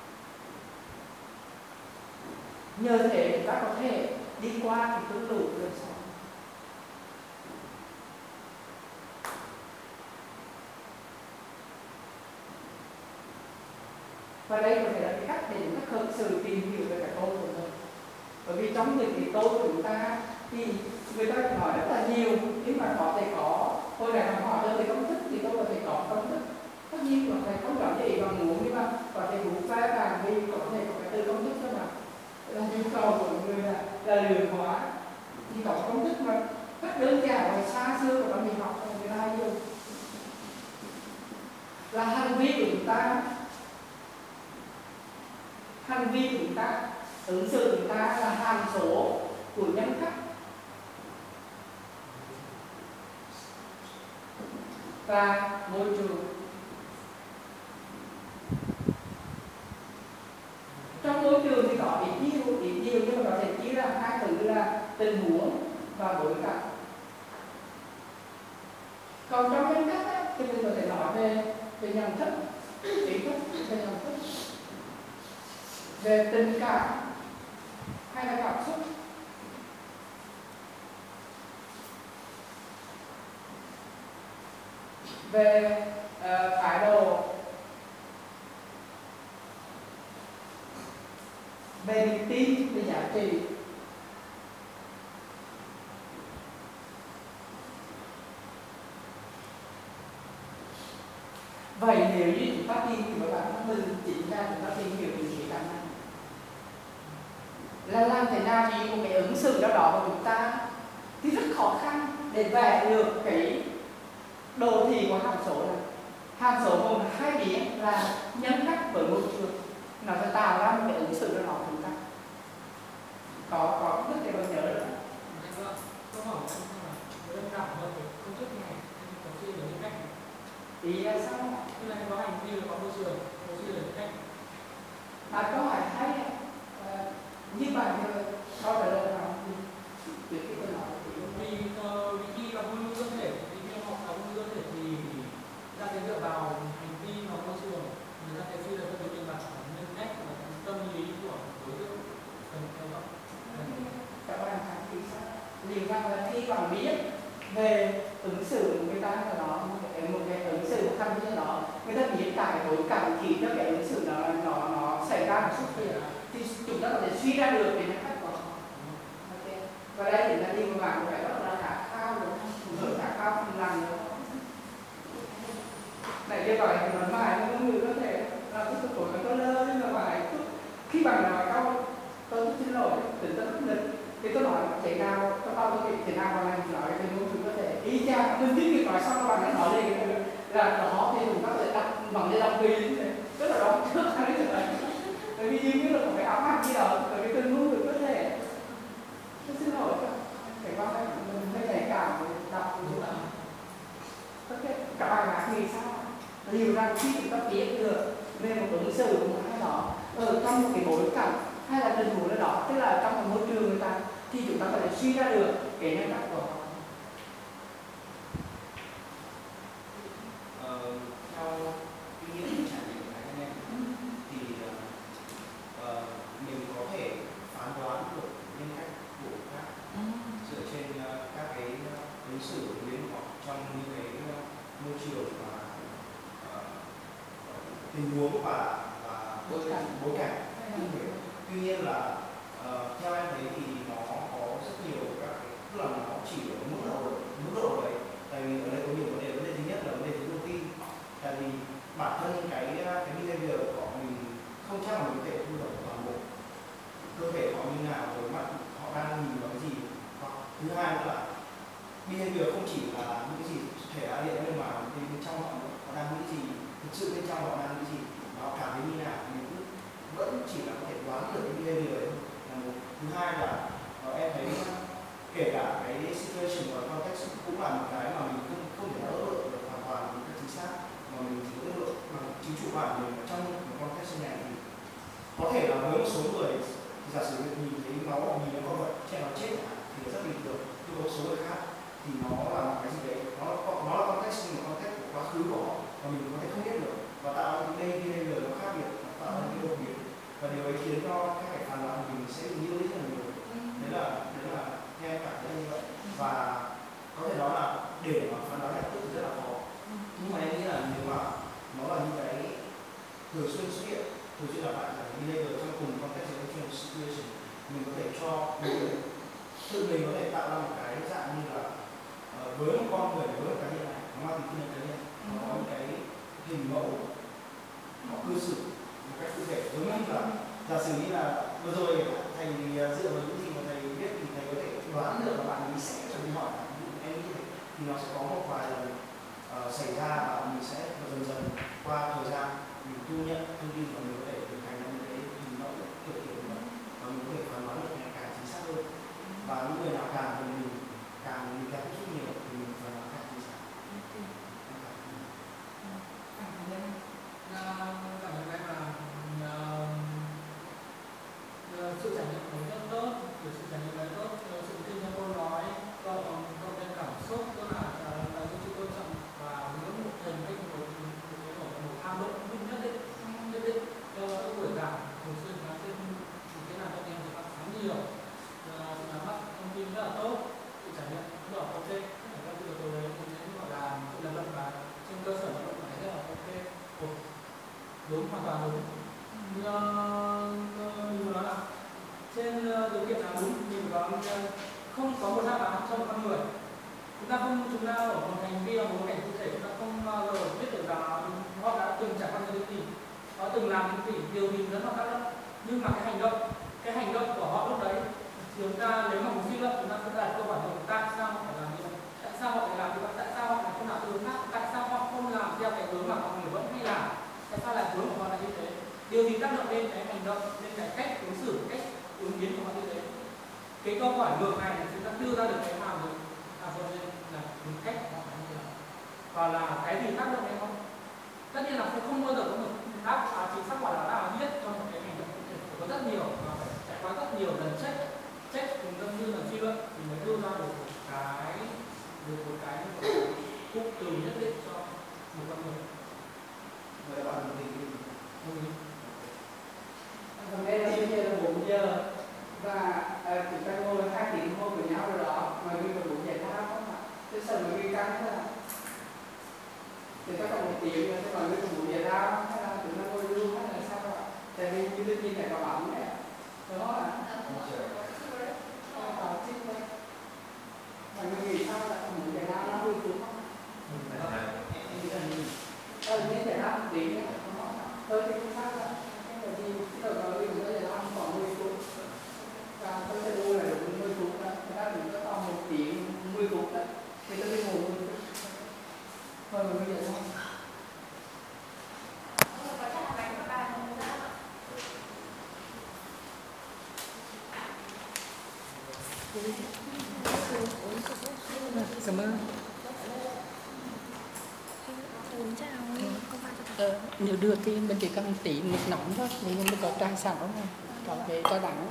Nhờ thế chúng ta có thể đi qua cái cơn lũ đời sống. Và đây có thể là cái cách để chúng ta thực sự tìm hiểu về cái tôi của mình. Bởi vì trong những cái tôi của chúng ta thì người ta nói rất là nhiều, nhưng mà có thể có, tôi này họ hỏi về công thức thì tôi có thể có công thức. Tất nhiên có thể không rõ gì bằng muốn, nhưng mà có thể cũng phá bàn đi, có thể có cái từ công thức đó mà. Là nhu cầu của người là lượng hóa. Thì có công thức mà rất đơn giản và xa xưa của mình học là người ta hay dùng. Là hành vi của chúng ta, ứng xử của chúng ta là hàm số của nhân cách. và môi trường. Trong môi trường thì có ít nhiều nhưng mà có thể chia ra hai thứ là tình huống và bối cảnh. Còn trong nhân cách á, thì mình có thể nói về nhận thức, ý thức, về nhận thức, về tình cảm hay là cảm xúc. Về thái độ, về niềm tin, về giá trị. Vậy nếu như chúng ta tìm hiểu bản thân mình, chính ra chúng ta tìm hiểu những khía cạnh này là làm thế nào thì một cái ứng xử đó của chúng ta thì rất khó khăn để vẽ được cái đồ thị của hàm số này. Hàm số gồm hai biến là nhân cách với môi trường, nó sẽ tạo ra một cái ứng xử đó của chúng ta. Có rất là bạn nhớ rồi đó. Câu hỏi của anh là với em đọc hơn về công thức này, anh có suy về nhân cách này. Ý là sao? Tức là em có hành vi và có môi trường, có suy về nhân cách. Câu hỏi hay này. Như bạn câu trả lời nào từ cái câu hỏi Vì khi vào ngôn ngữ cơ thể, thì khi học vào ngôn ngữ cơ thể thì ra cái dựa vào hành vi và môi trường, người ta sẽ suy được cái mình bảo nhân cách và tâm lý của đối tượng cần theo dõi. Các bạn thấy thì sao? Liệu rằng là khi bạn biết về ứng xử của người ta là đó, một cái ứng xử của tham gia đó, người ta biết cả cái bối cảnh chỉ cho cái ứng xử đó nó xảy ra một xuất hiện thì chúng ta có thể suy ra được về nhân cách của họ. Okay. Và đây thì là đi của bạn phải rất là khả khao đúng không? Rất khả khao phần làm nữa. Này như vậy thì nói mãi nó người có thể là cái tuổi của tôi lơ nhưng mà bài khi bạn nói câu tôi xin lỗi tỉnh rất lịch thì tôi nói thế nào tôi thế nào vào này nói cái ngôn ngữ có thể ý chang tôi biết việc nói xong các bạn đã nói lên là đó thì chúng ta có thể đặt bằng cái đồng ý như thế, tức là đó trước hay như vậy. Bởi vì như là một cái áo mặc gì đó ở cái từng ngôn ngữ có thể tôi xin lỗi phải qua đây mình phải nhạy cảm để đọc như vậy. Ok, các bạn đã nghĩ sao? Liệu rằng khi chúng ta biết được về một ứng xử của một ai đó ở trong một cái bối cảnh hay là tình huống đó, tức là trong một môi trường người ta thì chúng ta có thể suy ra được cái nhân cách của họ. Theo kinh nghiệm trải nghiệm của anh em thì mình có thể phán đoán được nhân cách của các dựa trên các cái ứng xử biến họ trong những cái môi trường và tình huống và bối cảnh. Tuy nhiên là theo em thấy thì nó có rất nhiều các cái, tức là nó chỉ ở mức độ đấy. Tại vì ở đây có nhiều vấn đề thứ nhất là vấn đề thiếu thông tin. Tại vì bản thân cái behavior của mình không chắc là mình có thể thu được toàn bộ cơ thể họ như nào, với mặt họ đang nhìn vào cái gì. Hoặc thứ hai nữa là behavior không chỉ là những cái gì thể hiện bên ngoài, bên trong họ đang nghĩ gì, thực sự bên trong họ đang nghĩ gì, họ cảm thấy như nào, mình vẫn chỉ là có thể đoán được cái behavior đấy là một. Thứ hai là em thấy kể cả cái situation và context cũng là một cái mà mình không thể đỡ được hoàn toàn một cách chính xác, mà mình chỉ có thể lượng bằng chính chủ bản mình ở trong một context này thì có thể là với một số người thì giả sử nhìn thấy máu hoặc nhìn thấy con vật chạy nó chết thì rất bình thường, nhưng có một số người khác thì nó là một cái gì đấy, nó là context nhưng mà context của quá khứ của họ và mình có thể không biết được và tạo ra cái behavior nó khác biệt, tạo ra cái đột biến và điều ấy khiến cho các cái phản ứng của mình sẽ bị nhiều rất là nhiều. Đấy là nghe em cảm thấy như vậy và có thể nói là để mà phán đoán nhận thức thì rất là khó, nhưng mà em nghĩ là nếu mà nó là như cái thường xuyên xuất hiện, thường xuyên lặp lại là behavior trong cùng context situation, mình có thể cho tự mình có thể tạo ra một cái dạng như là với một con người, với một cá nhân này nó mang tính kinh nghiệm cá nhân, nó có một cái hình mẫu họ cư xử một cách cụ thể. Giống như là giả sử như là vừa rồi thầy dựa vào những gì mà thầy biết thì thầy có thể đoán được là bạn ấy sẽ chuẩn bị hỏi em nghĩ thì nó sẽ có một vài lần xảy ra và mình sẽ dần dần qua thời gian mình thu nhận thông tin và mình có thể hình thành những cái hình mẫu kiểu như vậy và mình có thể phán đoán được ngày càng chính xác hơn. Và những người nào càng mình càng tiếp xúc nhiều thì mình phán đoán càng chính xác. như nói là trên điều kiện là đúng mình có không có một đáp án trong con người. Chúng ta ở một hành vi, ở một cảnh cụ thể, chúng ta không bao giờ biết được là họ đã từng trải qua những gì, họ từng làm những gì, điều gì dẫn họ tác động. Nhưng mà cái hành động của họ lúc đấy, chúng ta nếu mà muốn suy luận, chúng ta sẽ đặt câu hỏi là tại sao họ phải làm như vậy, tại sao họ lại làm như vậy, tại sao họ lại không làm theo hướng khác, tại sao họ không làm theo cái hướng mà mọi người vẫn hay làm, tại sao lại hướng của họ là như thế, điều gì tác động lên cái hành động, lên cái cách ứng xử, cách ứng biến của họ như thế. Cái câu hỏi ngược này là chúng ta đưa ra được cái hàm được là một cách họ làm như nào và là cái gì tác động đến họ. Tất nhiên là sẽ không bao giờ có một đáp án chính xác, gọi là đáp án nhất cho một cái hành động cụ thể, có rất nhiều và phải trải qua rất nhiều lần check cùng tâm như là suy luận thì mới đưa ra được một cái cụm từ nhất định cho một con người. Vậy bạn thì Hôm nay là bây giờ là 4 giờ và chúng ta ngồi 2 tiếng ngồi với nhau rồi đó, mà mình còn 4 giải pháp không ạ? Thế sao mà mình căng thế là thì các bạn 1 tiếng rồi, thế còn mình còn 4 giải pháp hay là chúng ta ngồi luôn hay là sao ạ? Tại vì như tự nhiên này có bóng này, đúng không ạ? Mà mình nghĩ sao là 4 giải pháp nó vui đúng không? Nên giải pháp 1 tiếng này, đúng không ạ? Thôi thì không phát là cái gì cái đầu nói mình sẽ làm khoảng 10 phút và tôi sẽ đua là được 10 phút đó, thế là mình có còn 1 tiếng 10 phút đó thì tôi đi ngủ 10 phút thôi mà bây giờ không cảm ơn. Nếu được thì mình chỉ cần tí nước nóng thôi, mình có chai sẵn không, có cái cho đắng.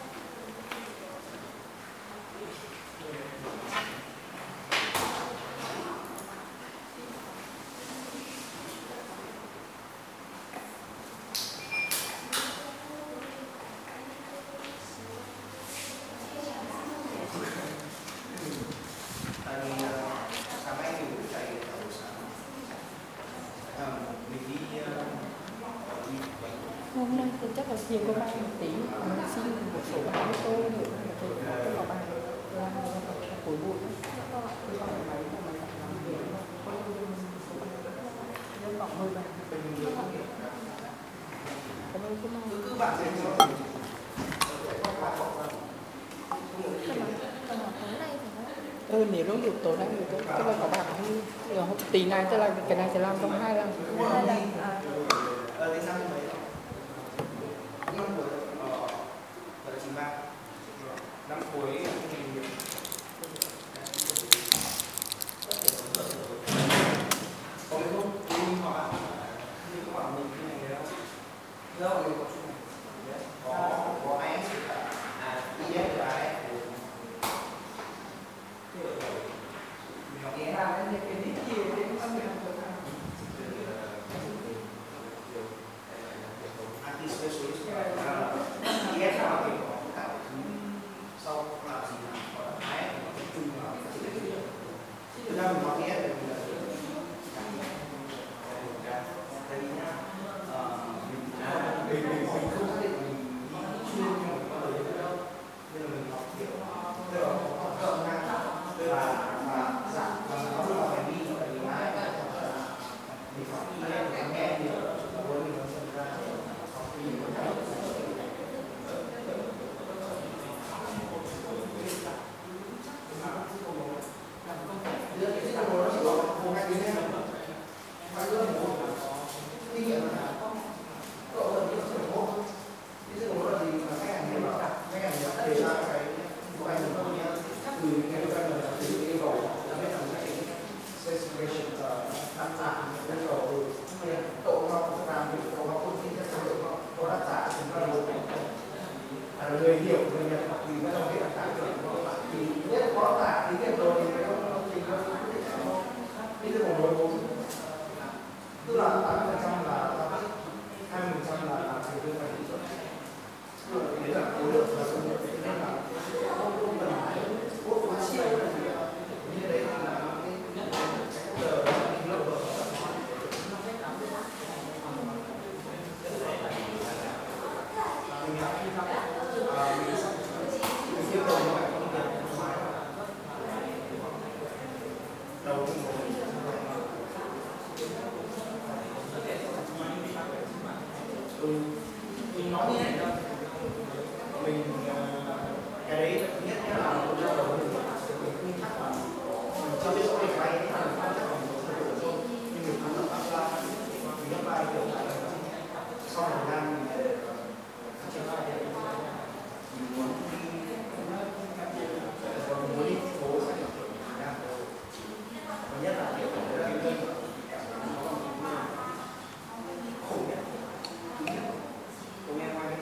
tại vì sáng nay mình cũng chạy ở buổi sáng, mình đi Hôm nay thì chắc là chiều có 3 tí, mình xin một số bạn ô tô nữa, thì cái bảo bài làm cuối buổi cứ bạn xem cho nếu đúng được tối nay thì tôi có bảo như tí này tức là cái này sẽ làm trong 2 lần. thì sao mấy năm cuối ở 93 năm cuối thì có mấy không mình bảo mình cái này đó đâu mình có chút này có ai IS và AF Nghe ra những cái đích chiều thì cũng không được anti-specialist IS là cái có tạo sau làm gì là có AF nó tập trung vào thực ra mình nói IS là mình mình không xác định mình chuyên nhưng mà có đời đâu nên là mình học kiểu tức là có cộng ngang và giảm và nó là hành vi của mình mãi mình học nghe nhiều với mình nó dần ra học khi mình có thể giữa cái nó chỉ có 1-2 tiếng thôi và giữa kinh nghiệm là cậu gần như sẽ phải hốt cái sự hốt là gì mà khách hàng hiểu là khách hàng hiểu đề ra cái của anh được từ cái đầu tiên là từ yêu cầu là biết là cái specification đáp trả yêu cầu cậu học làm thì cậu học thông tin các số liệu cậu đáp trả chúng ta là người hiểu người nhận thì mới là biết đáp trả thì nhất có đáp trả thì cái rồi thì nó quyết định nó đi từ một đối tức là 80% là giao tiếp, 20% là thành viên phải kỹ thuật. Đấy là khối lượng và số lượng, nên là không cần phải cốt quá siêu như đấy là cái giờ cái lượng Mình nói như thế này mình cái đấy thứ nhất là mình ra đầu mình không chắc là mình chưa biết số lịch bay hay là không chắc là mình có thể thôi, nhưng mình cũng là apply mình apply kiểu là sau thời gian mình phát triển lại thì mình muốn đi thành phố sẽ là kiểu Việt Nam và nhất là kiểu là cái kênh khủng nhất công nghệ quay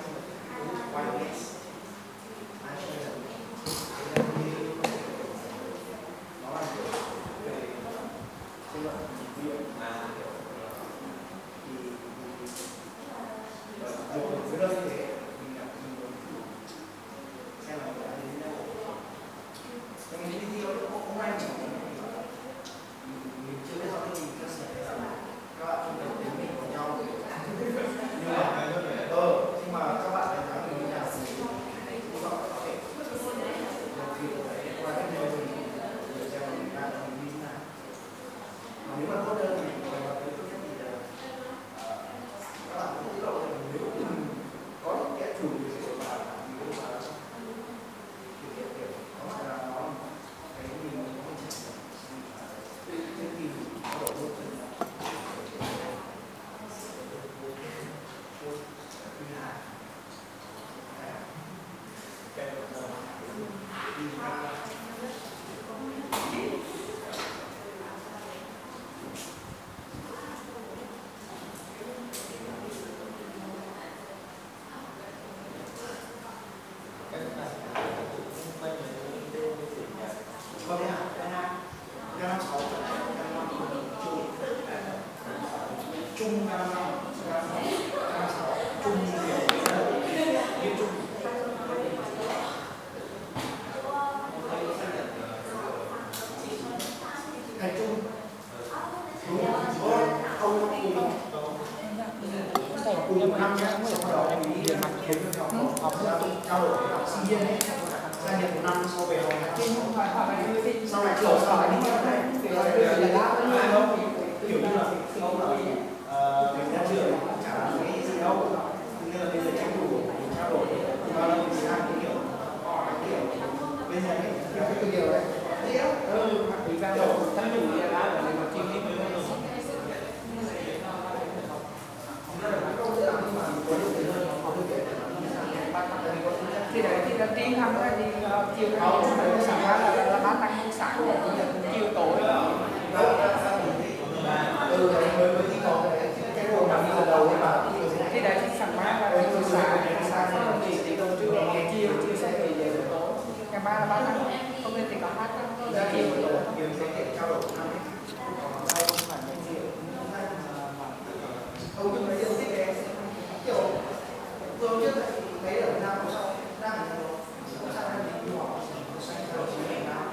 nó là kiểu về chất lượng dịch vụ thì một cái nơi như thế mình muốn thử xem là mình đã đến đâu thì mình đi thi không ai chỉ mình chưa biết rõ cái gì cơ sở các bạn không thể tính mình của nhau nhưng mà các bạn đánh giá mình như nào thì các bạn có thể thì qua cái nơi mình để xem mình đang như thế nào. Nếu mà tốt hơn thì mình là cái tốt nhất thì là các bạn cũng tiết lộ rằng nếu mình có những cái chủ đề của bạn nếu mà thực hiện được có phải là nó cái mình không chỉ thế thì có độ tốt hơn thì đấy thì là tiên thăm là đi chiều tối sáng là bán tăng sáng chiều tối thì đấy thì sáng mai là đi sáng thì đầu trưa chiều sẽ về về tối ngày mai là bán tăng không nên thì có hát chiều tối thấy ở Việt Nam có sao đang ở Hà Nội có sao hay đi du học sang Việt Nam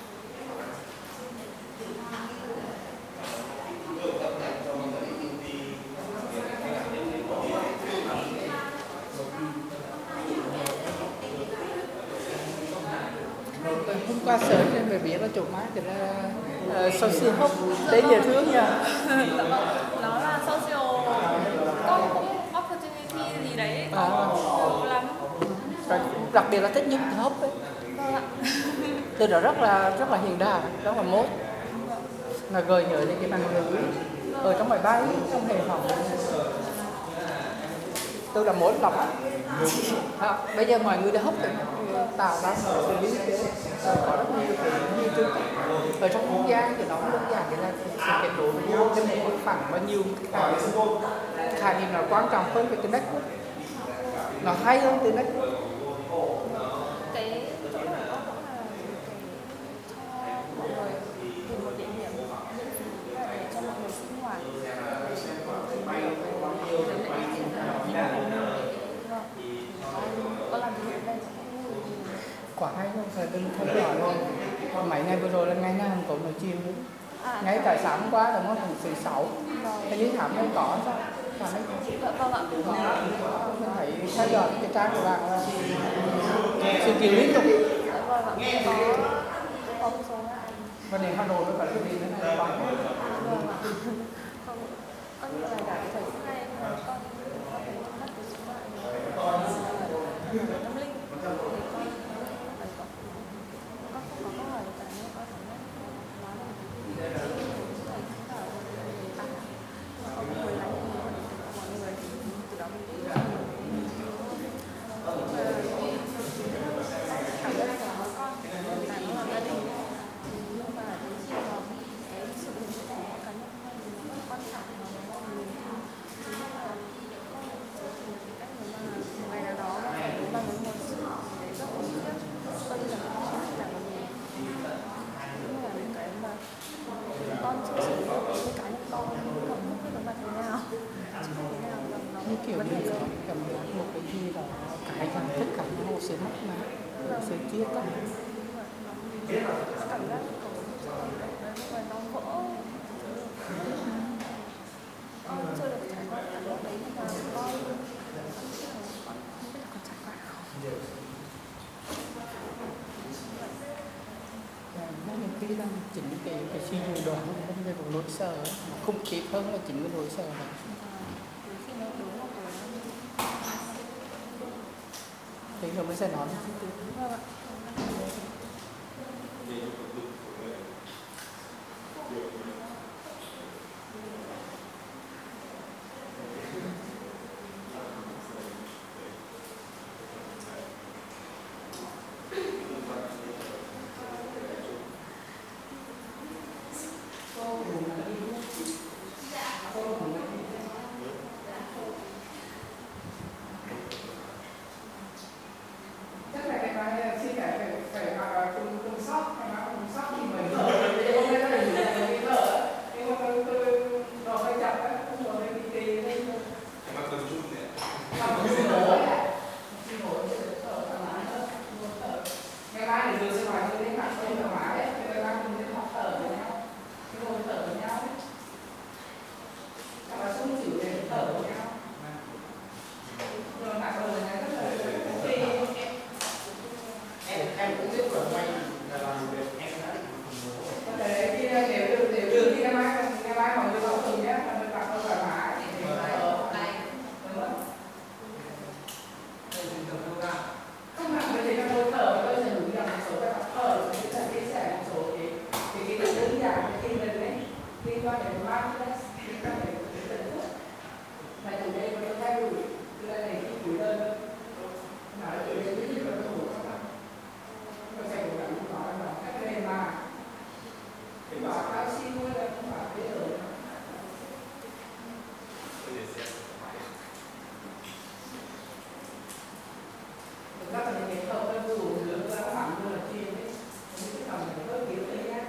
hôm qua sớm nên về biết là chỗ mát thì là social hub đấy dễ thương nha. Nó là social có opportunity gì đấy nhiều lắm. Rồi, đặc biệt là thích nhất thì hub ấy. Vâng ạ. Từ đó rất là hiện đại, rất là mốt. Là gợi nhớ đến cái bằng ngữ ở trong máy bay, trong hệ thống. Tôi là mốt lắm. Bây giờ mọi người đã hấp tạo ra một sự liên kết, có rất nhiều chương trình ở trong không gian thì nó đơn giản thì là sự kết nối với nhau trên một phẳng và nhiều khái niệm là quan trọng hơn cái network, nó hay hơn từ network. Cái chỗ này nó cũng là cho mọi người tìm một địa điểm miễn phí để cho mọi người sinh hoạt. Có làm gì ở đây? Quả hay không? Thời tôi không nói luôn. Mấy ngày vừa rồi là ngày nào cũng có nói chuyện nữa. Ngay cả sáng hôm qua là nó cũng thứ 6. Cái lý thảm đây có sao? Vâng ạ. Mình thấy theo dõi cái trang của bạn là sự kiện liên tục. Vâng ạ. Có một số Và đến Hà Nội nó phải đi đến này bằng. Vâng ạ. Con là đã thấy hôm nay con kiểu như có cảm giác một cái gì đó cái cảm tất cả nó sẽ mất mát, sẽ chia tách. Cảm giác lúc này nó vỡ. Con chưa được trải qua cảm giác đấy nhưng mà con không biết là con trải qua không. Nó nhiều khi là chính cái suy nghĩ đó là vấn đề của nỗi sợ, không kịp hơn là chính cái nỗi sợ đó. Khi nó đúng rồi Thì rồi mới sẽ nói. vâng ạ. Chắc là cái nói chia sẻ phải gọi là cùng sóc, hay nói cùng sóc thì mới thở. Hôm nay nó là cái thở, nhưng mà tôi đỏ hơi chặt á, không có cái kỳ lên. Mà cần chút này. Không xin lỗi ạ. Xin lỗi, thở thoải mái hơn. Ngày mai thì vừa sẽ nói như thế bạn không thoải mái đấy, ngày mai mình sẽ học thở với nhau. Cái ngồi thở với nhau đấy. Hoặc là không chịu để thở với nhau. Rồi bạn rồi này rất là em cũng biết của mày là làm việc em đã có thể khi nếu được thì ngày mai mọi người bảo thường nhé, là mình bạn không thoải mái thì ở này đúng không? Không hẳn với cái tôi thở tôi sẽ hướng dẫn một số các bạn thở sẽ sẽ chia sẻ một số cái đơn giản cái kinh nghiệm đấy liên quan đến mindfulness, liên quan đến cái tần suất này từ đây tôi thay đổi từ đây này khi cuối đơn nói từ đây cái gì mà tôi ngủ các bạn tôi sẽ cố gắng nói là cách đây mà cái bảo cao xin nuôi là không phải thế rồi. Thực ra là những cái thở đơn đủ lớn ra khoảng như là chiên ấy, những cái thở này rất kiểu thời gian.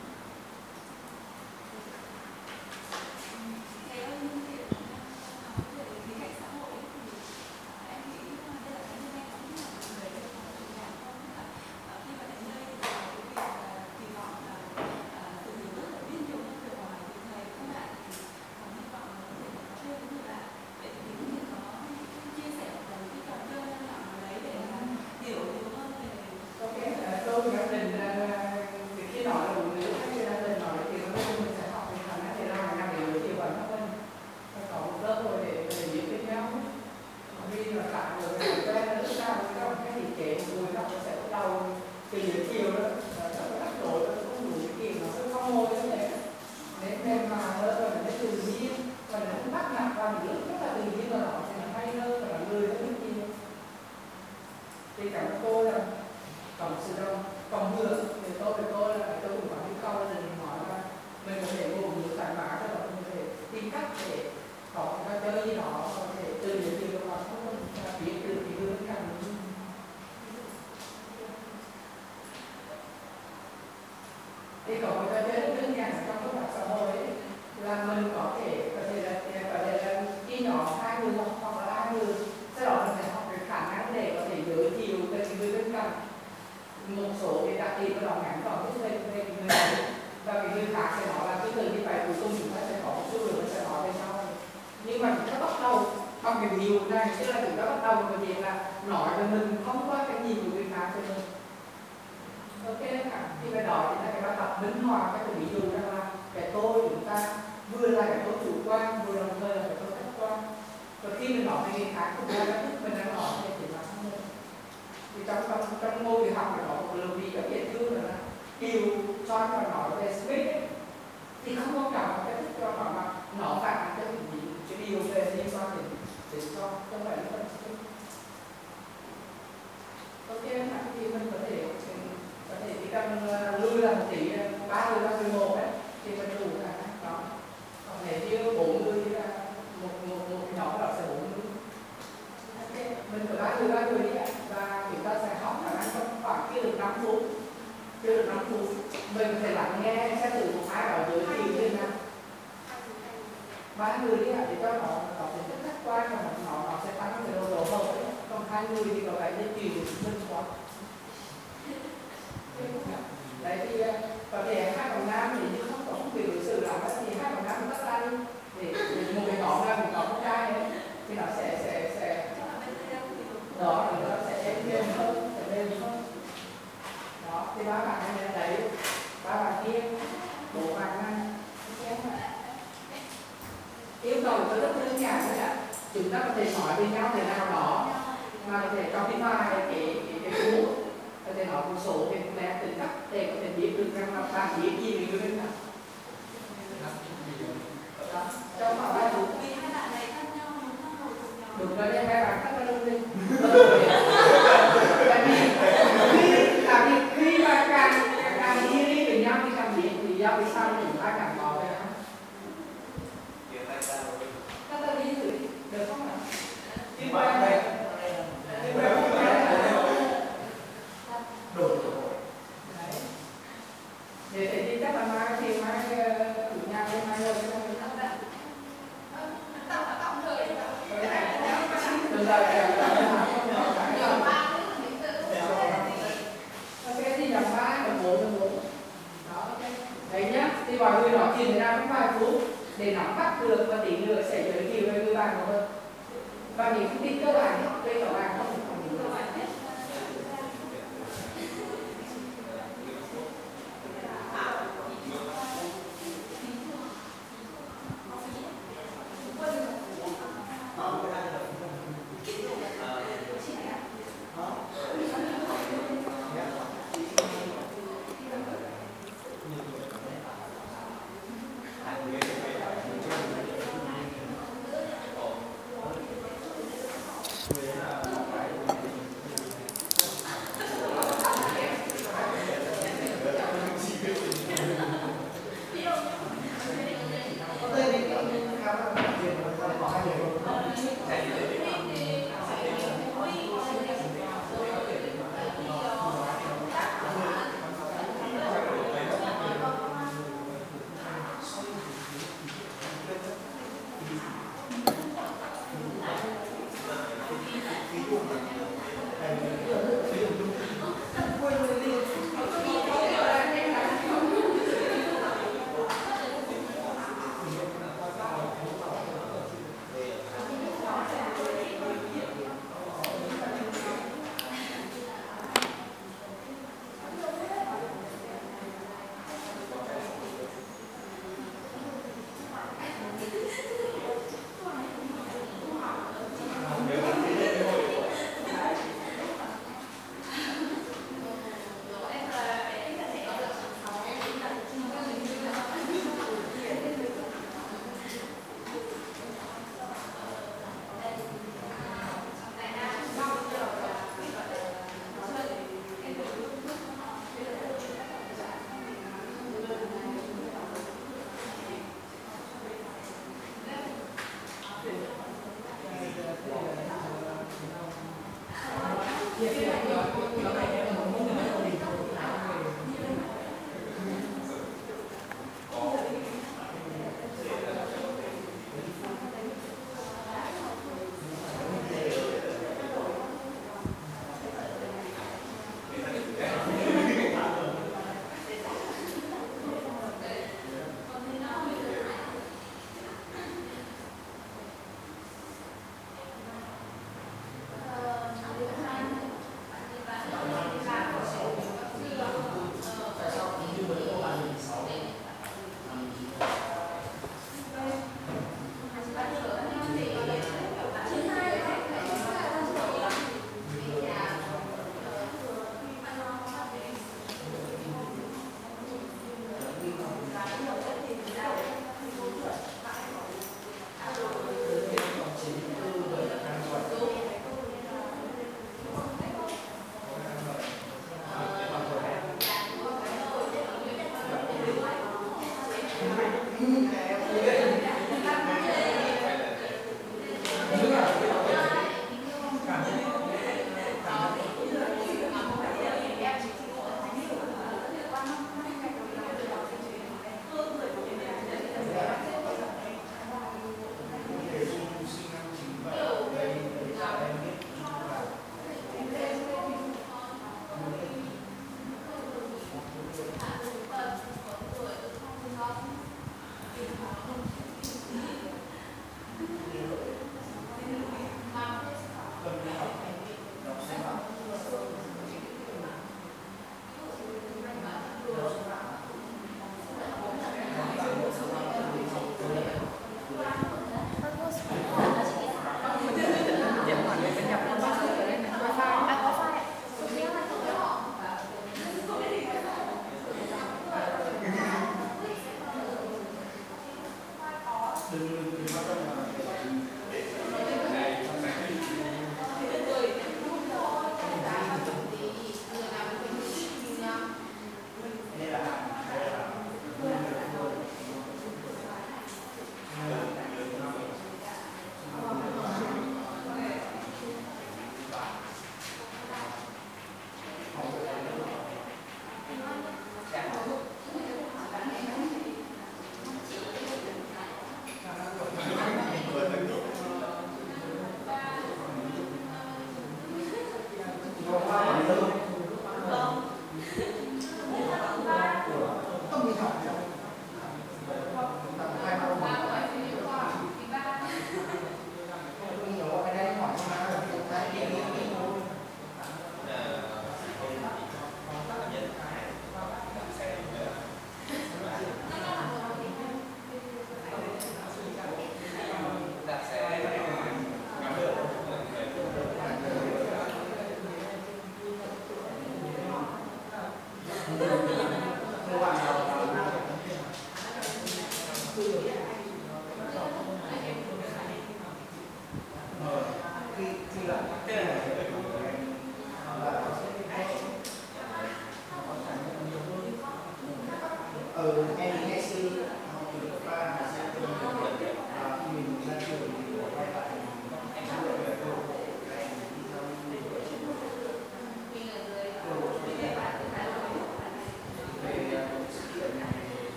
Tôi nhận định khi nói là nếu khách gia đình nói thì có thể mình sẽ học về khả năng để làm cái điều gì vẫn hơn phải có một lớp rồi để biết với nhau vì là cả người mình quen là lúc nào cũng có một cái hình chế một người học sẽ bắt đầu từ giữa chiều đó nó có đắc độ nó cũng đủ cái kiểu nó cứ không ngồi như thế đến đêm mà hơn rồi nó tự nhiên và nó cũng bắt nặng vào những lúc rất là tự nhiên rồi nó sẽ hay hơn và người nó biết nhiều thì cảm ơn cô là còn sự đông còn hướng thì tôi là tôi cũng có những câu là mình nói là mình có thể gồm những thoải mái cho mình có thể tìm cách để có cái chơi gì đó có thể từ những điều đó không biết được thì hướng càng thì có một cái chơi đơn giản trong các mạng xã hội ấy, là mình có thể là khi nhỏ 2 người hoặc là 2 người sau đó mình sẽ học cái khả năng để có thể giới thiệu về người bên cạnh một số cái đặc điểm của lòng ngắn còn cái người và cái người khác sẽ nói là cái từ như vậy cuối cùng chúng ta sẽ có một số lượng sẽ nói với nhau nhưng mà chúng ta bắt đầu bằng cái điều này tức là chúng ta bắt đầu với việc là nói về mình không có cái nhìn của người khác cho mình. Ok cả khi mà đó thì ta phải tập minh họa các cái ví dụ rằng là cái tôi chúng ta vừa là cái tôi chủ quan vừa đồng thời là cái tôi khách quan và khi mình nói về người khác cũng là cái mình đang nói về chuyện là không được. Thì trong môn thì học nó có một lưu ý ở hiện thương là điều cho nó nói về Smith ấy, thì không có cả một cái thức cho họ mà nó phản ánh cái điều về liên quan đến cho không phải là phần Smith. Ok là cái gì mình có thể chỉ cần lui là một tỷ 30 31 ấy thì mình đủ khả năng đó. Còn nếu như 40 thì là một cái nhóm đó sẽ 40. Ok mình phải 30 đi và chúng ta sẽ học khả năng trong khoảng chưa được 5 phút mình phải lắng nghe sẽ từ một ai đó giới thiệu như nào hai người đi để cho nó tính chất khách quan và nó sẽ tăng cái độ hợp ấy. Còn hai người thì có cái dây chuyền rất quá. Đấy thì có thể hai bạn nam thì không có không bị đối xử lắm thì hai bạn nam tách ra đi để một cái nhóm ra một nhóm con trai ấy thì nó sẽ đó thì nó sẽ êm hơn, sẽ mềm hơn. Đó thì ba bạn này đấy, ba bạn kia, bộ bạn này yêu cầu nó rất đơn giản thôi ạ. Chúng ta có thể nói với nhau thế nào đó mà có thể copy-file cái cú, có thể nói một số cái nét tính cách để có thể biết được rằng là bạn biết gì về người bên nào. Trong khoảng 3 phút. Vì hai bạn này thân nhau, muốn thân ngồi cùng nhau. Đúng rồi, hai bạn thân nhau luôn đi. Tại vì khi mà càng đi với nhau thì càng biết thì do vì sao chúng ta càng có với nhau. Ta đi thử được không ạ? Chứ qua đây. Để đi chắc là mai thì mai chủ nhà lên mai rồi cái này Tạm thời được rồi, cái gì dòng 3, dòng 4. Đó, đấy nhá, thì mọi người nói chuyện với nhau trong vài phút để nắm bắt được và tí nữa sẽ giới thiệu về người bạn của mình. Và những thông tin cơ bản về các bạn không phải những cơ bản hết.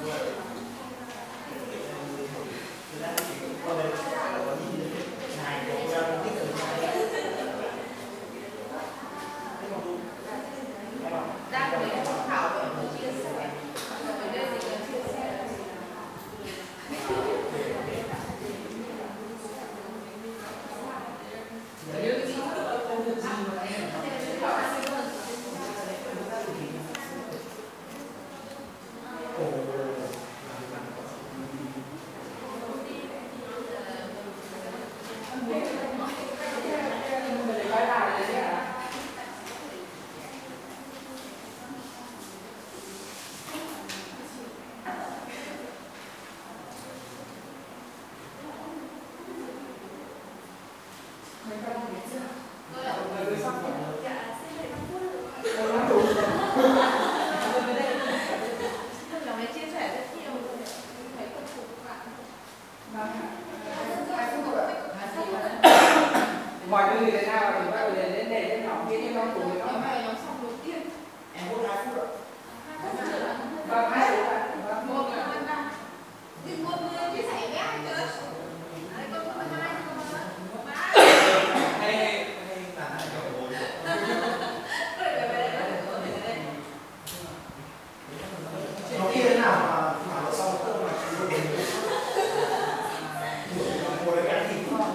Đang với hội thảo về chia sẻ, ở đây thì là chia sẻ. Mọi người thế nào thì bắt đầu đến để nhóm kia cho nhóm cùng với nó. Nhóm xong đầu tiên. Em có 2 phút ạ. Vâng, 2 phút ạ. Vâng. 1, 2, 3. Nhưng một người chia sẻ với ai chứ? Đấy, con có 2, con 3. hay là hai cái bốn. Nó kia thế nào mà nó xong cơ mà ngồi đấy ăn thịt không?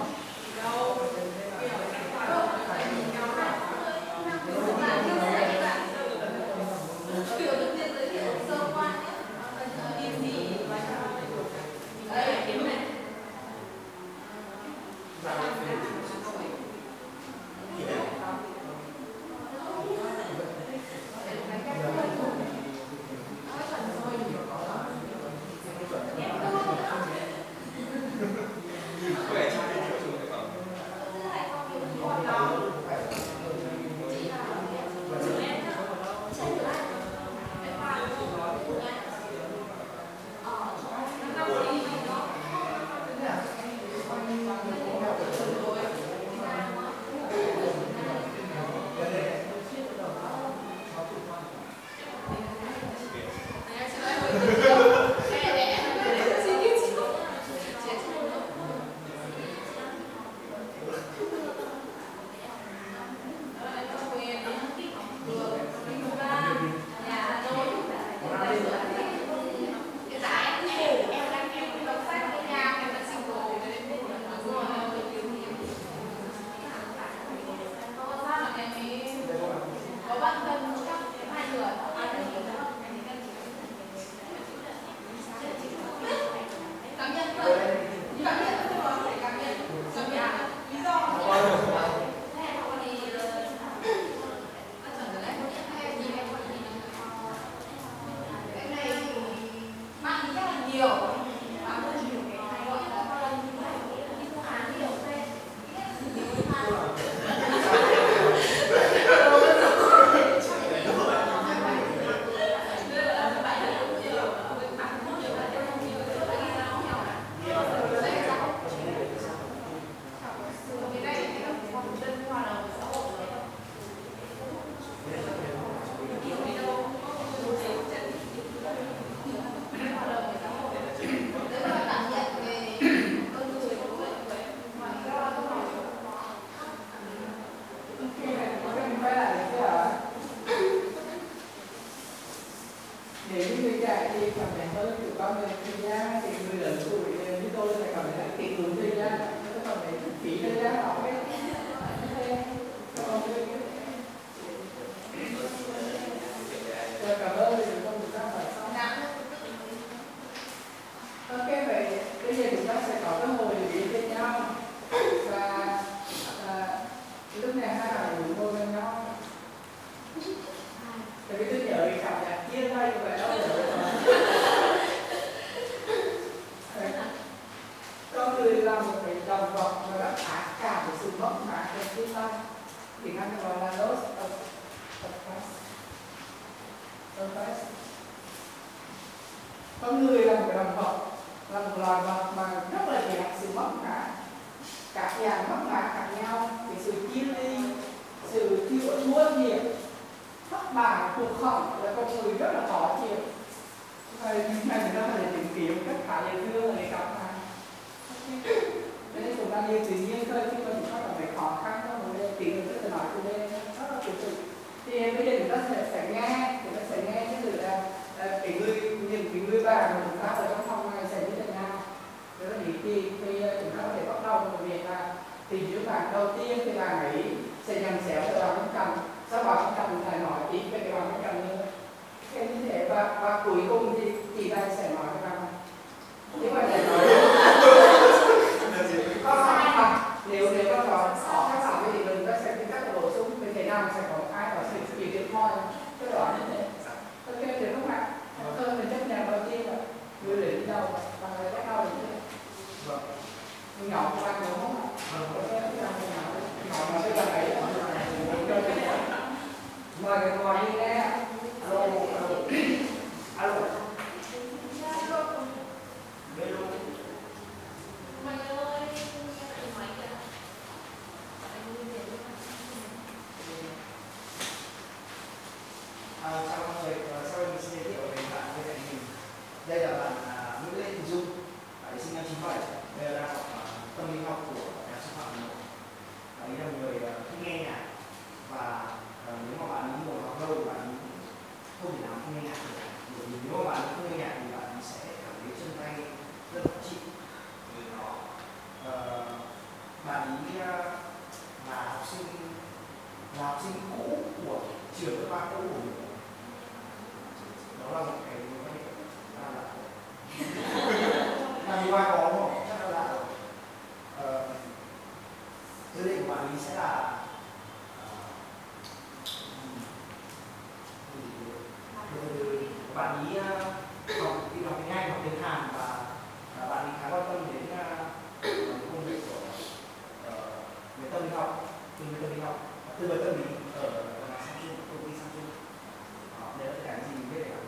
Nếu như người trẻ thì cảm thấy hơn, tụi con người thời gian thì người lớn tuổi như tôi là cảm thấy là tỉ đúng thời gian, nó cảm thấy phí thời gian đó ấy. Rồi cảm ơn thì chúng ta phải xong. Ok, vậy bây giờ chúng ta sẽ có cơ hội để biết với nhau và lúc này hai bạn cùng ngồi với nhau. Tại vì tôi nhớ cái cảm giác chia tay của bạn đó con người là một cái đồng vật mà đã phá cả một sự mất mát trong tương lai. Tiếng Anh gọi là loss of past. Con người là một cái đồng vật, là một loài vật mà rất là dễ gặp sự mất mát, các dạng mất mát khác nhau, cái sự chia ly, sự thua thiệt, thất bại, cuộc khủng là con người rất là khó chịu. nhưng mà người ta phải tìm kiếm tất cả địa phương để gặp mà. Nên chúng ta đi tự nhiên thôi, chứ không có phải khó khăn đâu. Mà tìm được rất là nói từ đây rất là tuyệt vời. Thì bây giờ chúng ta sẽ nghe, cái từ là những người bạn của chúng ta ở trong phòng này sẽ như thế nào. Đó là thì chúng ta có thể bắt đầu một việc là tìm hiểu bạn đầu tiên thì bạn ấy sẽ nhận xét về bạn bên cạnh, sau bạn bên cạnh lại nói ít về cái bạn bên cạnh nữa. Cái như thế và cuối cùng thì chị đây sẽ nói với bạn. Nhưng mà để nói nếu có các bạn thì mình ta sẽ cách là bổ sung về thế nào sẽ có ai có sự chỉ điểm thôi cái đó như thế. Ok được không ạ? Tôi mình chấp nhận đầu tiên là người để đi đâu và người bắt đầu như thế. Nhỏ của bạn đúng không ạ? Nhỏ mà bây giờ ấy mời người ngoài đi nghe. Alo. Alo. Chào mọi người, sau đây mình xin giới thiệu về bạn bên cạnh mình. Đây là bạn Nguyễn Lê Thị Dung, bạn sinh năm 97, đây là đang học tâm lý học của Đại học Sư phạm Hà Nội. Bạn ấy là một người thích nghe nhạc và nếu mà bạn ngồi học lâu thì bạn không thể nào không nghe nhạc được. Bởi vì nếu mà bạn không nghe nhạc thì bạn sẽ cảm thấy chân tay rất khó chịu. Bạn ấy là học sinh cũ của trường cấp 3 cũ của mình. Đó là một cái mối quan hệ là qua có đúng không? Chắc là dự định của bạn ấy sẽ là bạn ấy đi học tiếng Anh, học tiếng Hàn và bạn ấy khá quan tâm đến công việc của về tâm lý học, tư vấn tâm lý ở Samsung, công ty Samsung. Đấy là tất cả những gì mình biết về bạn ấy.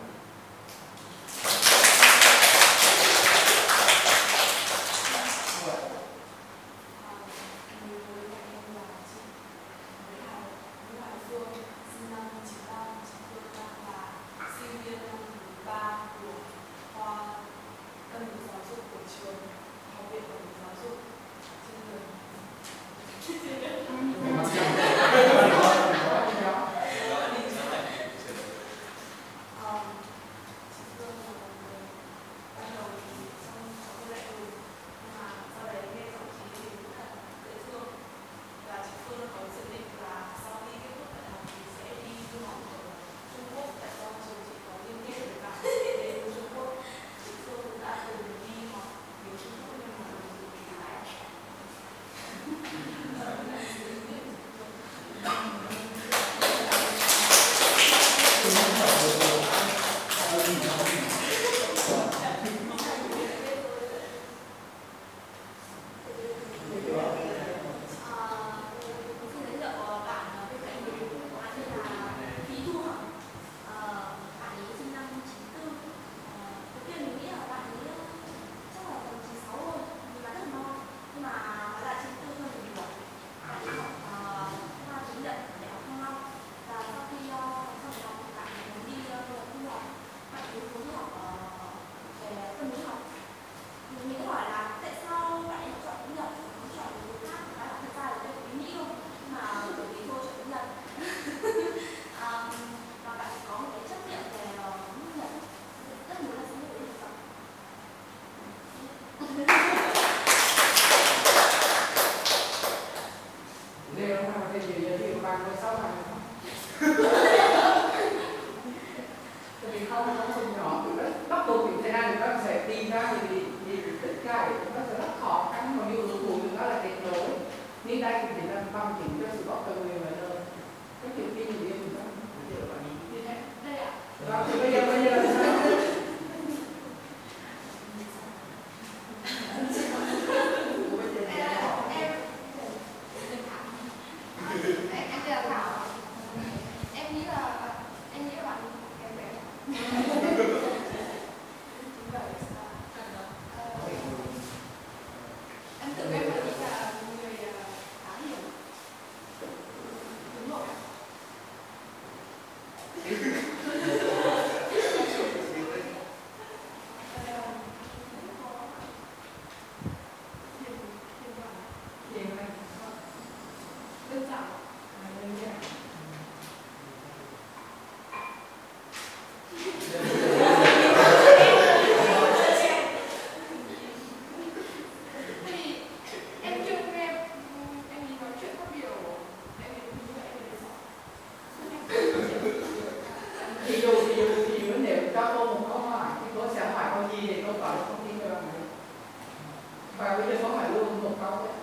không tin về bạn ấy. Và bây giờ có phải luôn một câu đấy.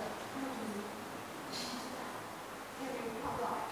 Theo mình học giỏi.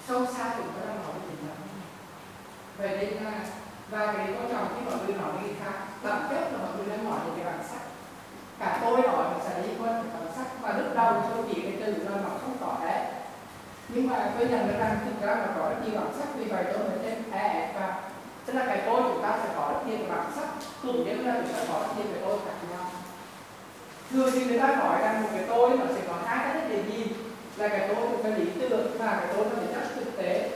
sâu xa chúng ta đang nói về tình cảm. Vậy nên là và cái quan trọng khi mọi người nói cái khác, bản chất là mọi người đang nói về cái bản sắc. Cả tôi nói là sẽ liên quan đến bản sắc, và lúc đầu tôi chỉ cái từ là nó không có đấy. Nhưng mà tôi nhận được rằng thực ra là có rất nhiều bản sắc, vì vậy tôi mới thêm EF và tức là cái tôi chúng ta sẽ có rất nhiều bản sắc, cùng với là chúng ta có rất nhiều cái tôi khác nhau. Thường thì người ta nói rằng một cái tôi nó sẽ có hai cái để nhìn, là cái tôi một cái lý tưởng và cái tôi nó phải rất thực tế.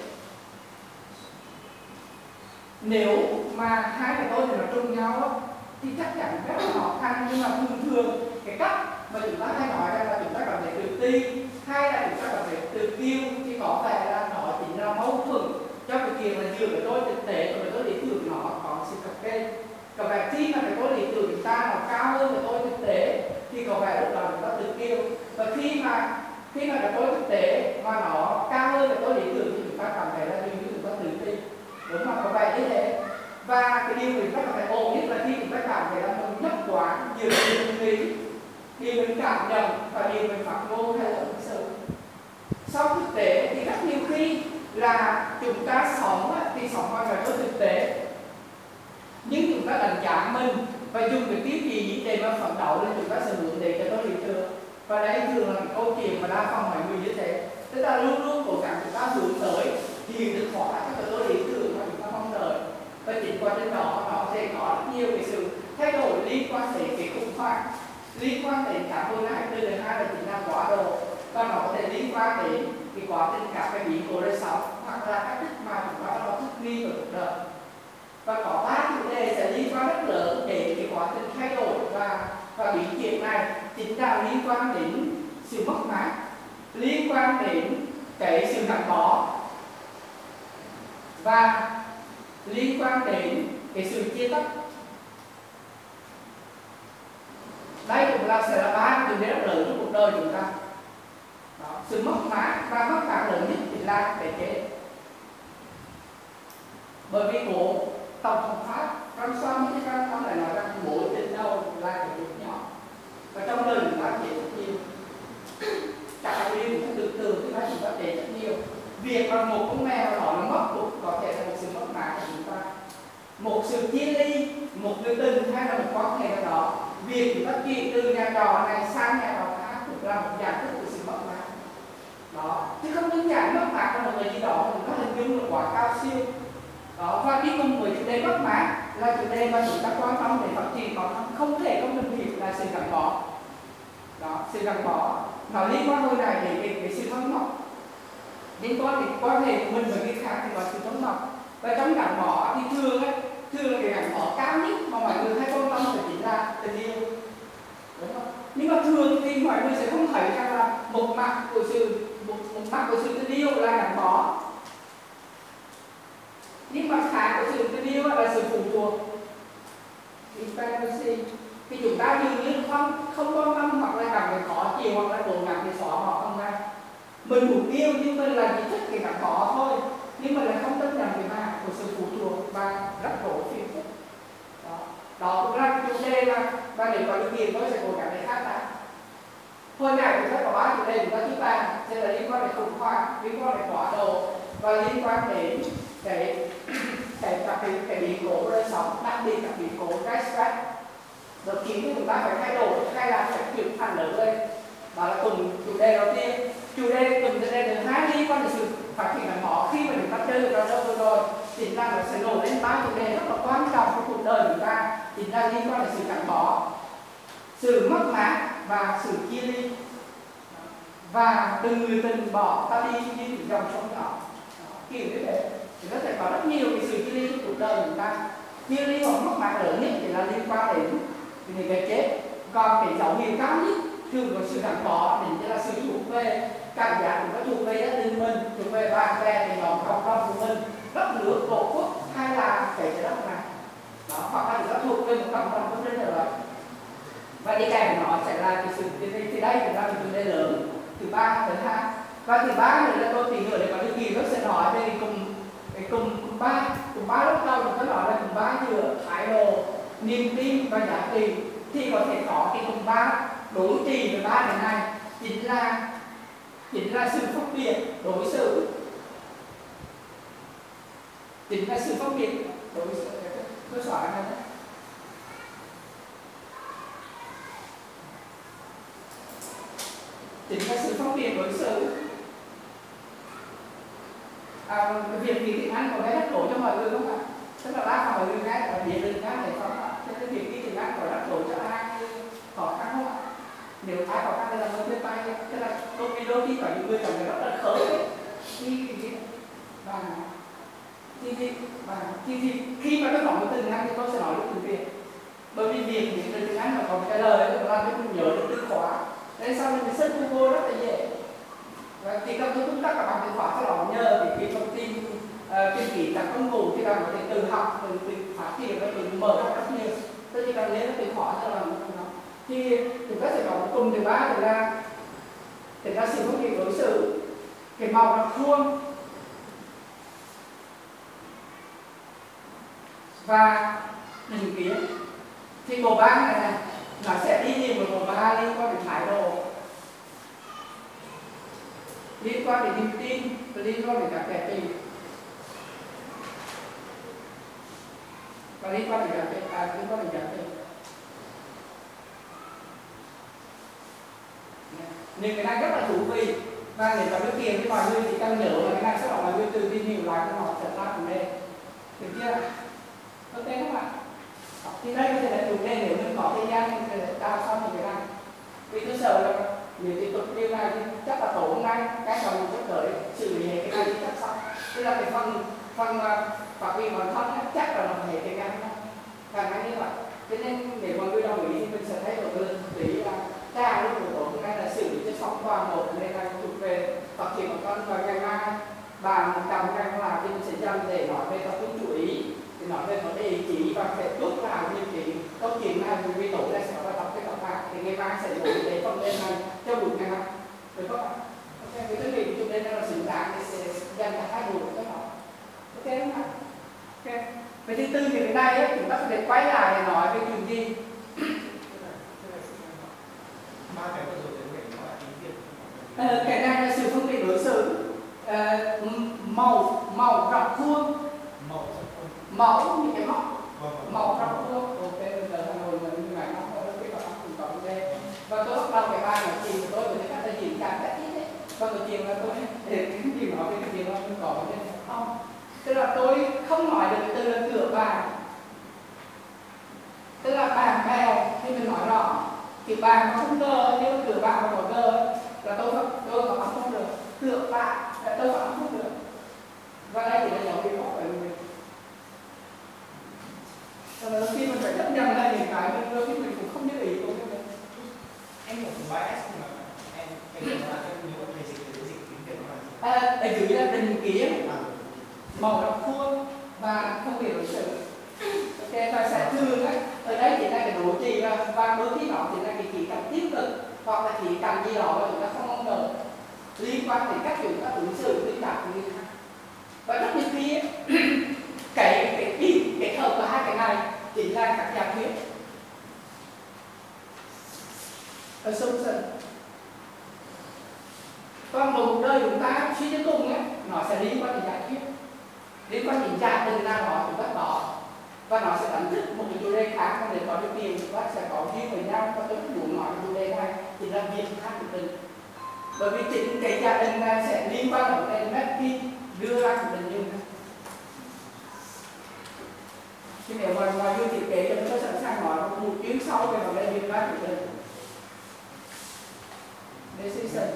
Nếu mà hai cái tôi thì nó trùng nhau thì chắc chắn rất là khó khăn, nhưng mà thường cái cách mà chúng ta hay nói rằng là chúng ta cảm thấy tự ti hay là chúng ta cảm thấy tự tiêu thì có vẻ là nó chính là mâu thuẫn cho cái chuyện là giữa cái tôi thực tế và cái tôi lý tưởng nó có sự cập kê. Có vẻ khi mà cái tôi lý tưởng chúng ta nó cao hơn cái tôi thực tế thì có vẻ lúc đó chúng ta tự tiêu, và khi mà cái tôi thực tế mà nó cao hơn cái tôi lý tưởng thì chúng ta cảm thấy là dường như chúng ta tự ti, đúng không? Có vẻ như thế. Và cái điều mình rất là phải ổn nhất là khi chúng ta cảm thấy là mình nhất quán nhiều điều mình nghĩ, điều mình cảm nhận và điều mình phát ngôn hay là ứng xử. Sau thực tế thì rất nhiều khi là chúng ta sống thì sống bằng cái tôi thực tế, nhưng chúng ta đánh giá mình và dùng cái tiêu chí để mà phấn đấu lên chúng ta sẽ hướng đến cái tôi lý tưởng. Và đây thường là cái câu chuyện mà đa phần mọi người như thế, tức là luôn luôn cố gắng chúng ta hướng tới hiện thực hóa các tôi lý tưởng mà chúng ta mong đợi. Và chính qua trên đó nó sẽ có rất nhiều cái sự thay đổi liên quan đến cái khủng hoảng, liên quan đến cả hồi nãy từ đời 2 là chính là quá độ, và nó có thể liên quan đến cái quá trình các cái biến cố đời sống hoặc là các thức mà chúng ta nó thích nghi của cuộc đời. Và có 3 chủ đề sẽ liên quan rất lớn đến cái quá trình thay đổi và biến chuyển này, chính là liên quan đến sự mất mát, liên quan đến cái sự gắn bó và liên quan đến cái sự chia tách. Đây cũng là sẽ là 3 chủ đề rất lớn trong cuộc đời chúng ta. Đó, sự mất mát và mất mát lớn nhất chính là cái chết. Bởi vì của Tổng thống Pháp François Mitterrand ông lại nói rằng mỗi tình đầu là cái chuyện nhỏ, và trong đời chúng ta chết rất nhiều. Cả điều chúng ta tưởng tượng thì chúng ta chết rất nhiều. Việc mà một con mèo đó nó mất cũng có thể là một sự mất mát của chúng ta, một sự chia ly, một người tình hay là một quan hệ nào đó. Việc chúng ta chuyển từ nhà trọ này sang nhà trọ khác cũng là một dạng thức của sự mất mát đó, chứ không đơn giản mất mát là một người gì đó chúng ta hình dung là quá cao siêu đó. Và đi cùng với chủ đề mất mát là chủ đề mà chúng ta quan tâm để phát triển có không thể không mình hiểu là sự gắn bó đó. Sự gắn bó nó liên quan hồi này đến cái sự thân mật, liên quan đến quan hệ của mình với người khác thì có sự thân mật. Và trong gắn bó thì thường là cái gắn bó cao nhất mà mọi người hay quan tâm phải chính là tình yêu, đúng không? Nhưng mà thường thì mọi người sẽ không thấy rằng là một mặt của sự tình yêu là gắn bó, nhưng mặt khác của sự tình yêu là sự phụ thuộc, dependency. Thì chúng ta dường như không quan tâm hoặc là cảm thấy khó chịu hoặc là cố gắng để xóa bỏ không ra. Mình muốn yêu nhưng mình là chỉ thích cái gắn bó thôi, nhưng mà lại không chấp nhận cái mặt của sự phụ thuộc và rất rối phiền phức. Đó cũng là chủ đề mà nếu có điều kiện tôi sẽ cố gắng để khai thác. Hồi nãy chúng ta có 3 chủ đề chúng ta chưa bàn, sẽ là liên quan đến khủng hoảng, liên quan đến quá độ và liên quan đến cái biến cố đời sống, đặc biệt là biến cố cái stress. Đột khiến cho chúng ta phải thay đổi hay là phải chuyển thành lớn lên. Đó là cùng chủ đề đầu tiên. Chủ đề thứ hai liên quan đến sự phát triển gắn bó. Khi mà chúng ta chơi được trò chơi rồi chính là nó sẽ nổi lên 3 chủ đề rất là quan trọng trong cuộc đời chúng ta, chính là liên quan đến sự gắn bó, sự mất mát và sự chia ly. Và từng người tình bỏ ta đi như những dòng sông nhỏ kiểu như thế. Thì nó sẽ có rất nhiều cái sự chia ly trong cuộc đời chúng ta. Chia ly hoặc mất mát lớn nhất thì là liên quan đến cái chết. Còn cái dấu hiệu cao nhất thường có sự gắn bó đến là sự thuộc về, cảm giác cũng có thuộc về gia đình mình, thuộc về bạn bè, thì nhóm cộng đồng của mình, đất nước, tổ quốc hay là cái đất này đó, hoặc là nó thuộc về một cộng đồng của trên đời. Và đi kèm nó sẽ là cái sự thì đây cũng là một chủ đề lớn thứ ba, thứ hai. Và thứ ba nữa là tôi tìm hiểu để có điều kiện tôi sẽ nói về cùng ba lúc đầu chúng ta nói là cùng ba giữa thái độ, niềm tin và giá trị, thì có thể có cái cùng ba đối trị với ba cái này chính là sự phân biệt đối xử Chính là sự phân biệt đối với cơ sở này đấy. Chính là sự phân biệt đối xử. Việc ghi tiếng Anh có cái đắc độ cho mọi người không ạ? Tức là đa phần mọi người nghe ở địa đình nghe này không ạ? Thế cái việc ghi tiếng Anh có đắc độ cho ai khó khăn không ạ? Nếu ai khó khăn thì là người tay, tức là đôi khi có những người cảm thấy rất là khởi đấy. Khi mà tôi nói một từ tiếng Anh thì tôi sẽ nói được tiếng Việt. Bởi vì việc những từ tiếng Anh mà có cái lời nó làm cho mình nhớ được từ khóa. Nên sau mình search Google rất là dễ. Và chỉ cần tôi tất cả bằng từ khóa sau đó nhờ thì cái thông tin chuyên kỹ các công cụ thì là có thể tự học, tự phát triển và tự mở ra rất nhiều. Tôi chỉ cần lấy từ khóa cho làm nó. Thì chúng ta sẽ có cùng thứ ba là sự phân biệt đối xử, cái màu rập khuôn và định kiến. Thì bộ ba này nó sẽ đi liền với bộ ba liên quan đến thái độ, liên quan đến niềm tin và liên quan đến các kẻ tình và liên quan đến các tình. Nhưng cái này rất là thú vị và để có điều kiện thì mọi người chỉ cần nhớ là cái này sẽ mọi người từ tìm hiểu lại cho họ trở ra vấn đề, được chưa? Ok không ạ? Thì đây có thể là chủ đề nếu mình có thời gian thì sẽ đào xong những cái này. Vì tôi sợ là nếu tiếp tục điều này thì chắc là tối hôm nay cái phần mình sẽ tới xử lý cái này thì chắc xong. Tức là cái phần phát huy bản thân chắc là nó phải cái ngắn càng ngắn như vậy. Cho nên để mọi người đồng ý thì mình sẽ thấy được lý là ra lúc của tối hôm nay là xử lý cho xong toàn bộ vấn đề này thuộc về phát triển của con và ngày mai bàn cầm ngày là thì mình sẽ dành để nói về tập trung chú ý. Thì nói về vấn đề chỉ và sẽ rút ra những cái câu chuyện này vì tổ này sẽ đọc cái đọc lại thì ngày mai sẽ ngồi để phần lên này cho buổi ngày mai, được không ạ? Ok, cái thứ gì chúng ta là xứng đáng thì sẽ dành cả hai buổi cho họ. Ok không ạ? Ok. Vậy thì từ cái này ấy, chúng ta có thể quay lại để nói về chuyện gì? Cái này là sự phân biệt đối xử, màu rập khuôn, mẫu những cái màu rập khuôn. Ok, bây giờ thằng ngồi như này nó có cái tập cùng cộng đây. Và tôi bắt đầu cái bài nói chuyện của tôi với cách là diễn cảm cách ít đấy. Và cái chuyện là tôi để cái gì nói về cái chuyện là tôi có cái không. Tức là tôi không nói được cái từ là cửa bàn. Tức là bàn mèo thì mình nói rõ. Thì bàn nó không cơ, nếu cửa bàn mà có cơ là tôi có không được. Cửa bàn là tôi có không được. Và đây thì là giáo viên học về mình. Khi mình phải chấp nhận là những cái đôi khi mình cũng không như ý của mình. Em hiểu từ bài S mà em là em nhớ về dịch tiếng Việt mà. Ở dưới là định kiến, màu rập khuôn và phân biệt đối xử. Ok, và sẽ thường ấy, ở đây chỉ là cái đồ trì và đôi khi nó chỉ là cái chỉ cần tiếp cực hoặc là chỉ cần gì đó mà chúng ta không mong đợi liên quan đến cách chúng ta ứng xử với cả người khác. Và rất nhiều khi ấy, cái hợp của hai cái này chính là các giả thuyết assumption. Còn một đời chúng ta suy cho cùng ấy, nó sẽ liên quan đến giả thuyết, liên quan đến giả định nào đó chúng ta có và nó sẽ đánh thức một cái chủ đề khác. Và để có điều kiện chúng ta sẽ có duyên với nhau. Và tôi muốn nói chủ đề này thì là việc khác của mình, bởi vì chính cái giả định này sẽ liên quan đến Mackey đưa ra quyết định như thế. Thì nếu mà ngoài như thiết kế thì tôi sẵn sàng nói một chuyến sau về vấn đề liên quan quyết định decision.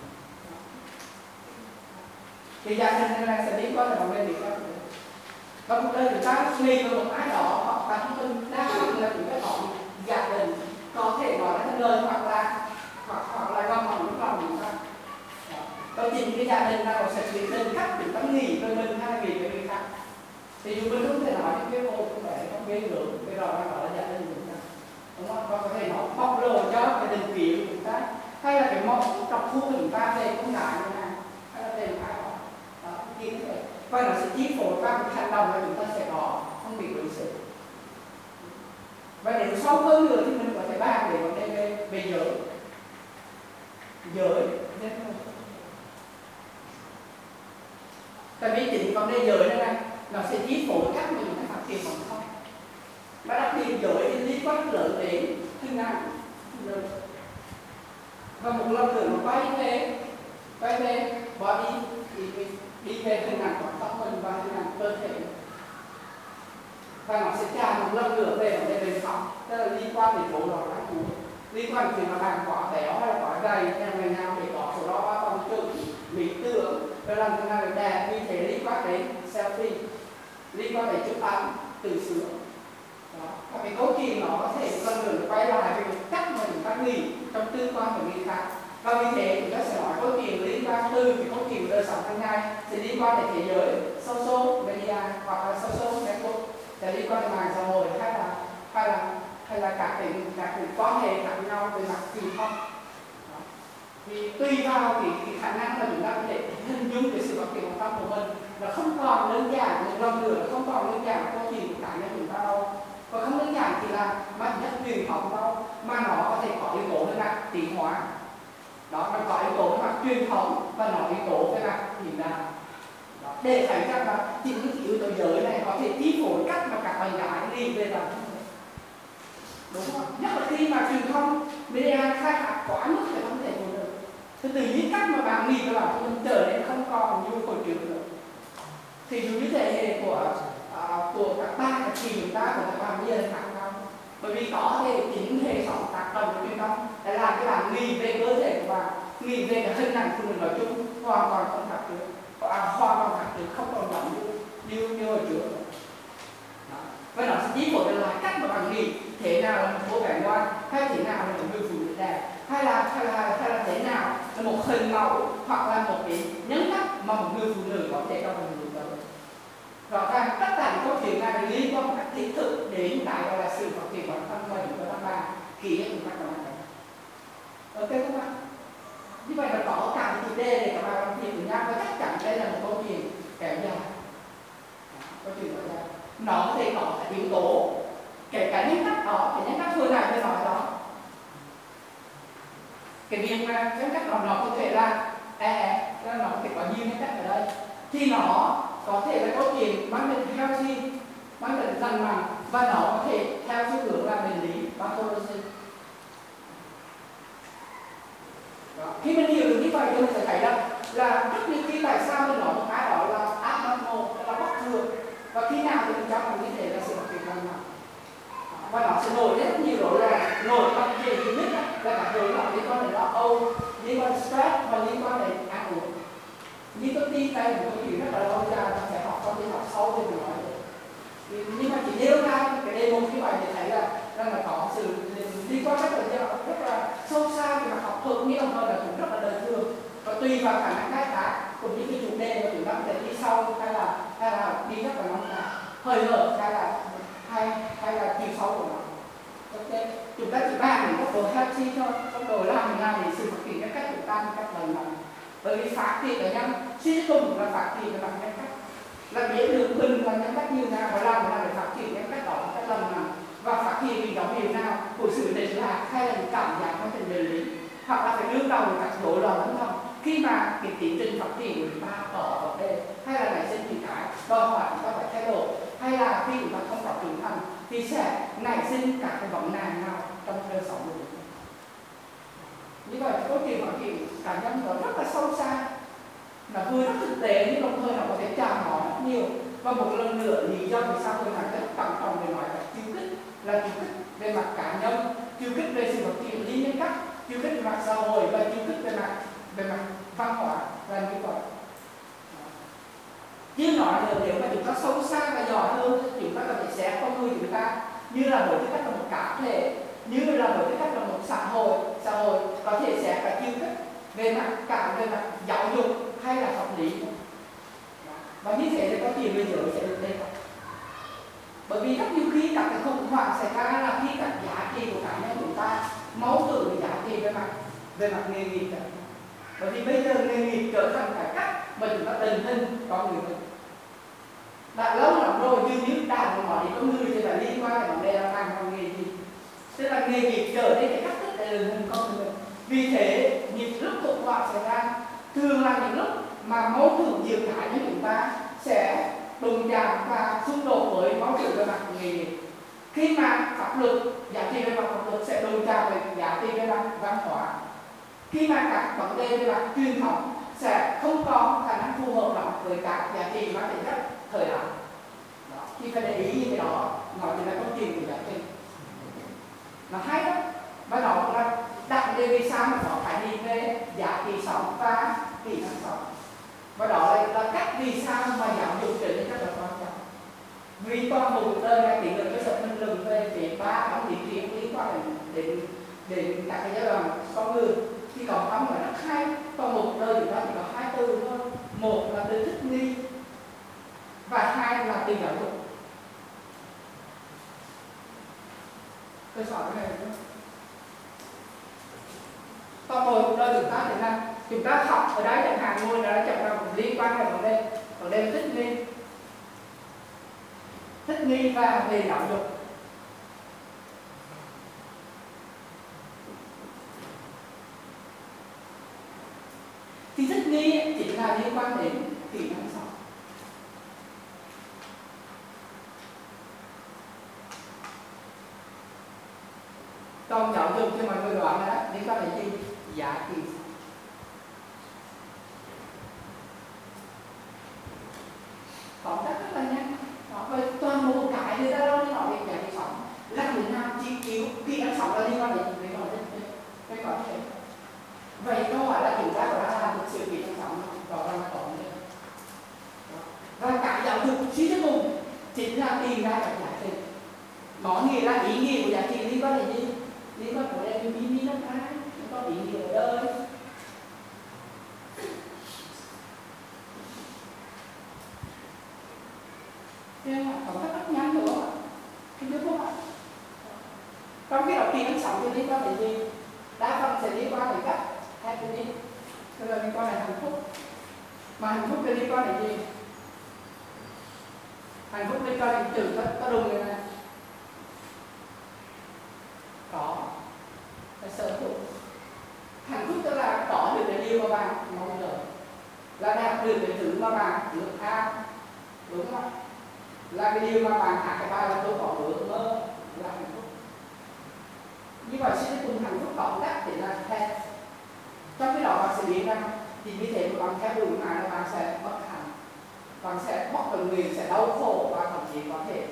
Thì giả định này sẽ liên quan đến vấn đề liên quan quyết định. Và cuộc đời chúng ta nghi về một ai đó hoặc là thông tin đa phần là chúng ta có giả định có thể nói ra lời hoặc là gom lòng lúc lòng chúng ta. Và chính cái giả định nào sẽ quyết định cách chúng ta nghĩ về mình hay nghĩ về người khác. Thì dù mình không thể nói những cái ô không phải không ghê ngưỡng, cái đó là giả định của chúng ta, đúng không? Và có thể nói bóc lột cho cái định kiến của chúng ta, hay là cái mong trọc thu của chúng ta về con gái như nào, hay là về một ai đó, như thế. Và nó sẽ chi phối qua cái hành động mà chúng ta sẽ có không bị đối xử. Và nếu sâu hơn nữa thì mình có thể bàn về vấn đề về giới. Tại vì chính vấn đề giới này nó sẽ chi phối cách mà chúng ta phát triển bằng không. Và đặc biệt giới thì liên quan lớn đến hình ảnh lớn. Và một lần nữa nó quay về body thì đi về hình ảnh của tâm mình và hình ảnh cơ thể, và nó sẽ tràn một lần nữa về vấn đề về phòng, tức là liên quan đến bộ đo ăn uống, liên quan đến chuyện mà bạn quá béo hay là quá gầy, hay là ngày nào để có số đo ba con chữ lý tưởng rồi làm thế nào để đẹp, như thế liên quan đến selfie, liên quan đến chụp ảnh từ sữa. Và cái câu chuyện nó có thể lần nữa quay lại về cách mà chúng ta nghĩ trong tư quan của người khác. Và vì thế chúng ta sẽ nói câu chuyện liên quan từ cái câu chuyện đời sống hàng ngày sẽ liên quan đến thế giới social media hoặc là social network, sẽ liên quan đến mạng xã hội hay là các cái quan hệ khác nhau về mặt truyền thông. Vì tùy vào cái khả năng mà chúng ta có thể hình dung cái sự phát triển của tâm của mình là không còn đơn giản, một lần nữa là không còn đơn giản câu chuyện của cá nhân chúng ta đâu, và không đơn giản chỉ là mang nhất truyền thống đâu, mà nó có thể có yếu tố về mặt tiến hóa. Đó, nó có yếu tố về mặt truyền thống và nó yếu tố về mặt hiện đại. Để thấy rằng là chính những yếu tố giới này có thể chi phối cách mà các bạn gái đi về bản thân mình. Đúng không? Nhất là khi mà truyền thông media khai thác quá mức về vấn đề phụ nữ, thì từ những cách mà bạn nghĩ về bản thân mình trở nên không còn như hồi trước nữa. Thì dù như thế hệ của các ba, các chị chúng ta, của các bạn bây giờ là khác nhau. Bởi vì có thể chính hệ sống tác động của truyền thông để làm cái bạn nghĩ về cơ thể của bạn, nghĩ về cái hình ảnh phụ nữ nói chung hoàn toàn không khác trước, hoàn toàn khác trước, không còn giống như hồi trước. Và nó sẽ chỉ một là cách mà bạn nghĩ thế nào là một cô bé ngoan, hay thế nào là một người phụ nữ đẹp, hay là thế nào là một hình mẫu, hoặc là một cái nhân cách mà một người phụ nữ có thể trong mình được. Rõ ràng tất cả những câu chuyện này liên quan các thiết thực đến cái gọi là sự phát triển bản thân và những cái văn bản khi chúng ta còn làm. Ok các bạn? Như vậy là có cả chủ đề để các bạn làm việc với nhau, và chắc chắn đây là một câu chuyện kéo dài. Câu chuyện kéo dài. Nó có thể có các yếu tố, kể cả nhân cách đó, cái nhân cách vừa nãy tôi nói đó. Cái việc mà nhân cách đó nó có thể là nó có thể có nhiều nhân cách ở đây. Thì nó có thể là câu chuyện mang tính healthy, mang tính lành mạnh, và nó có thể theo xu hướng là bệnh lý pathology. Khi mình hiểu được như vậy thì mình sẽ thấy là rất nhiều khi tại sao mình nói một cái đó là abnormal, là bất thường, và khi nào thì mình cho mình như thế là sự phát triển lành mạnh. Và nó sẽ nổi rất nhiều rối loạn, nổi bật về thứ nhất là các rối loạn liên quan đến lo âu, liên quan đến stress và liên quan đến ăn uống. Như tôi tin đây là một câu chuyện rất là lâu dài, ta sẽ học trong đi học sâu về điều nói. Nhưng mà chỉ nêu ra cái demo như vậy thì thấy là có sự liên quan rất là sâu xa về mặt học thuật, nghĩa hơn là cũng rất là đời thường, và tùy vào khả năng khai thác cũng như cái chủ đề mà chúng ta có thể đi sâu hay là đi rất là nông cạn, hơi hợt hay là chiều sâu của nó. Ok, chúng ta chỉ bàn những tốc độ healthy thôi, tốc độ làm thế nào để sự phát triển các cách chúng ta một cách lành mạnh. Bởi vì phát triển cá nhân suy cùng là phát triển về mặt nhân cách, là biết được mình là nhân cách như nào và làm thế nào để phát triển nhân cách đó một cách lành mạnh, và phát hiện những dấu hiệu nào của sự lệch lạc hay là những cảm giác trong tình đời lý, hoặc là phải đương đầu với các rối loạn tâm thần khi mà cái tiến trình phát triển của chúng ta có vấn đề, hay là nảy sinh những cái đòi hỏi chúng ta phải thay đổi, hay là khi chúng ta không có trưởng thành thì sẽ nảy sinh các cái vấn nạn nào trong đời sống của chúng ta. Như vậy câu chuyện phát triển cá nhân nó rất là sâu xa, nó vừa rất thực tế nhưng đồng thời nó có thể chạm hỏi rất nhiều. Và một lần nữa lý do vì sao tôi nói rất quan trọng để nói là chiêu kích về mặt cá nhân, chiêu kích về sự phát triển lý nhân cách, chiêu kích về mặt xã hội và chiêu kích về mặt văn hóa là như vậy. Chứ nói là nếu mà chúng ta sâu xa và giỏi hơn, chúng ta có thể xét con người chúng ta như là một cái cách là một cá thể, như là một cái cách là một xã hội có thể xét cả chiêu kích về mặt về mặt giáo dục hay là học lý. Và như thế thì có chuyện bây giờ sẽ được đề cập. Bởi vì rất nhiều khi các cái khủng hoảng xảy ra là khi các giá trị của cá nhân chúng ta mâu thuẫn với giá trị về mặt nghề nghiệp. Bởi vì bây giờ nghề nghiệp trở thành cái cách mà chúng ta định hình con người mình. Đã lâu lắm rồi như đàn nói đến con người thì phải liên quan đến vấn đề là làm con nghề gì. Tức là nghề nghiệp trở nên cái cách thức để định hình con người mình. Vì thế những lúc khủng hoảng xảy ra thường là những lúc mà mâu thuẫn giữa cá nhân chúng ta sẽ đụng chạm và xung đột với môi trường về mặt nghề nghiệp. Khi mà pháp luật, giá trị về mặt pháp luật sẽ đụng chạm với giá trị về mặt văn hóa, khi mà các vấn đề về mặt truyền thống sẽ không có khả năng phù hợp lắm với các giá trị mang tính chất thời đại. Thì phải để ý như cái đó, nói về là câu chuyện của giá trị nó hay lắm. Và đó là đặc biệt vì sao mà có khái niệm về giá trị sống và kỹ năng sống. Và đó là cách vì sao mà giáo dục trở nên rất là quan trọng. Vì toàn bộ cuộc đời này tỷ lệ cơ sở mình lừng về cái ba bản lý triển liên quan đến các cái giai đoạn con người thì có âm là rất hay. Toàn bộ cuộc đời chúng ta chỉ có 2 từ thôi. Một là từ thích nghi và 2 là từ giáo dục. Tôi nói cái này nữa. Toàn bộ cuộc đời chúng ta thế nào? Chúng ta học ở đây chẳng hạn ngồi là chẳng là liên quan đến vấn đề thích nghi và về giáo dục. Thì thích nghi chính là liên quan đến kỹ năng sống. Còn giáo dục thì mọi người đoán là liên quan đến gì? Giá trị. Tóm tắt rất là nhanh. Vậy toàn bộ cái người ta nói về giá trị sống là người nào chỉ cứu kỹ năng sống là liên quan đến cái có thể. Vậy câu hỏi là chúng ta có đang làm thực sự kỹ năng sống có đang có nữa. Và cả giáo dục suy cho cùng chính là tìm ra các giá trị. Có nghĩa là ý nghĩa của giá trị liên quan đến gì? Liên quan đến mini nó ai? Nó có ý nghĩa ở đây. Nhưng mà có rất nhanh nữa. Thì đúng không ạ? Trong cái đầu tiên nó sống thì liên quan đến gì? Đa phần sẽ liên quan đến cách happiness, tức là liên quan đến hạnh phúc. Mà hạnh phúc thì liên quan đến gì? Hạnh phúc liên quan đến từ có đúng người này. Có là sở hữu. Hạnh phúc tức là có được cái điều mà bạn mong đợi, là đạt được cái thứ mà bạn ước ao, đúng không? Là cái điều mà bạn hát cái bài là tôi có ước mơ là hạnh phúc. Như vậy sẽ cùng hạnh phúc cộng đắc thì là theo. Trong cái đó bạn sẽ biết rằng thì như thế mà bạn theo đuổi mà là bạn sẽ bất hạnh, bạn sẽ mất phần nguyện, sẽ đau khổ và thậm chí có thể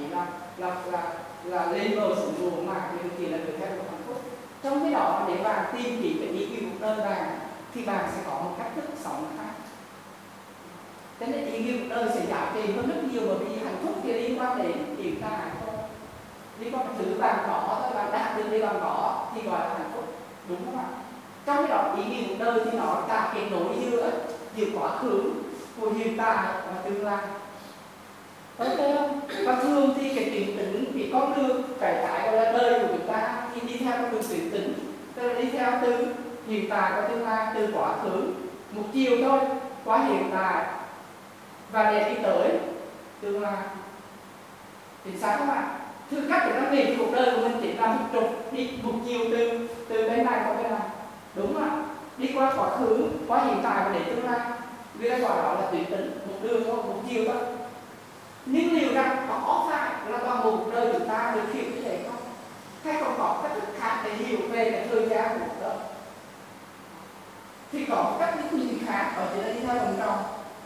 là lên bờ sụn rùa mà nhưng chỉ là được theo đuổi hạnh phúc. Trong cái đó để bạn tìm kiếm cái ý nghĩa cuộc đời bạn thì bạn sẽ có một cách thức sống khác. Thế nên ý nghĩa cuộc đời sẽ giá trị hơn rất nhiều, bởi vì hạnh phúc thì liên quan đến hiện tại thôi, liên quan đến thứ bạn có thôi, bạn đạt được đi bạn có thì gọi là hạnh phúc, đúng không ạ? Trong cái đó ý nghĩa cuộc đời thì nó cả kết nối giữa quá khứ của hiện tại và tương lai. Đúng không? Và thường thì cái tuyến tính, cái con đường cái gọi là đời của chúng ta thì đi theo con đường tuyến tính, tức là đi theo từ hiện tại và tương lai, từ quá khứ một chiều thôi qua hiện tại và để đi tới tương lai. Chính xác không ạ? Thứ cách để nó về cuộc đời của mình chỉ là một trục đi một chiều từ bên này qua bên này, đúng không ạ? Đi qua quá khứ, qua hiện tại và để tương lai. Người ta gọi đó là tuyến tính, một đường thôi, một chiều thôi. Nhưng liệu rằng có phải là toàn bộ cuộc đời chúng ta được hiểu như thế không? Hay còn có cách thức khác để hiểu về cái thời gian của cuộc đời? Thì có một cách nhìn khác, ở chỉ là đi theo vòng tròn.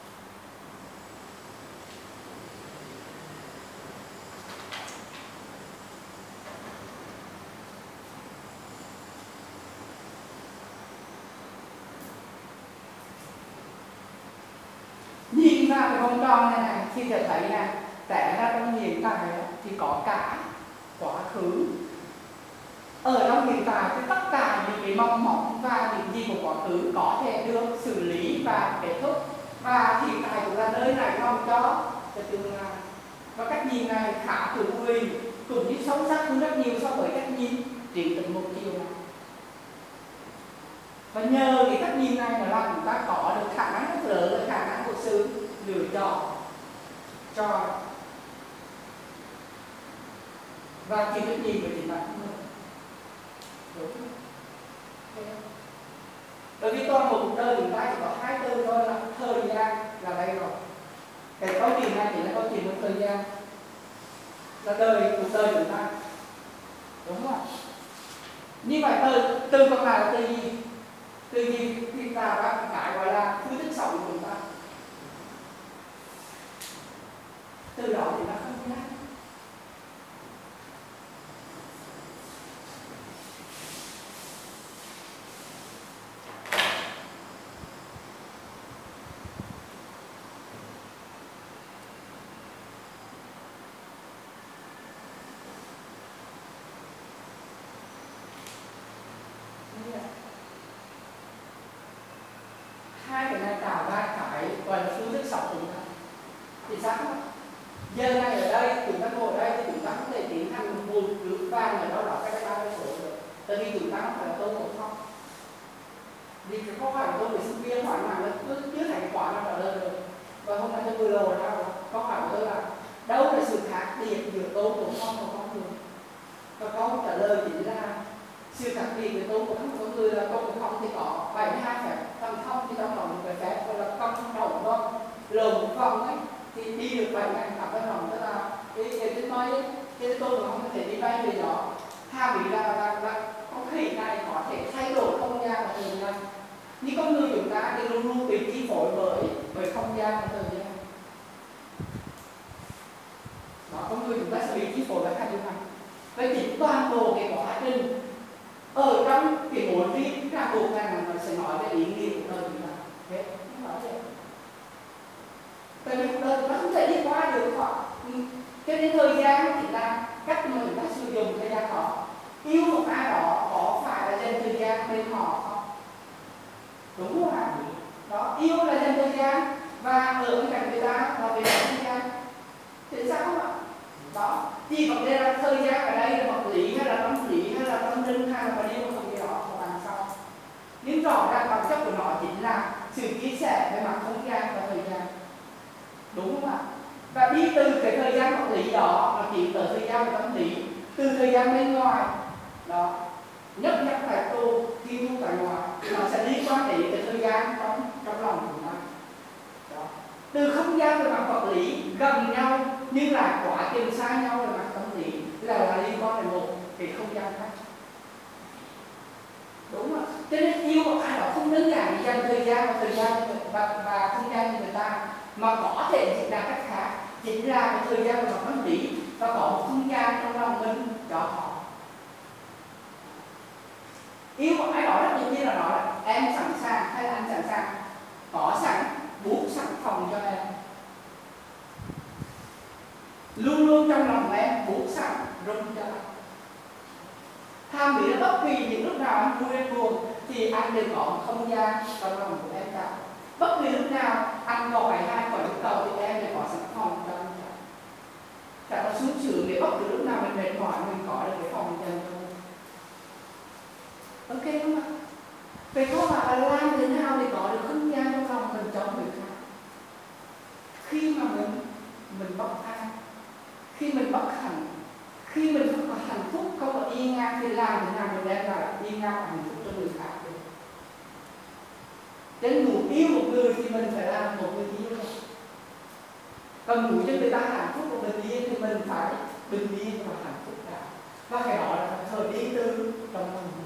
Nhìn ra cái vòng tròn này này thì sẽ thấy này, vẽ ra trong hiện tại thì có cả quá khứ. Ở trong hiện tại thì tất cả những cái mong mỏi và những gì của quá khứ có thể được xử lý và kết thúc, và hiện tại cũng là nơi này mong cho tương lai. Và cách nhìn này khá thú vị, cũng như sâu sắc hơn rất nhiều so với cách nhìn chỉ từ một chiều này. Và nhờ cái cách nhìn này mà làm chúng ta có được khả năng rất lớn, là khả năng của sự lựa chọn cho và chỉ được nhìn về chính bản thân mình. Đúng không? Bởi vì toàn bộ cuộc đời chúng ta chỉ có 2 từ thôi là thời gian là đây rồi. Cái câu chuyện này chỉ là câu chuyện một thời gian, là cuộc đời chúng ta, đúng không ạ? Như vậy từ còn lại là từ gì thì tạo ra cái gọi là phương thức sống của chúng ta. Từ đó thì nó không nhắc. Hai cái này tạo ra cái gọi là phương thức sống của chúng ta. Thì sao không? Giờ này ở đây chúng ta ngồi ở đây thì chúng ta có thể tiến hành một vụ nước vàng ở đó cái ba cái số được. Tại vì chúng ta không phải là tôi một không. Vì cái câu hỏi của tôi về sinh viên hỏi nào nó chưa thành quả nào trả lời được. Và hôm nay tôi vừa lồ ra câu hỏi của tôi là đâu là sự khác biệt giữa tôi của không và con người. Và câu trả lời chính là sự khác biệt của tôi của con người là tôi của không thì có 72 phép, còn không thì trong vòng một phép, gọi là con đồng con lờ một vòng ấy thì đi được 7.800 vòng, tức là cái tiếng nói ấy, cái tôi của không có thể đi bay về đó. Hà bị là con khỉ này có thể thay đổi không gian và thời gian. Như con người chúng ta thì luôn luôn bị chi phối bởi không gian và thời gian. Đó, con người chúng ta sẽ bị chi phối bởi hai điều này. Vậy thì toàn bộ cái quá trình ở trong cái bộ riêng các bộ ngành nó sẽ nói về ý nghĩa của đời chúng ta. Thế, nó nói vậy. Tại vì đời nó không thể đi qua được họ. Cho nên thời gian thì là cách mà chúng ta sử dụng thời gian đó. Yêu một ai đó có phải là dành thời gian bên họ không? Đúng không ạ? Đó, yêu là dành thời gian và ở bên cạnh người ta là về thời gian. Thì sao không ạ? Đó, chỉ vấn đề là thời gian ở đây là vật lý hay là tâm lý hay là tâm linh hay là bao nhiêu một cái đó của bạn sau. Nhưng rõ ràng bản chất của nó chính là sự chia sẻ về mặt không gian và thời gian. Đúng không ạ? Và đi từ cái thời gian vật lý đó là chuyển tới thời gian và tâm lý, từ thời gian bên ngoài đó, nhất tại tu khi tu tại ngoài nó sẽ liên quan đến cái thời gian trong lòng của mình. Đó. Từ không gian về mặt vật lý gần nhau nhưng là quá trình xa nhau về mặt tâm lý là liên quan đến một cái không gian khác. Đúng không? Cho nên yêu một ai đó không đơn giản chỉ dành thời gian và không gian cho người ta, mà có thể diễn ra cách khác, chính là cái thời gian về mặt tâm lý và có một không gian trong lòng mình cho họ. Yêu một ai đó rất tự nhiên là nói là em sẵn sàng hay là anh sẵn sàng, có sẵn bút sẵn phòng cho em, luôn luôn trong lòng em bút sẵn rung cho em. Tham nghĩ là bất kỳ những lúc nào anh vui em buồn thì anh đều có một không gian trong lòng của em cả. Bất kỳ lúc nào anh gọi hai khỏi lúc đầu thì em đều có sẵn phòng cho anh cả. Thật là sướng sướng để bất cứ lúc nào mình mệt mỏi mình có được cái phòng dành cho mình. Ok không ạ? Vậy có phải là làm thế nào để có được không gian trong lòng mình cho người khác? Khi mà mình bất an, khi mình bất hạnh, khi mình không có hạnh phúc, không có yên an thì làm thế nào mình đem lại yên an và hạnh phúc cho người khác được? Đến muốn yêu một người thì mình phải làm một người yêu. Còn muốn cho người ta hạnh phúc và bình yên thì mình phải bình yên và hạnh phúc cả. Và cái đó là thời đi từ trong lòng mình.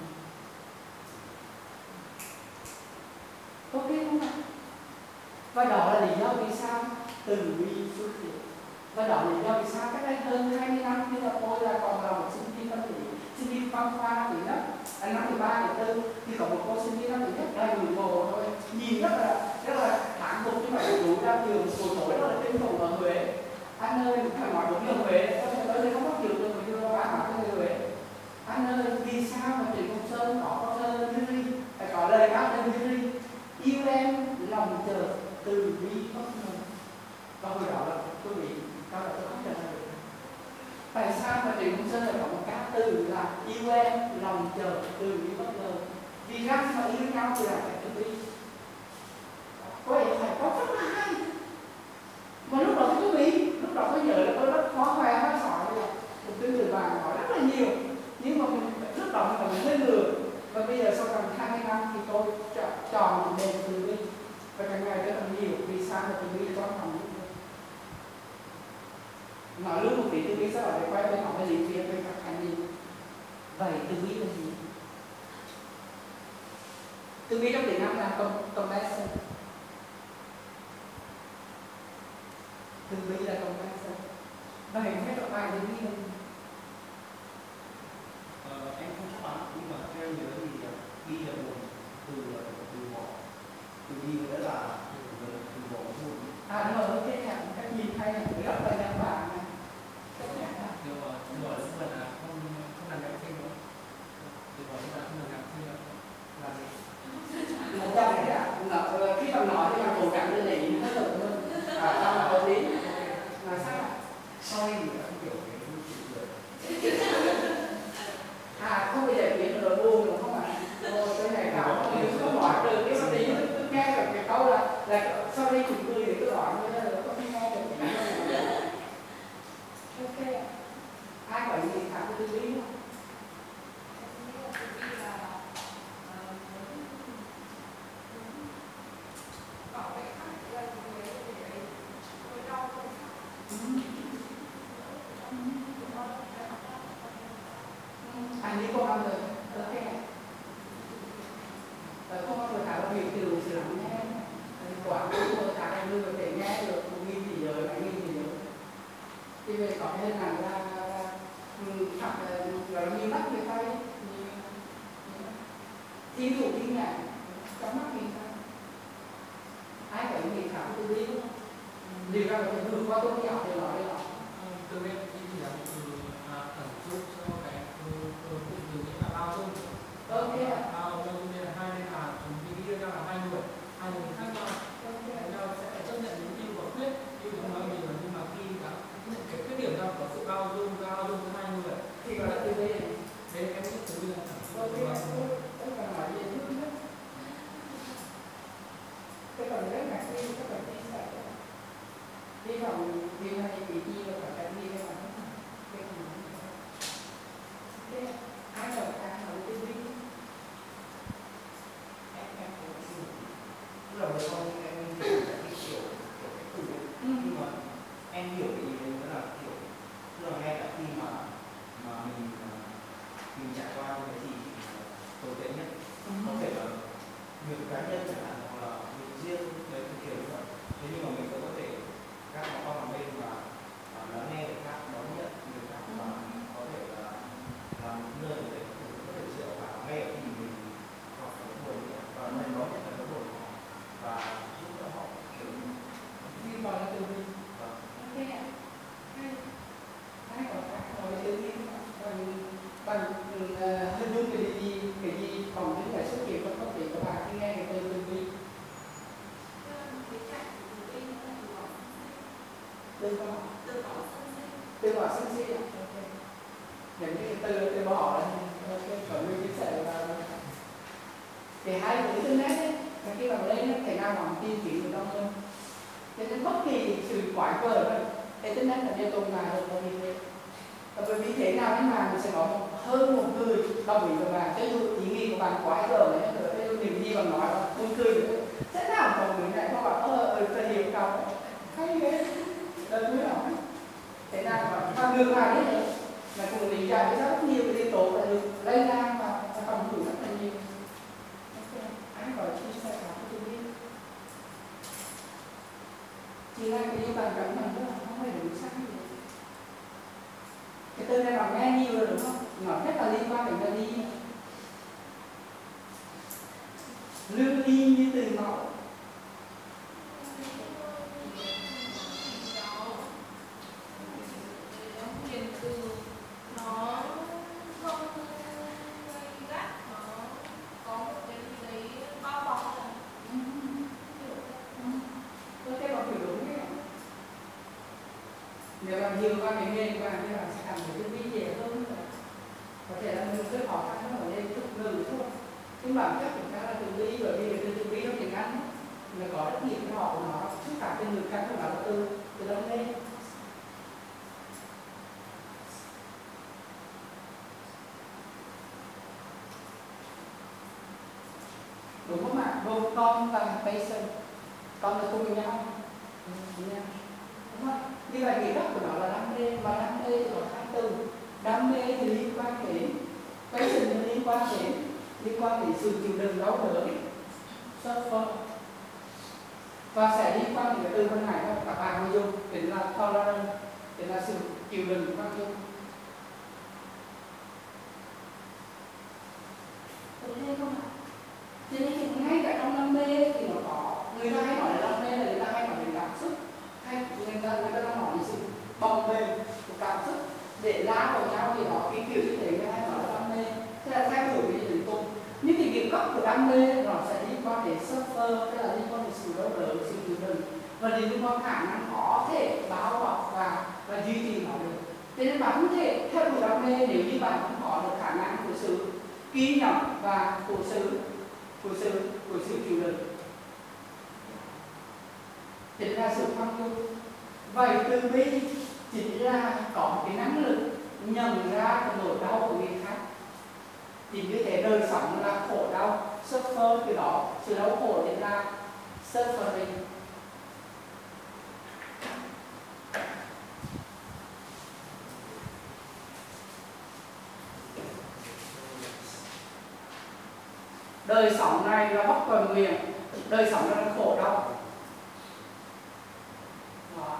Ok không ạ? Và đó là lý do vì sao từ bi xuất hiện. Và đó là lý do vì sao cách đây hơn 20 năm khi mà tôi là còn là một sinh viên tâm lý, sinh viên văn khoa năm thứ nhất, năm thứ 3 thứ 4 thì có một cô sinh viên năm thứ nhất là người bồ thôi, nhìn rất là hạnh phúc như vậy, đủ ra trường buổi tối rất là kinh khủng ở Huế. Anh ơi, phải nói đúng người Huế, tôi không bắt được người đưa bán hỏi cho người Huế. Anh ơi, vì sao mà Trịnh Công Sơn có con thơ như ri, phải có lời hát lên như ri, yêu em lòng chờ từ bi bất ngờ. Và hồi đó là tôi nghĩ đó là tôi không trả lời được. Tại sao mà Trịnh Công Sơn lại có một cá từ là yêu em lòng chờ từ bi bất ngờ? Vì ra khi mà yêu nhau thì là phải từ bi. Vậy phải có rất là hay. Mà lúc đó tôi nghĩ, lúc đó tôi nhớ là tôi rất khó khoe hóa sỏi rồi. Một cái người bà nói rất là nhiều. Nhưng mà lúc đó mình còn hơi lừa. Và bây giờ sau gần 20 năm thì tôi chọn một nền từ bi. Và càng ngày rất là nhiều. Vì sao mà từ bi quan trọng như thế? nói luôn một tí tư duy sau đó để quay về hỏi về lý thuyết về các khái niệm. Vậy tư duy là gì? Tư duy trong tiếng Anh là compassion. Tư duy là compassion. Vậy hết các bài tư duy là gì? Em không chắc lắm nhưng mà theo em nhớ thì ghi là một từ bỏ, từ ghi nghĩa là từ bỏ một. Đúng rồi, cái cách nhìn hay là rất là nhân bản này. Nhưng mà lúc mà là không làm đẹp thêm nữa, từ bỏ lúc mà không làm đẹp thêm nữa là gì? Một trong cái khi mà nói thì mà cố gắng lên để nó được hơn. Trong là hợp lý. Là sao? Sau em thì không kiểu cái chuyện rồi. Không bao giờ biết rồi buồn đúng không ạ? Cái này nào không nói được cái lý cứ nghe được cái câu là sau đây chụp cười thì cứ hỏi như thế là có không nghe được. Ok. Ai gọi gì thả cái tư duy không? bảo vệ khách là người để người đau không Anh đi công an rồi, ok. Không có người thả bao nhiêu từ sự lắng nghe. Quản lý người thả anh đưa có thể nghe được 1.000 tỷ giới, 2.000 tỷ giới. Thì về có thể là hoặc là như mắt người ta thí dụ như này trong mắt mình ta ai có người thả tư duy đúng không? Điều ra là vượt qua tôn giáo thì nói đây là Từ bên chỉ là một từ ẩn dụ cho cái từ nghĩa là bao dung. Bao dung nên là hai bên chúng mình nghĩ ra là hai người khác nhau sẽ chấp nhận những yêu và khuyết, yêu không nói gì nhưng mà khi cái khuyết điểm nào có sự bao dung với hai người thì gọi là tư duy. đấy em biết từ là Tất cả nói về nước nhất. Cái phần rất ngạc nhiên, các bạn chia sẻ. Hy vọng điều này bị chi và cả cái gì các bạn cái gì ok. Ai rồi ta nói tư duy. Em cũng xin. Tức là với con em hiểu cái kiểu cái từ ấy. Nhưng mà em hiểu cái ý đấy nữa là kiểu tức là ngay cả khi mà mình trải qua những cái gì tồi tệ nhất, có thể là việc cá nhân chẳng hạn hoặc là việc riêng đấy kiểu như vậy. Thế nhưng mà mình vẫn có thể các nó qua một bên và lắng nghe người khác, đón nhận người khác và có thể là làm nơi để có thể dựa vào ngay ở khi mình hoặc là buồn và nên đón nhận cái buồn của họ và giúp đỡ họ kiểu Như gọi là tư duy. Ok ạ. Ai có khác nói về tư duy bằng hình dung cái gì còn những cái xuất hiện trong phát triển của bạn khi nghe cái từ tư duy. Từ bỏ sân si ạ. Những cái từ bỏ là còn mình chia sẻ là thì hai cái internet ấy mà khi mà lên thể nào mà tìm kiếm được đông hơn. Cho nên bất kỳ sự quái vời thôi internet là đều tồn tại được vì thế. Và bởi vì thế nào nhưng mà mình sẽ có hơn một người đồng ý với bạn, cho dù ý nghĩ của bạn quái gở này cho dù niềm gì bằng nói là buồn cười nữa sẽ nào còn người này không bảo phải hiểu cầu hay ghê đơn mới nói thế nào mà ngược lại đấy là cùng lý giải với rất nhiều cái yếu tố là được lây lan và phòng thủ rất là nhiều. Ok, ai gọi chia sẻ cả tôi biết chỉ là cái yêu bàn cảm mình đó là không phải đúng sai gì. Cái từ này bạn nghe nhiều rồi đúng không? Nó rất là liên quan đến cái đi lương y như từ mẫu. Quyền từ nó không gây gắt, nó có một cái gì đấy bao bọc là Tôi thấy bạn hiểu đúng đấy. Nếu bạn hiểu qua cái nghề của bạn thì bạn sẽ cảm thấy tư duy dễ hơn rồi. Có thể là mình rất khó khăn nó ở đây chút ngừng thôi. Nhưng bản chất của ta là tư duy bởi vì cái tư duy trong tiếng Anh nó có rất nhiều cái họ của nó xuất phát từ người khác, không phải là từ đâu lên. Đúng không ạ? Gồm con và patient, con là cùng nhau. đúng không? Như vậy nghĩa gốc của nó là đam mê, mà đam mê thì có hai từ. Đam mê thì liên quan đến cái gì liên quan đến sự chịu đựng đau đớn, suffer, và sẽ liên quan đến cái từ bên này đó các bạn hay dùng, chính là tolerance, chính là sự chịu đựng bao nhiêu. Đúng thế không ạ? Cho nên thì ngay cả trong đam mê thì nó có, người ta hay nói là đam mê là người ta hay nói đến cảm xúc, hay người ta đang nói đến sự bồng bềnh của cảm xúc để la vào nhau thì đó cái kiểu như thế người ta hay nói là đam mê. Thế là thay đổi cái định tục. Nhưng thì cái gốc của đam mê nó sẽ liên quan đến suffer, tức là liên quan đến sự đau đớn, sự chịu đựng, và liên quan khả năng có thể bao bọc và duy trì nó được. Thế nên bạn không thể theo đuổi đam mê nếu như bạn không có được khả năng của sự ghi nhận và của sự chịu đựng. Chính là sự khoan dung. Vậy từ bi chính là có cái năng lực nhận ra cái nỗi đau của người khác. Thì như thế đời sống là khổ đau, suffer, từ đó sự đau khổ chính là suffering. Đời sống này là bất toàn nguyện, đời sống này là khổ đau. Đó.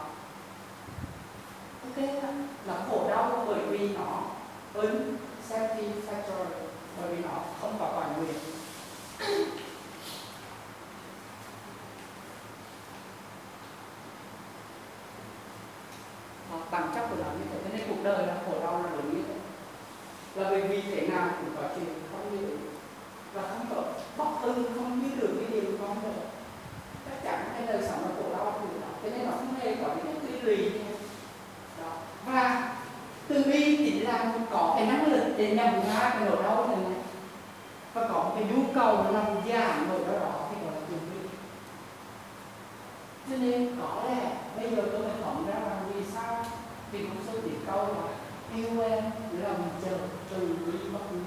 Ok, là khổ đau bởi vì nó unsatisfactory, bởi vì nó không có toàn nguyện. Bản chất của nó như thế, nên cuộc đời là khổ đau là bởi như thế. Là bởi vì thế nào cũng có chuyện không như thế. Và không có bất ưng, không như được cái điều không được. Chắc chắn cái đời sống là khổ đau thì đó. Cho nên nó không hề có những cái lì. Đó. Và từ bi chỉ là có cái năng lực để nhằm ra cái nỗi đau này, và có cái nhu cầu làm giảm nỗi đau đó thì gọi là từ bi. Cho nên có lẽ bây giờ tôi mới phỏng ra là vì sao thì cũng sư chỉ câu là yêu em lòng chờ từ bi bất ngờ.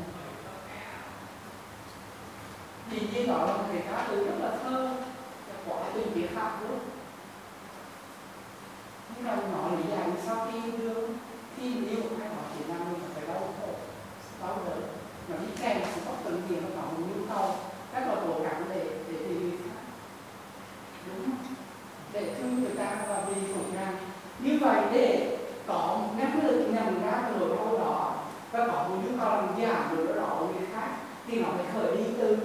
Thì nhiên đó là một cái cá từ rất là thơ, quả tình việc học luôn. Nhưng mà nó lý giải sau khi yêu đương, khi mình yêu một ai đó chỉ làm mình phải đau khổ, đau đớn, nó đi kèm sự bất tận tiền, nó có một nhu cầu rất là cố gắng để tìm người khác, đúng không? Để thương người ta và vì phục nàng. Như vậy để có một năng lực nhận ra cái nỗi đau đó và có một nhu cầu làm giảm nỗi đau đó của người khác thì nó phải khởi đi từ.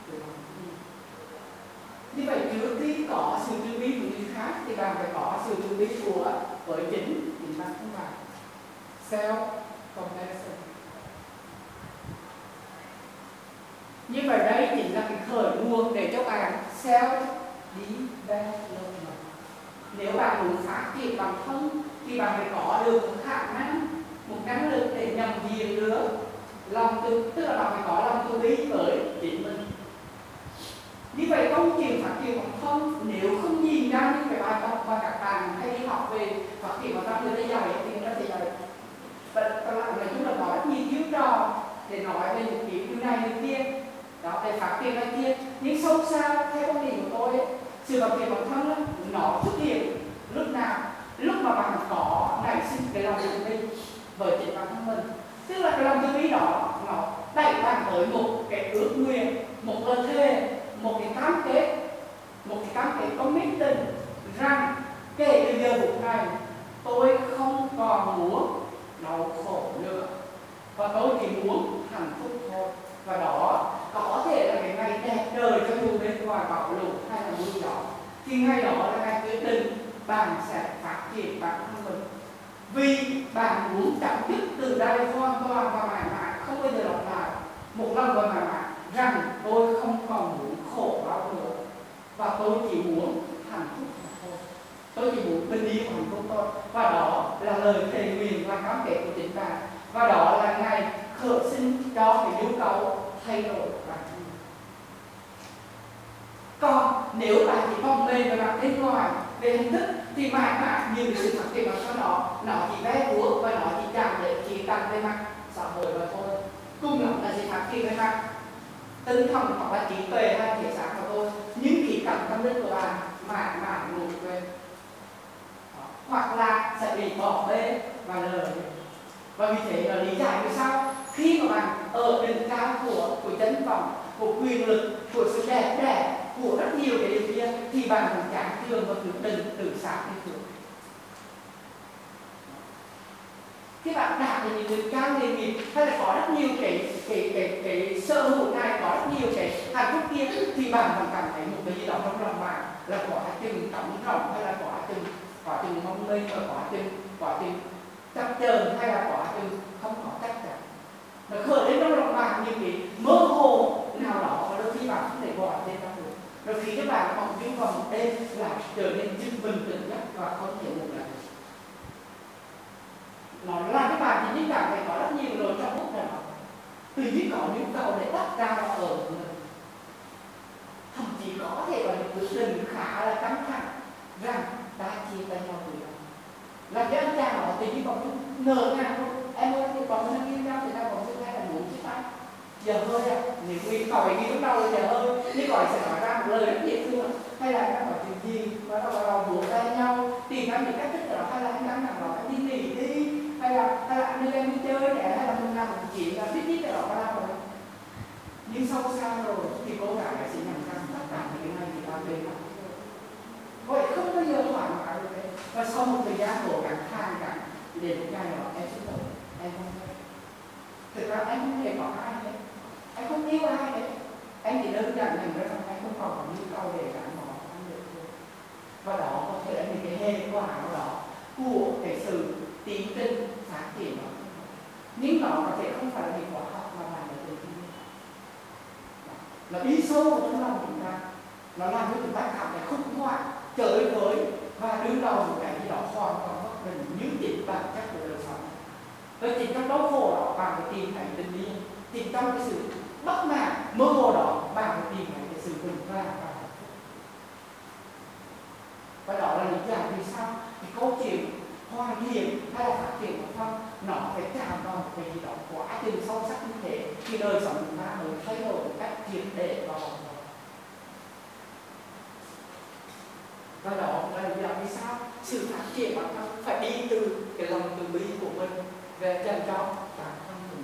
Như vậy trước khi có sự từ bi của người khác thì bạn phải có sự từ bi với chính bản thân bạn. Self-compassion. Như vậy đây chính là cái khởi nguồn để cho bạn self-development. Nếu bạn muốn phát triển bản thân thì bạn phải có được một khả năng, một năng lực để nhận diện được lòng từ, tức là bạn phải có lòng từ bi với chính mình. Như vậy công trình phát triển bản thân nếu không nhìn ra những cái bài học mà các bạn hay đi học về phát triển bản thân người ta dạy thì người ta sẽ dạy. Và nói chung là có rất nhiều chiêu trò để nói về những điều này điều kia đó để phát triển này kia. Nhưng sâu xa theo quan điểm của tôi sự phát triển bản thân nó xuất hiện lúc nào? Lúc mà bạn có nảy sinh cái lòng từ bi với chính bản thân mình. Tức là cái lòng từ bi đó nó đẩy bạn tới một cái ước nguyện, một lời thề, một cái cam kết commitment rằng kể từ giờ phút này tôi không còn muốn đau khổ nữa và tôi chỉ muốn hạnh phúc thôi. Và đó có thể là cái ngày đẹp trời cho dù bên ngoài bão lụt hay là mưa gió, thì ngày đó là ngày quyết định bạn sẽ phát triển bản thân mình, vì bạn muốn chấm dứt từ đây hoàn toàn và mãi mãi không bao giờ lặp lại một lần và mãi mãi rằng tôi không còn muốn khổ đau nữa và tôi chỉ muốn hạnh phúc thôi, tôi chỉ muốn bình yên hạnh phúc thôi. Và đó là lời thề nguyện và cam kết của chính bạn, và đó là ngày khởi sinh cho cái nhu cầu thay đổi bản thân. Còn nếu bạn chỉ vòng mê về mặt bên ngoài, về hình thức thì mãi mãi nhiều sự phát triển bản thân đó nó chỉ bé búa và nó chỉ cần về mặt xã hội mà thôi. Cùng lắm là sẽ phát triển về mặt tinh thần hoặc là trí tuệ hay thể xác của tôi, nhưng chỉ cần tâm linh của bạn mãi mãi ngủ quên. hoặc là sẽ bị bỏ bê và lờ. Và vì thế là lý giải vì sao khi mà bạn ở đỉnh cao của danh vọng, của quyền lực, của sự đẹp đẽ, của rất nhiều cái điều kia thì bạn cũng chán chường và tự định tự sát đi thường. Khi bạn đạt được những đỉnh cao nghề nghiệp hay là có rất nhiều cái sở hữu này, có rất nhiều cái hạnh phúc kia thì bạn vẫn cảm thấy một cái gì đó trong lòng bạn là có chừng trống rỗng, hay là có chừng mong manh, có chừng chập chờn, hay là có chừng không có chắc chắn. Nó khởi lên trong lòng bạn những cái mơ hồ nào đó và đôi khi bạn không thể gọi tên ra được. Rồi khi các bạn mong trong vòng một đêm là trở nên bình tĩnh nhất và không thể ngủ lại. Nó làm các bạn thì những cảm thấy có rất nhiều rồi trong lúc nào. Từ như có nhu cầu để đặt ra ở mình. Thậm chí có thể là một quyết định khá là căng thẳng rằng ta chia tay nhau từ đó. Là cái anh chàng đó tự nhiên còn ngờ ngàng không? Em ơi, thì còn nó yêu nhau thì ta còn sẽ hay là muốn chứ ta. Giờ hơi à, nếu nguyên còi ghi lúc đầu là giờ hơi, như còi sẽ nói ra một lời rất dễ thương. Hay là anh đang nói chuyện gì, và đầu buộc tay nhau, tìm ra những cách thức đó, hay là anh đang nói anh đi nghỉ đi, hay là anh đưa em đi chơi để, hay là mình làm một chuyện là biết cái đó ra rồi. Nhưng sâu xa rồi thì cô gái sẽ nhận ra tất cả những cái này thì ta về mặt. Vậy không bao giờ thoải mái được đấy. Và sau một thời gian cố gắng than gắn đến một ngày đó em xin lỗi, em không biết. Thực ra em không hề có ai hết, em không yêu ai hết. Em chỉ đơn giản nhận ra rằng em không còn có nhu cầu để gắn bó anh được thôi. Và đó có thể là những cái hệ quả đó của cái sự tiến trình phát triển đó. Nhưng nó có thể không phải là hệ quả học mà là từ thiên nhiên. Nó đi sâu vào trong lòng chúng ta, nó làm cho chúng ta cảm thấy khủng hoảng, chới với và đương đầu một cái gì đó hoàn toàn bất định như chính bản chất của đời sống. Với chính trong đau khổ đó bạn phải tìm thấy tình yêu, chính trong cái sự bất mãn mơ hồ đó bạn phải tìm thấy cái sự bình an và hạnh phúc. Và đó là lý giải vì sao cái câu chuyện hoàn thiện hay là phát triển của phong nó phải chạm vào một cái gì đó quá trình sâu sắc như thế thì đời sống chúng ta mới thay đổi một cách triệt để và hoàn toàn. Và đó là lý do vì sao sự phát triển bản thân phải đi từ cái lòng từ bi của mình về dành cho bản thân mình.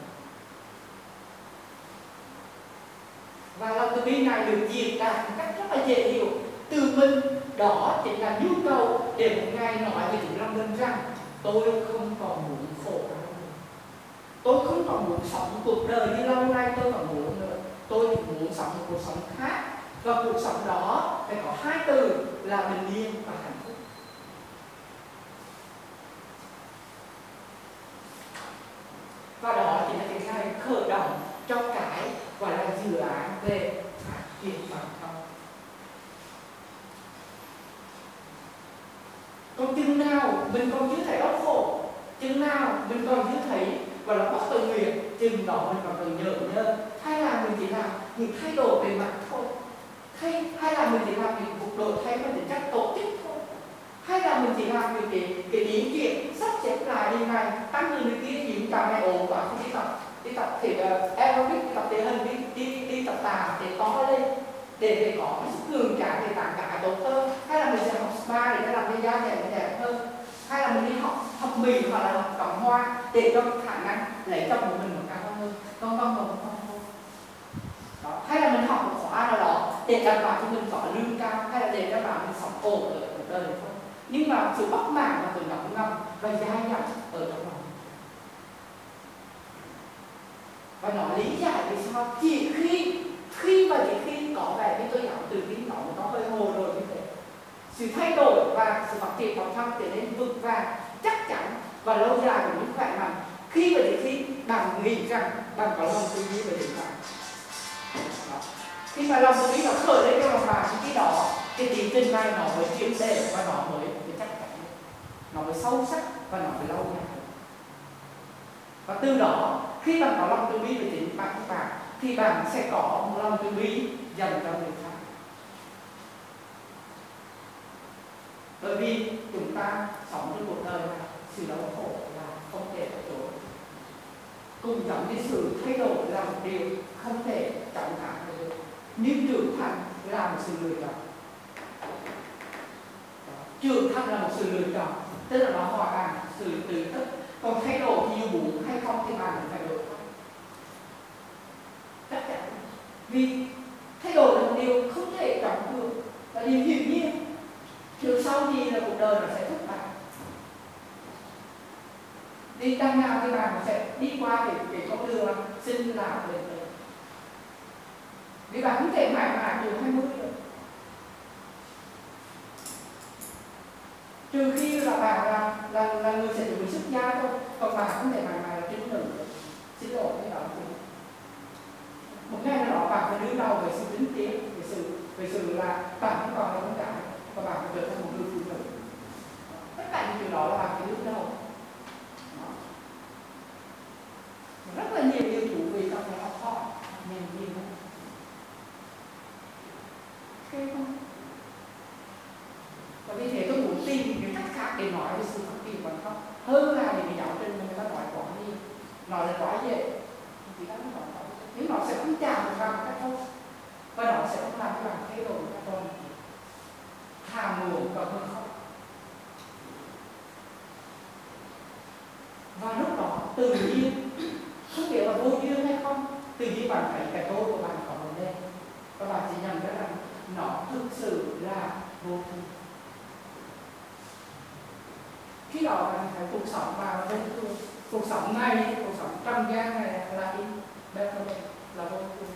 Và lòng từ bi này được diễn đạt một cách rất là dễ hiểu từ mình. Đó chính là nhu cầu để một ngày nói với chính lòng mình rằng tôi không còn muốn khổ nữa, tôi không còn muốn sống cuộc đời như lâu nay tôi còn muốn nữa, tôi chỉ muốn sống một cuộc sống khác. Và cuộc sống đó phải có hai từ là bình yên và hạnh phúc. Và đó chính là cái ngày khởi động cho cái gọi là dự án về phát triển bản thân. Còn chừng nào mình còn chưa thấy đau khổ, chừng nào mình còn chưa thấy gọi là bất tự nguyện, chừng đó mình còn cần nhớ hay là mình chỉ làm những thay đổi về mặt thôi, hay là mình chỉ làm những cuộc đổi thay về tính chất tổ chức thôi, hay là mình chỉ làm những cái biến chuyển sắp xếp lại điều này tăng người kia những cả ngày ổn và không đi tập thì aerobic, đi tập thể hình, đi tập tàn để có lên để có cái sức cường tráng để tàn cả tốt hơn, hay là mình sẽ học spa để làm cho da đẹp hơn, hay là mình đi học mì hoặc là học trồng hoa để cho khả năng lấy chồng của mình một cao hơn, không. Đó. Hay là mình học một khóa nào đó để đảm bảo cho mình có lương cao, hay là để đảm bảo mình sống ổn ở cuộc đời thôi. Nhưng mà sự bất mãn và sự nóng ngầm và dai dẳng ở trong lòng. Và nó lý giải vì sao chỉ khi có vẻ như tôi nói từ khi nó hơi hồ rồi như thế, sự thay đổi và sự phát triển bản thân trở nên vững vàng, chắc chắn và lâu dài của những khỏe mạnh khi bạn nghĩ rằng bạn có lòng từ bi về chính bạn. Khi mà lòng từ bi nó khởi lên trong lòng bạn, khi đó cái tiến trình này nó mới triệt để và nó mới chắc chắn, nó mới sâu sắc và nó mới lâu dài. Và từ đó khi bạn có lòng từ bi về chính bản thân bạn thì bạn sẽ có một lòng từ bi dành cho người khác. Bởi vì chúng ta sống trong cuộc đời này, sự đau khổ là không thể trốn. Cùng giống như sự thay đổi là một điều không thể chống trả được. Nhưng trưởng thành là một sự lựa chọn. Trưởng thành là một sự lựa chọn. Tức là nó hỏi bạn xử từ thức. Còn thay đổi nhiều bụng hay không thì bạn phải đổi. Chắc chắn. Vì thay đổi là một điều không thể trọng được, là điều hiển nhiên. Trước sau gì là cuộc đời nó sẽ thất bại. Đi đằng nào thì bạn sẽ đi qua cái con đường sinh lão bệnh tử. Vì bạn không thể mãi mãi được 20 được. Trừ khi là bạn là người sẽ chuẩn bị xuất gia thôi, còn bạn không thể mãi mãi là trinh nữ. Xin lỗi cái đó. Một ngày nào đó bạn phải đứng đầu về sự chính tiến, về sự là bạn không còn là con gái và bạn phải trở thành một người phụ nữ. Tất cả những điều đó là bạn phải đứng đầu. Rất là nhiều điều thú vị trong cái học hỏi ngành gì đó. Ok không? Và vì thế tôi muốn tìm cái cách khác để nói về sự phát triển bản thân hơn là những cái giáo trình mà người ta nói quá nhiều, nói là quá dễ, chỉ có nói quá dễ, nhưng nó sẽ không chạm được vào một cách thôi, và nó sẽ không làm cho bạn thay đổi một cách toàn diện, hàm nguồn còn hơn không. Và lúc đó tự nhiên, không biết là vô duyên hay không, tự nhiên bạn thấy cái tôi của bạn có vấn đề, và bạn chỉ nhận ra rằng nó thực sự là vô thường. Khi đó bạn thấy cuộc sống vào vô thường, cuộc sống này, cuộc sống trần gian này là impermanent, là vô thường.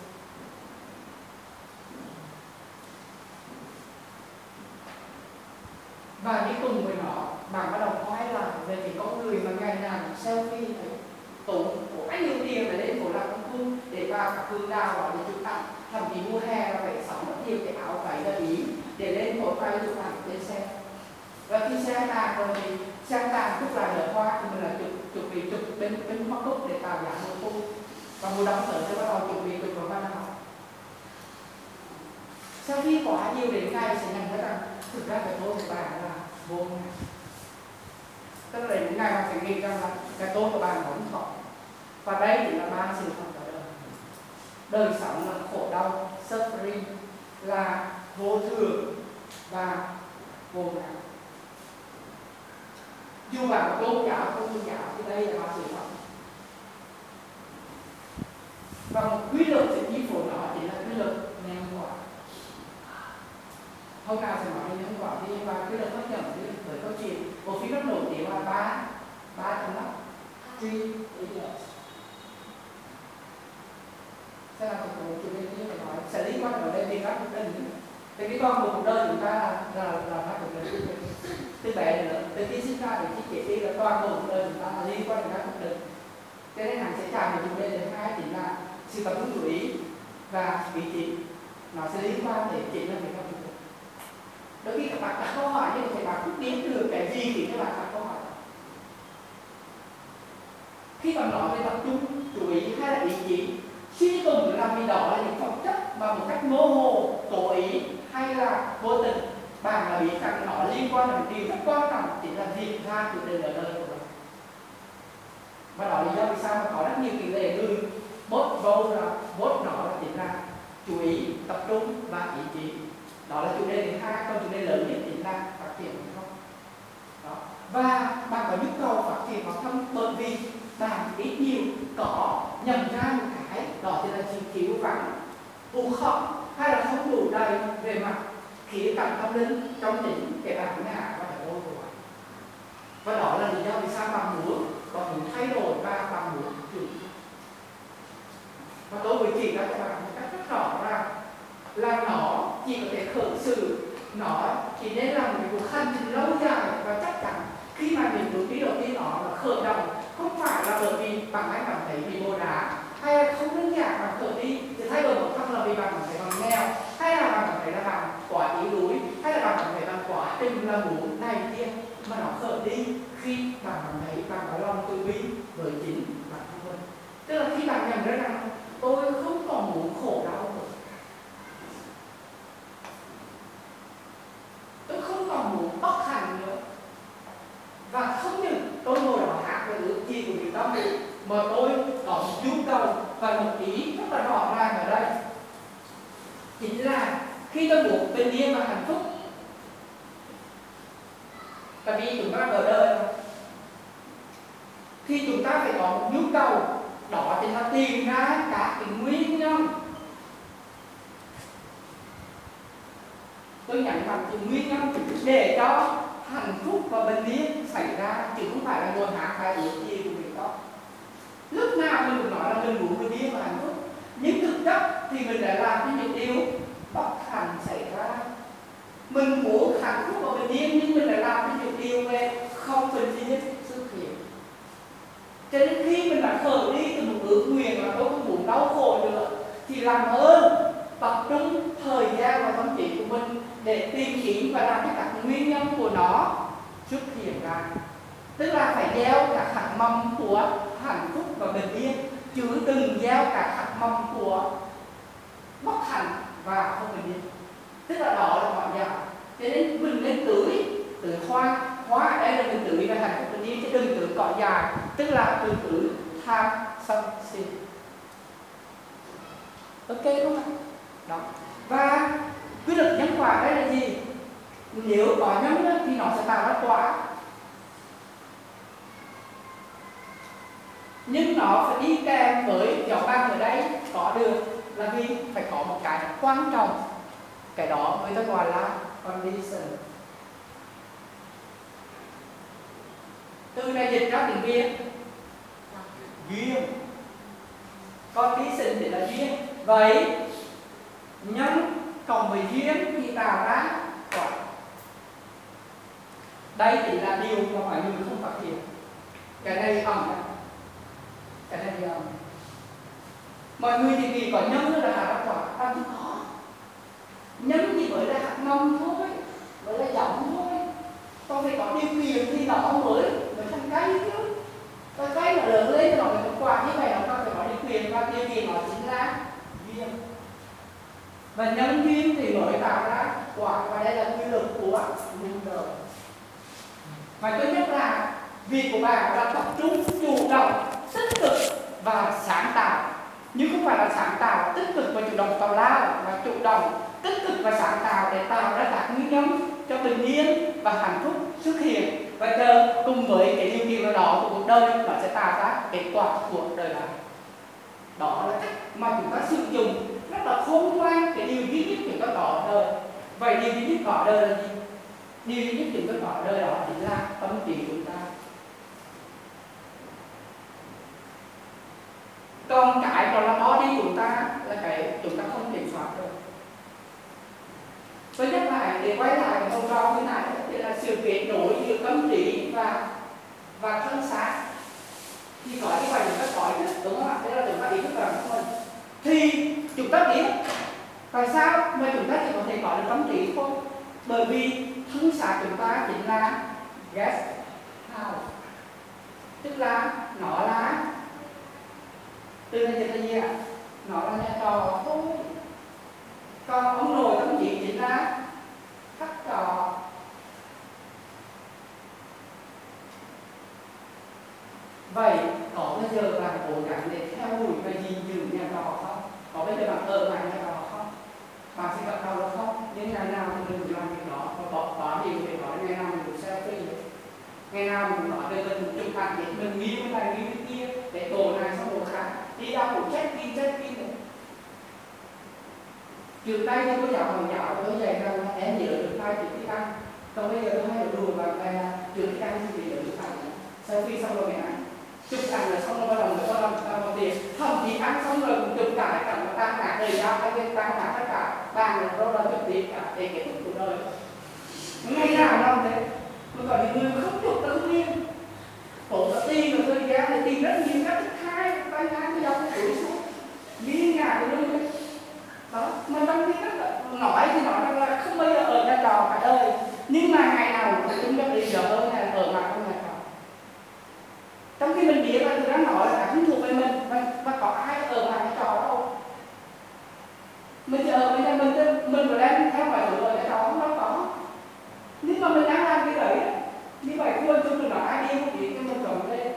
Và đi cùng với nó, bạn bắt đầu quay lại về cái con người mà ngày nào selfie này, tốn quá nhiều tiền để lên phố làm công cung để vào các hương đào đó để chụp ảnh, thậm chí mùa hè là phải sắm rất nhiều cái áo váy là ý để lên phố quay chụp ảnh lên xe. Và khi xe tàn rồi thì xe tàn chụp lại nở hoa thì mình là chụp bên hoa cúc để tạo dáng mùa thu, và mùa đông tới thì bắt đầu chụp vào ban học. Sau khi quá nhiều đến ngày sẽ nhận ra rằng thực ra cái tôi của bạn là vô ngã. Tức là đến ngày bạn phải nghĩ rằng là cái tôi của bạn không thọ. Và đây chỉ là ba sự thật của đời. Đời sống là khổ đau, suffering, là vô thường và vô ngã. Dù bạn có tôn giáo không tôn giáo thì đây là ba sự thật. Và một quy luật sẽ chi phối đó chỉ là quy luật nhân quả. Hôm nào sẽ nói nhân quả đi, và quy luật hấp dẫn với câu chuyện bộ phim rất nổi tiếng là ba trong đó Three Idiots. Sẽ là một chủ đề như phải nói sẽ liên quan ở đây đi các cuộc đời. Thì cái con cuộc đời chúng ta là các cuộc đời từ bé đến lớn, từ khi sinh ra đến khi chết đi là toàn bộ cuộc đời chúng ta là liên quan đến các cuộc đời. Cho nên hắn sẽ chạm đến chủ đề thứ hai chính là sự tập trung chú ý và ý chí. Nó sẽ liên quan đến chính là việc các cuộc đời. Đôi khi các bạn đặt câu hỏi nhưng thì bạn không biết được cái gì thì các bạn đặt câu hỏi. Khi bạn nói về tập trung chú ý hay là ý chí, suy tùng là vì đó là những phẩm chất mà một cách mơ hồ, cố ý hay là vô tình bạn là biết rằng nó liên quan đến điều rất quan trọng, chỉ là việc ra cuộc đời ở đời của bạn. Và đó là lý do vì sao mà có rất nhiều tỷ lệ người vote nó là chính là chú ý, tập trung và ý chí. Đó là chủ đề thứ hai, còn chủ đề lớn nhất chính là phát triển bản thân. Đó. Và bạn có nhu cầu phát triển bản thân bởi vì bạn ít nhiều có nhận ra một cái đó thì là sự thiếu vắng, hụt hẫng hay là không đủ đầy về mặt khía cạnh tâm linh trong chính cái bản ngã và cái tôi của bạn. Và đó là lý do vì sao bạn muốn thay đổi và bạn muốn chuyển. Và tôi會chỉ ra cho bạn một cách rất rõ ràng là nó chỉ có thể khởi sự, nó chỉ nên là một cuộc hành trình lâu dài và chắc chắn khi mà mình bước đi đầu tiên đó là khởi động, không phải là bởi vì bạn ấy cảm thấy bị bồ đá, hay là không đơn giản bạn khởi đi thì thay đổi một thân là vì bạn cảm thấy bạn nghèo, hay là bạn cảm thấy là bạn quá yếu đuối, hay là bạn cảm thấy bạn quá trình là muốn này kia, mà nó khởi đi khi bạn cảm thấy bạn có lòng từ bi với chính bản thân mình. Tức là khi bạn nhận ra rằng tôi không còn muốn khổ đau nữa, tôi không còn muốn bất hạnh nữa, và không những tôi ngồi đó hát về ước chi của người tâm, mà tôi có một nhu cầu và một ý rất là rõ ràng ở đây, chính là khi tôi muốn bình yên và hạnh phúc, Tại vì chúng ta ở đời mà. Khi chúng ta phải có một nhu cầu, đó thì là tìm ra các cái nguyên nhân. Tôi nhấn mạnh cái nguyên nhân để cho hạnh phúc và bình yên xảy ra, chứ không phải là ngồi hát bài ước gì của mình đó. Lúc nào mình cũng nói là mình muốn bình yên và hạnh phúc, nhưng thực chất thì mình đã làm những điều bất hạnh xảy ra. Mình muốn hạnh phúc và bình yên nhưng mình lại làm những điều về không bình yên xuất hiện. Cho nên khi mình đã khởi đi từ một ước nguyện là tôi không muốn đau khổ nữa, thì làm ơn tập trung thời gian và tâm trí của mình để tìm kiếm và làm cho các nguyên nhân của nó xuất hiện ra. Tức là phải gieo các hạt mầm của hạnh phúc và bình yên, chứ đừng gieo các hạt mầm của bất hạnh và không bình yên. Tức là đó là mọi dạng. Cho nên mình nên tưới hoa. Hoa ở đây là mình tưới về hạnh phúc bình yên, chứ đừng tưới cỏ dài. Tức là tưới tham sân si. Ok đúng không? Đó. Và quy luật nhân quả đây là gì? Nếu có nhân thì nó sẽ tạo ra quả, nhưng nó phải đi kèm với gió băng. Ở đây có được là vì phải có một cái quan trọng, cái đó người ta gọi là condition. Từ này dịch ra tiếng Việt duyên, condition thì là duyên. Vậy nhân cộng với duyên thì tạo ra quả. Đây chỉ là điều mà mọi người không phát hiện. Cái này ẩn này, cái này thì ẩn. Mọi người thì nghĩ có nhân là hạt ra quả, ta không có. Nhân thì mới là hạt mầm thôi, mới là giống thôi. Còn phải có điều kiện thì nó mới thành cây chứ. Còn cây nó lớn lên nó mới có quả, như vậy nó phải có điều kiện, và điều kiện nó chính là duyên. Và nhân duyên thì mới tạo ra quả, và đây là quy luật của muôn đời. Và tôi nhất là việc của bạn là tập trung, chủ động, tích cực và sáng tạo. Nhưng không phải là sáng tạo, tích cực và chủ động tào lao, mà chủ động, tích cực và sáng tạo để tạo ra các nguyên nhân cho bình yên và hạnh phúc xuất hiện. Và chờ cùng với cái điều kiện đó của cuộc đời, nó sẽ tạo ra kết quả của đời này. Đó là cách mà chúng ta sử dụng rất là khôn ngoan cái điều duy nhất chúng ta có ở đời. Vậy điều duy nhất có ở đời là gì? Điều duy nhất chúng ta có ở đời đó chính là tâm trí chúng ta. Còn cái còn là body của chúng ta là cái chúng ta không kiểm soát được. Tôi nhắc lại để quay lại cái câu trò như này, thì là sự kết nối giữa tâm trí và thân xác. Thì có như vậy chúng ta có ý thức, đúng không ạ? Đây là chúng ta ý thức rằng của mình. Thì chúng ta biết tại sao mà chúng ta chỉ có thể có được tâm trí thôi. Bởi vì thân xác chúng ta chính là guest house, tức là nó là từ này dịch là gì ạ? Nó là nhà trò thôi. Còn ông nội tâm trí chính là khách trò. Vậy có bây giờ bạn cố gắng để theo đuổi và gìn giữ nhà trò không? Có bây giờ bạn ở lại nhà trò không? Bạn sẽ gặp đầu được không? Nhưng ngày nào mình đừng làm việc đó, và có gì phải nói ngày nào mình cũng selfie, ngày nào mình cũng nói về mình chụp ảnh để mình nghĩ cái này nghĩ cái kia, để tổ này xong tổ khác, đi đâu cũng check in nữa. Trước đây thì có giáo giáo tôi dạy rằng em nhớ được hai chữ tiếng Anh. Còn bây giờ tôi hay đùa bạn bè trước tiếng Anh thì nhớ được ảnh, selfie xong rồi mình ảnh, chụp ảnh là xong rồi bắt đầu người ta làm một tiền, thậm chí ăn xong rồi cũng chụp cả cảnh mà tan cả đời giao, hai bên tan cả tất cả bàn rồi là chụp tiền cả để kết thúc cuộc đời. Ngày nào làm thế, mà còn những người không chụp tự nhiên, phổ đã tin rồi tôi ra thì tin rất nhiều các thứ hai tay ngang cái dòng cái tuổi xuống, đi nhà của tôi. Đó, mà trong khi rất là nói thì nói rằng là không bao giờ ở nhà trò cả đời, nhưng mà ngày nào cũng chúng ta đi giờ hơn là ở mặt trong nhà trò. Trong khi mình biết là tôi đang nói là không thuộc về mình, và có ai ở mặt nhà trò đâu. Mình ở bên nhà mình vừa đang theo mọi người ở nhà trò không có. Nhưng mà mình đang làm cái đấy, như vậy thôi chúng tôi nói ai đi không biết cho mình trộn lên.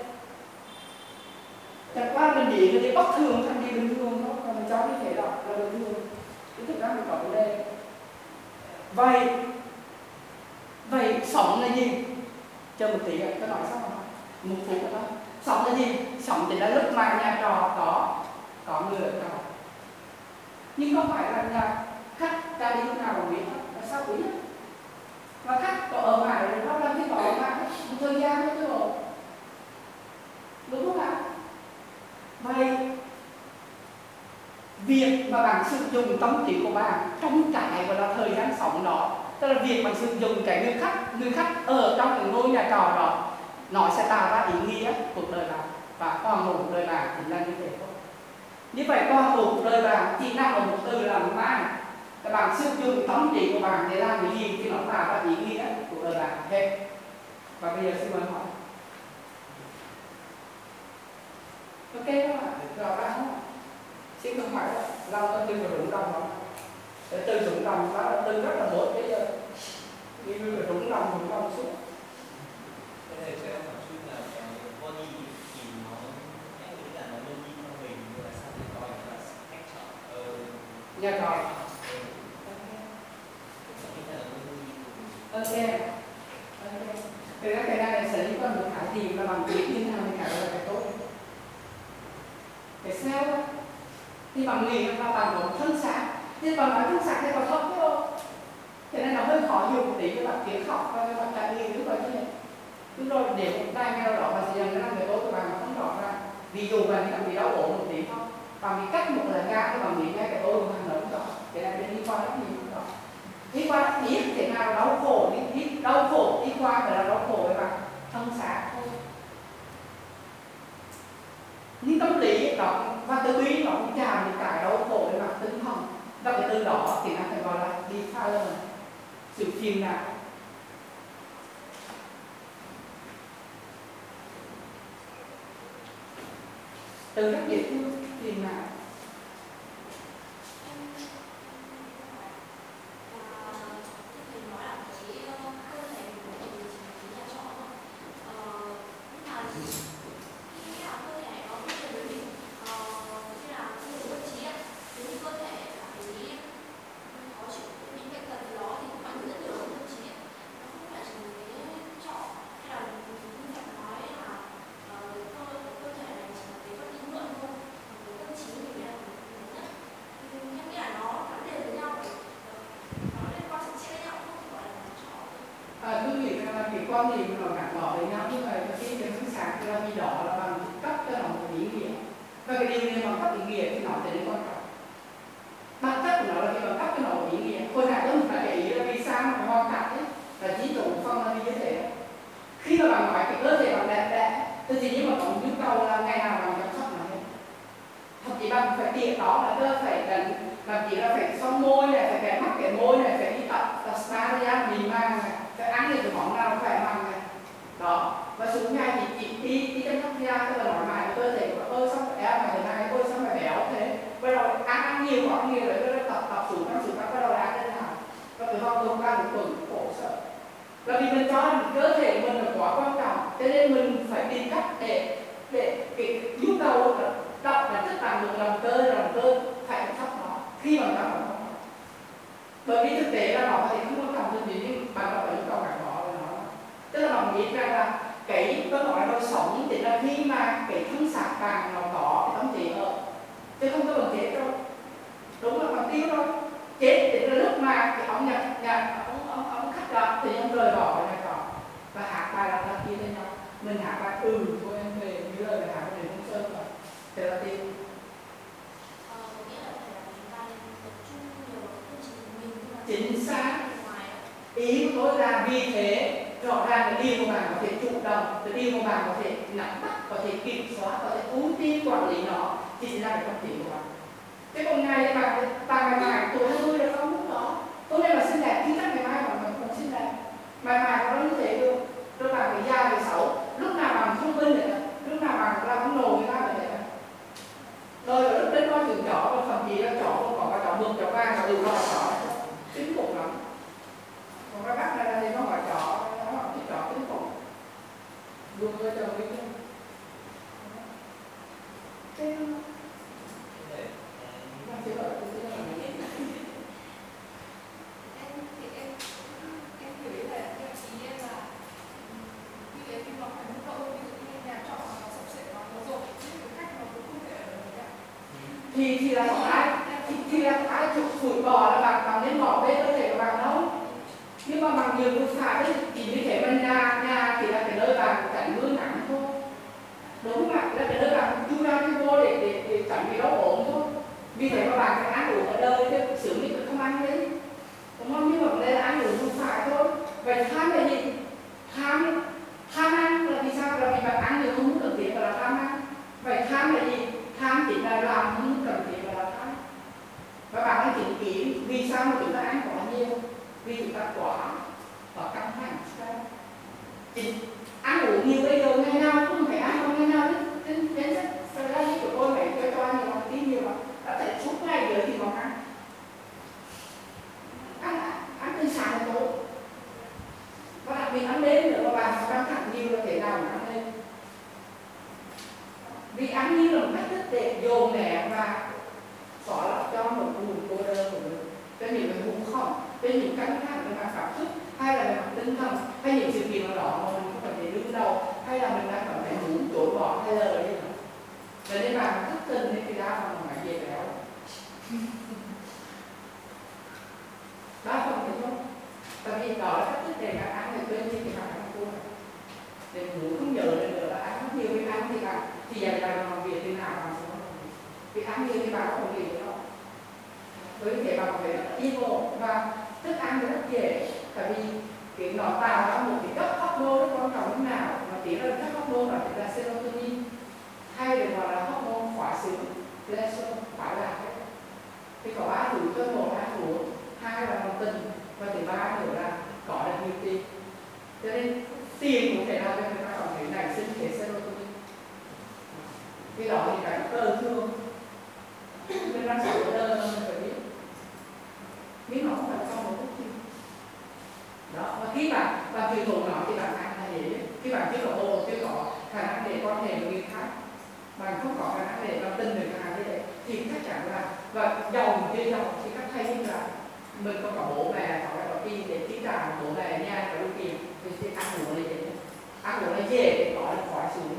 Chẳng qua mình nghĩ cái bất thường thành đi bình thường thôi, còn mình cho như thế đó là bình thường. Chứ thực ra mình có vấn đề. Vậy sống là gì? Chờ một tí tôi nói xong rồi. Một phút nữa thôi. Sống là gì? Sống thì là lúc mà nhà trọ có người ở trọ. Nhưng không phải là nhà khách ra đi lúc nào cũng biết hết, là sao biết hết. Và khách có ở ngoài rồi nó làm cái có ở ngoài một thời gian thôi chứ bộ. Đúng không ạ? Vậy việc mà bạn sử dụng tâm trí của bạn trong cái gọi là thời gian sống đó, tức là việc bạn sử dụng cái người khách ở trong cái ngôi nhà trọ đó, nó sẽ tạo ra ý nghĩa cuộc đời bạn, và toàn bộ cuộc đời bạn chính là như thế thôi. Như vậy toàn bộ cuộc đời bạn chỉ nằm ở một từ là mang. Các bạn sử dụng tâm trí của bạn để làm cái gì thì nó tạo ra ý nghĩa cuộc đời bạn hết. Và bây giờ xin mời hỏi. Ok không ạ? Rõ ràng không ạ? Xin không phải là lòng tâm tư và rụng đồng không? Để từ rụng đồng đó là từ rất là bớt bây giờ. Như là rụng đồng suốt. Cái này cho em hỏi chút là cái body thì nó, em nghĩ là nó luôn đi theo mình, nhưng mà sao thì coi là cách chọn Nhà trọ. Ok. Thực ra cái này sẽ liên quan đến cái gì mà bằng biết như thế nào thì là cái tốt. Cái sao đó thì bằng nghĩ là bằng có thân xác, thì bằng nói thân xác thì còn không thôi. Thế nên nó hơi khó dùng một tí cho bạn tiếng học và các bạn trả lời đúng rồi chứ. Đúng rồi, để một tay nghe đâu đó và sẽ dần cái năng người tốt của bạn mà không rõ ra. Ví dụ bạn cảm bị đau ốm một tí không, bằng cái cách một lần ra thì bằng nghĩ nghe cái tôi của bạn lớn rõ. Cái này bên đi qua rất nhiều rõ. Đi qua biết thế nào đau khổ, đau khổ đi qua phải là đau khổ với bạn thân xác thôi. Nhưng tâm lý đó và tư duy nó cũng chạm được cái đau khổ với mặt tinh thần. Và cái từ đó thì nó phải gọi là defilement, sự phiền não. Từ rất dễ thương, phiền não. Quan niệm mà gắn bỏ với nhau như vậy là khi cái phương sáng là vì đó là bằng cấp cho nó một ý nghĩa, và cái điều này bằng cấp ý nghĩa thì nó sẽ đến quan trọng. Bản chất của nó là cái bằng cấp cho nó một ý nghĩa. Hồi nãy tôi phải để ý là vì sao mà hoàn cảnh ấy là chỉ chủ phong là như thế. Khi mà bạn nói cái cơ thể bạn đẹp đẽ, thì gì nhưng mà có nhu cầu là ngày nào bạn chăm sóc nó hết. Thậm chí bạn phải tiện đó là cơ phải đánh, làm chỉ là phải son môi này, phải vẽ mắt cái môi này, phải đi tập spa ra mì mang này, phải ăn những cái món nào khỏe mạnh này. Đó, và xuống nhà thì chị đi chăm sóc da, tức là nói mãi cơ thể của ôi sao phải em ngày nay ôi sao phải béo thế. Bắt đầu ăn nhiều rồi tôi tập xuống bắt đầu là ăn thế nào. Và từ hôm tôi ăn một tuần khổ sở. Là vì mình cho cơ thể mình là quá quan trọng, cho nên mình phải tìm cách để cái nhu cầu đọc là tức là một làm cơ phải chăm sóc nó khi mà nó không. Bởi vì thực tế là nó có thể không quan trọng hơn gì, nhưng bạn đọc là nhu cầu gắn bó với nó. Tức là bạn nghĩ rằng là cái tôi nói là đời sống thì là khi mà cái thân xác bạn nó có cái tâm trí ở, chứ không có bằng chết đâu. Đúng là bằng tiêu thôi. Chết thì là lúc mà cái ông ông khách gặp thì ông rời bỏ cái này đó và hát bài là chia cho nhau. Mình hát bài thôi em về như lời bài hát của Đền Công Sơn rồi. Thế là tiêu. Chính xác. Ý của tôi là vì thế rõ ràng cái điều của bạn có thể chủ động, cái điều của bạn có thể nắm bắt, có thể kiểm soát, có thể ưu tiên quản lý nó, chính là cái công việc của bạn. Thế còn ngày bạn ngày tuổi 20 là không lúc đó, hôm nay mà xinh đẹp chứ chắc ngày mai bạn còn xinh đẹp, mai có như thế được. Rồi bạn phải già về xấu, lúc nào bạn không vinh nữa, lúc nào bạn làm không nổ người ta vậy đó. Rồi lúc đến coi trường chó, và thậm chí là chó không có chó mực, chó vàng, chó đủ lo chó, kinh khủng lắm. Còn các bác này thì nó gọi chó, nó gọi cái chó kinh khủng. Đùa với chồng ấy chứ. Thế nó chỉ gọi là cái gì đó. thì là có ai thì là có ai chụp phủi bò là bạn nên bỏ bê cơ thể của bạn đâu. Nhưng mà bằng nhiều phương pháp ấy, thì như thế mà nhà thì là cái nơi bạn tránh mưa nắng thôi, đúng không ạ? Là cái nơi bạn chui ra cái vô để tránh bị đau ốm thôi. Vì thế mà bạn phải ăn uống ở đời chứ sướng thì không ăn đấy, đúng không? Nhưng mà vấn đề là ăn uống không phải thôi. Vậy tham là gì? Tham ăn là vì sao? Là vì bạn ăn nhiều không cần thiết là tham ăn. Vậy tham là gì? Tham chỉ là làm không cần thiết là tham. Và bạn hãy chỉnh kỹ vì sao mà chúng ta ăn quá nhiều, vì chúng ta quá và căng thẳng stress. Ăn uống nhiều bây giờ ngày nào cũng phải ăn, không ngày nào đến sẽ ra như của tôi phải cho nhiều mà tí nhiều mà đã phải suốt ngày giờ thì còn ăn từ sáng đến tối. Và đặc biệt ăn đêm nữa mà bạn căng thẳng nhiều là thế nào mà ăn lên. Vì ăn nhiều là một cách thức để dồn nén và xóa lọc cho một vùng cô đơn của mình, cho những cái vùng không, cho những căng thẳng về mặt cảm xúc hay là về mặt tinh thần, hay những sự kiện nào đó mà mình không phải để đương đầu, hay là mình đang cảm thấy muốn chối bỏ hay là gì đó. Và nên bạn thức tình thì ra mà mình phải về béo. Đó không phải không? Tại vì đó là cách thức để bạn ăn thì quên đi thì bạn ăn cua. Để ngủ không nhớ được nữa là ăn không nhiều với ăn thì bạn thì dành ra làm việc thế nào bạn sẽ vì ăn nhiều thì bạn không gì nữa. Với thế bạn phải yên ổn và thức ăn thì rất dễ, tại vì cái nó tạo ra một cái cấp hormone rất quan trọng lúc nào mà tí là các hormone đó là serotonin hay được gọi là hormone khỏa sướng, pleasure, khoái lạc đấy. Thì có 3 thứ cơ, 1 là ăn uống, 2 là lòng tình và thứ 3 nữa là có được nhiều tiền. Cho nên tiền cũng thể làm cho người ta cảm thấy nảy sinh cái serotonin. Vì đó thì cái cơ thương mình đang sống ở đời mình phải biết nó không phải trong một phút chi. Đó, và khi bạn tùy thuộc nó thì bạn ăn là gì? Khi bạn chưa có khả năng để quan hệ với người khác, bạn không có khả năng để làm tin được khả năng để thì chắc chắn là và giàu thì các thầy như là mình có bố mẹ có tiền để chi trả bố mẹ nhà có điều kiện thì ăn uống là dễ, ăn uống là dễ để có được khỏi xuống.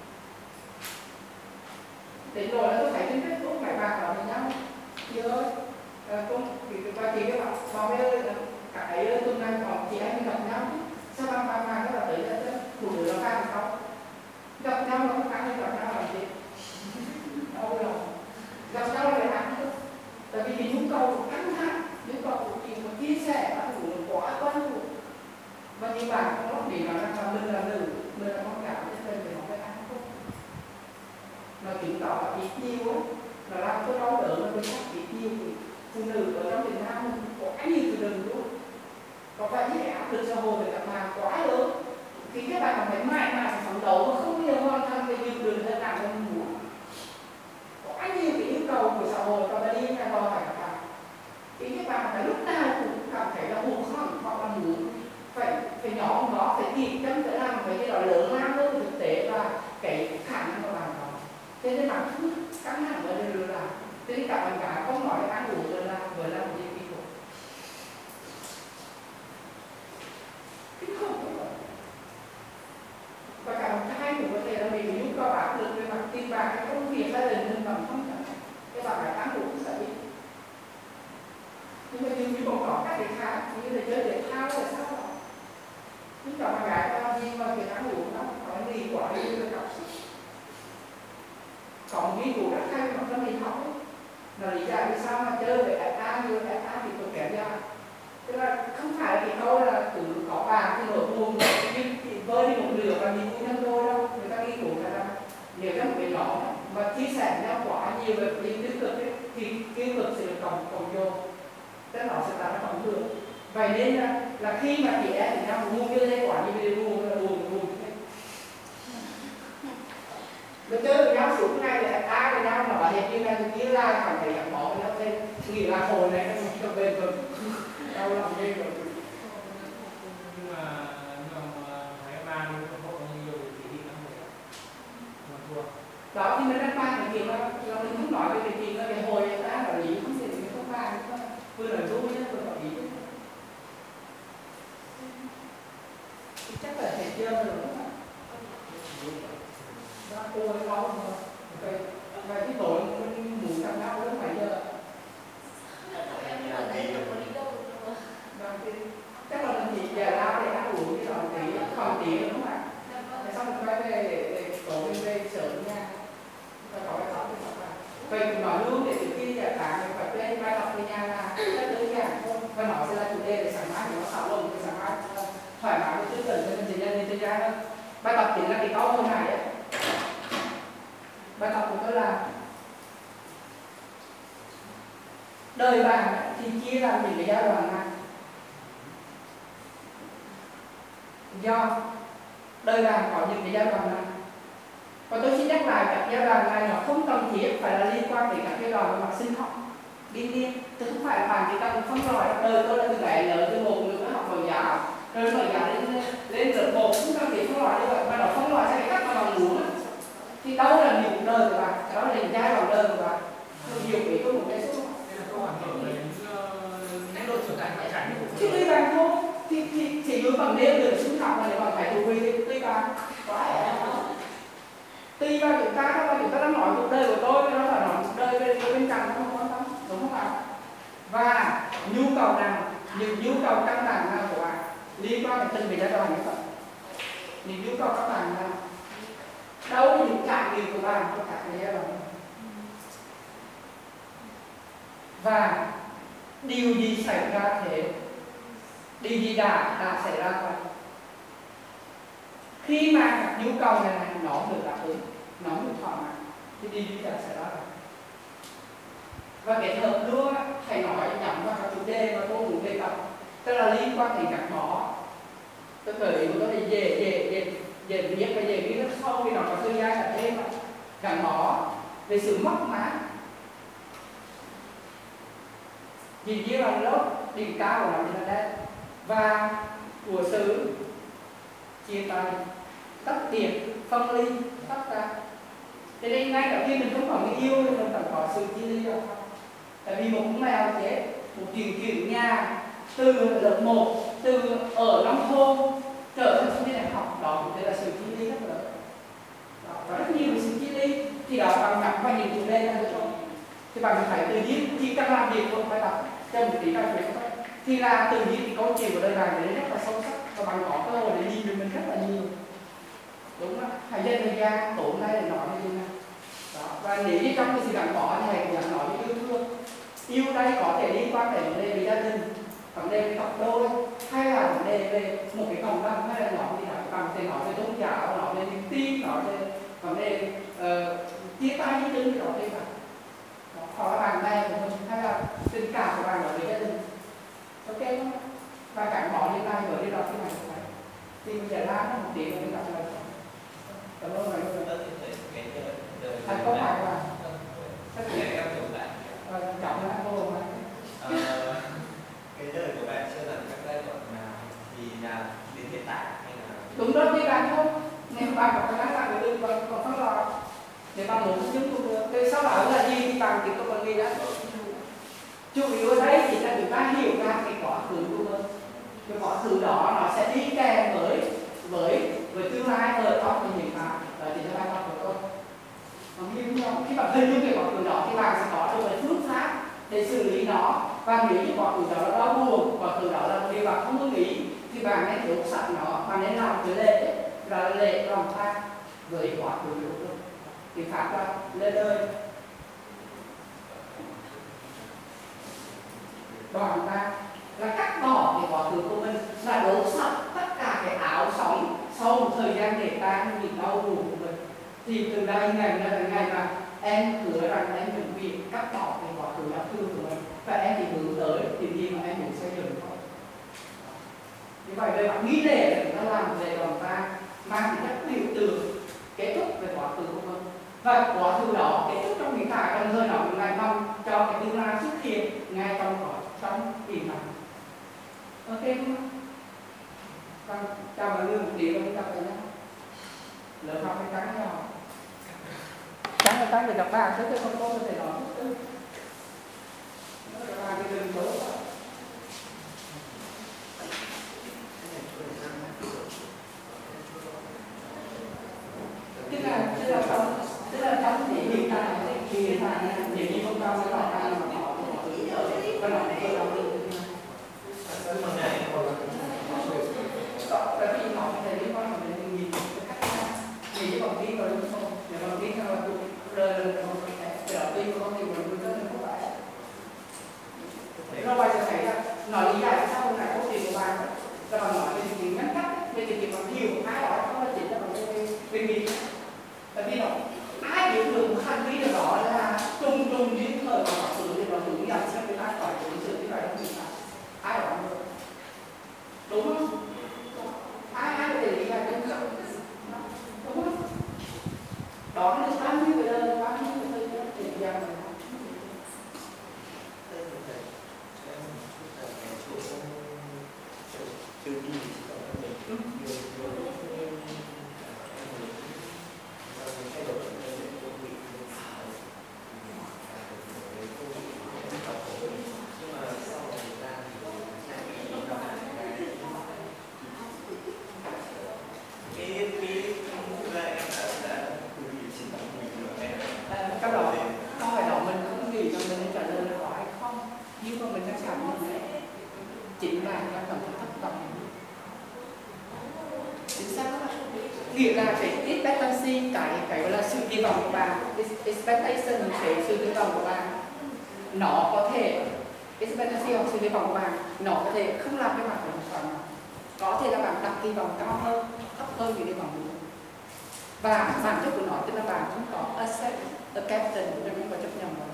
Đến rồi là tôi thấy trên Facebook mày bạn nói với nhau chị ơi không thì và chị các bạn bảo với ơi cả ấy tuần này còn chị em gặp nhau sao bạn các bạn tới là phụ nữ nó khác không gặp nhau nó không khác hay gặp nhau làm gì đâu rồi gặp nhau là ăn thôi, tại vì cái nhu cầu căng thẳng, nhu cầu của chị mà chia sẻ ăn uống quá quan trọng. Và như bạn không nói gì nói rằng là mình là nữ, mình là con gái cho nên mình không phải ăn không. Nó chứng tỏ là ít nhiều á, nó làm cho đau đớn là mình khác ít nhiều thì phụ nữ ở trong Việt Nam mình quá nhiều từ đừng luôn. Có phải như áp lực xã hội về các bạn quá lớn. Khi các bạn cảm thấy mãi mãi phấn đấu mà không bao giờ hoàn thành thì nhiều đường hơn làm mình muốn. Quá nhiều cái yêu cầu của xã hội và đi ra đòi hỏi các bạn. Khi các bạn phải lúc nào cũng cảm thấy là buồn khóc hoặc là muốn phải nhỏ nó phải kịp chấm để làm với cái đó lớn lao hơn thực tế và cái khả năng của bạn đó. Thế nên bạn cứ căng thẳng ở đây lừa là thế nên các bạn cả không nói ăn uống rồi là vừa là một gì kinh khủng. Kinh khủng rồi. Và cả một cái cũng có thể là mình giúp các bạn được về mặt tiền bạc cái công việc gia đình mình bằng không cả. Các bạn phải ăn uống sẽ biết. Nhưng mà như còn có các cái khác như là chơi thể thao là sao đó. Chúng ta mà gái bao nhiêu mà việc ăn uống đó có gì quả đi là cảm xúc. Còn nghiên cứu rất hay mà nó đi học ấy. Là lý giải vì sao mà chơi về FA như FA thì tôi kém ra. Tức là không phải là cái câu là từ có bàn thì nổi buồn nhưng vơi đi một nửa và nhìn vui nhân tôi đâu. Người ta nghiên cứu là nếu trong một cái nhóm mà chia sẻ nhau quá nhiều về những tiêu cực ấy, thì tiêu cực sẽ được cộng vô. Tức là nó sẽ tạo ra cộng hưởng. Vậy nên là khi mà chị em thì nhau buồn như thế quả như thế buồn là buồn như thế. Mình chơi với nhau suốt ngày thì ai với nhau mà hiện như này thì ra cảm thấy gắn bó với nhau lên nghĩ là hồi này nó không bền vững đau lòng ghê rồi. Nhưng mà phải mang cái hộ nhiều thì đi lắm rồi mà thua. Đó thì mình đang mang cái chuyện là mình không nói về cái chuyện là cái hồi ta là lý không thể mình không mang vừa là vui nhá vừa là ý thì chắc là thể chơi rồi đúng không? Đó cô ấy lâu rồi. Và cái tội mình ngủ cả gặp nhau lúc 7 giờ. Em ở đây đâu có đi đâu được. Vâng, thì chắc là chị giờ lao để ăn uống cái còn tí đúng không ạ? Thế xong rồi quay về tổ về sớm nha. Và có cái tóc thì tóc là vậy thì nói luôn để từ khi giờ cả mình phải lên bài tập về nhà là rất đơn giản thôi. Và nó sẽ là chủ đề để sáng mai thì nó xạo lồng thì sáng mai thoải mái với tư tưởng cho mình nhân lên ra hơn. Bài tập chính là cái câu hồi này ấy. Bài tập của tôi là đời bạn thì chia ra những cái giai đoạn này. Do đời bạn có những cái giai đoạn này. Và tôi xin nhắc lại các giai đoạn này nó không cần thiết phải là liên quan đến các giai đoạn về mặt sinh học. Đương nhiên, tôi không phải là bạn chỉ cần phân loại đời tôi là từ bé lớn từ một người học mẫu giáo rồi mẫu giáo lên lớp 1 không cần thiết phân loại như vậy mà nó phân loại theo cái cách mà bạn muốn. Thì đâu là những đời của bạn, đó là những giai đoạn đời của bạn. Nhiều ý tôi một cái số. Đây là câu hỏi về những độ trưởng thành ngoại cảnh của Chứ tùy bạn thôi, thì cứ bằng đêm được sinh học này bằng phải thú vị tùy bạn. Tùy vào chúng ta đó là chúng ta đang nói cuộc đời của tôi, đó là nói cuộc đời về bên cạnh không quan tâm, đúng không ạ? Và nhu cầu nào, những nhu cầu căn bản nào của bạn liên quan đến từng cái giai đoạn như vậy. Những nhu cầu căn bản nào, đâu là những trải nghiệm của bạn trong các cái giai đoạn. Và điều gì xảy ra thế, điều gì đã xảy ra vậy. Khi mà các nhu cầu này nó được đáp ứng, nó được thỏa mãn thì điều gì đã xảy ra vậy. Và kết hợp luôn thầy nói nhắm vào các chủ đề mà tôi muốn đề cập, tức là liên quan đến gắn bó. Tôi gợi ý tôi thì dễ viết và dễ viết rất sâu vì nó có thời gian là thêm gắn bó về sự mất mát. Vì như là lớp đỉnh cao của nó thì là đây. Và của sự chia tay, tách biệt, phân ly, tất cả. Cho nên ngay cả khi mình không còn người yêu thì mình cần có sự chia ly rồi. Tại vì một con mèo chết, một chuyển nhà từ lớp 1, từ ở nông thôn trở thành sinh viên đại học, đó cũng là sự chia ly rất lớn. Có rất nhiều sự chia ly, thì đó bằng nhắm vào những chủ đề này thôi. Thì bạn phải tự nhiên chỉ cần làm việc một bài tập cho một tí bài chuyện thôi, thì là tự nhiên cái câu chuyện của đời bạn đấy rất là sâu sắc và bạn có cơ hội để nhìn được mình rất là nhiều. Đúng không? Hãy dành thời gian tổn đây để nói như thế này. Đó. Và nếu như trong cái sự gắn bó thì hãy cũng nói về yêu thương. Yêu đây có thể liên quan đến vấn đề về gia đình, vấn đề về cặp đôi, hay là vấn đề về một cái cộng đồng, hay là nói gì đó, bằng thể nói về tôn giáo, nói về niềm tin, nói về vấn đề chia tay với chân đó đây cả. Hoặc là bạn bè của mình, hay là tình cảm của bạn ở với gia đình. Ok không? Và gắn bó như này bởi đi đọc cái này của bạn. Thì mình sẽ làm một tiếng để mình gặp lại. Cảm ơn bạn. Anh có hỏi bạn. Trọng là cô mà. Cái đời của bạn chưa là các giai đoạn nào thì là đến hiện tại hay là đúng đó như bạn thôi. Nếu bạn có khả năng làm được còn phân loại. Nếu bạn muốn chứng cũng được. Cái sau đó là gì thì bạn chỉ có cần nghĩ đó. Chủ yếu ở đây chỉ là chúng ta hiểu ra cái quá khứ của mình. Cái quá khứ đó nó sẽ đi kèm với tương lai ở trong cái hiện tại. Đó chính là bài học của tôi. Khi bạn hình dung cái quá khứ đó thì bạn sẽ có được cái phương pháp để xử lý nó. Và nếu như quá khứ đó là đau buồn, quá khứ đó là một điều bạn không ưng ý thì bạn nên đốt sạch nó, bạn nên làm cái lễ là lễ lòng tha với quá khứ của mình. Thì pháp là lên đời đoàn ta là cắt bỏ cái quá khứ của mình, là đổ sạch tất cả cái áo sóng sau một thời gian để tan những đau buồn của mình. Thì từ đây ngày là ngày mà em hứa rằng em chuẩn bị cắt bỏ cái quá khứ đau thương của mình và em chỉ hướng tới điều gì mà em muốn xây dựng thôi. Như vậy đây bạn nghĩ để chúng ta làm về đoàn ta mang tính chất biểu tượng kết thúc về quá khứ của mình. Và quá khứ đó kết thúc trong hiện tại, đồng thời nó cũng là mong cho cái tương lai xuất hiện ngay trong hiện tại. Ok không? Vâng, chào mọi người một điều và chúng ta cùng nhau. Lớp học hay trắng nhau. Trắng là trắng được gặp bạn, thế không có thể nói chút tư. Nó là bạn cái đường số. Tức là trong thì hiện tại thì hiện tại nếu như không có từ đi thì chỉ có mình nhiều thay đổi về công việc nhưng mà sau một thời gian Các đó câu hỏi đó mình không nghĩ rằng mình trả lời là có hay không, nhưng mà mình đang cảm nhận chính là đang cảm thấy thất vọng. Chính xác đó. Nghĩa là cái expectancy, cái gọi là sự kỳ vọng của bạn, expectation, cái sự kỳ vọng của bạn, nó có thể expectancy hoặc sự kỳ vọng của bạn, nó có thể không làm cái bạn hoàn toàn, có thể là bạn đặt kỳ vọng cao hơn, thấp hơn những kỳ vọng của mình. Và bản chất của nó tức là bạn không có accept the captain, nên không có chấp nhận nó.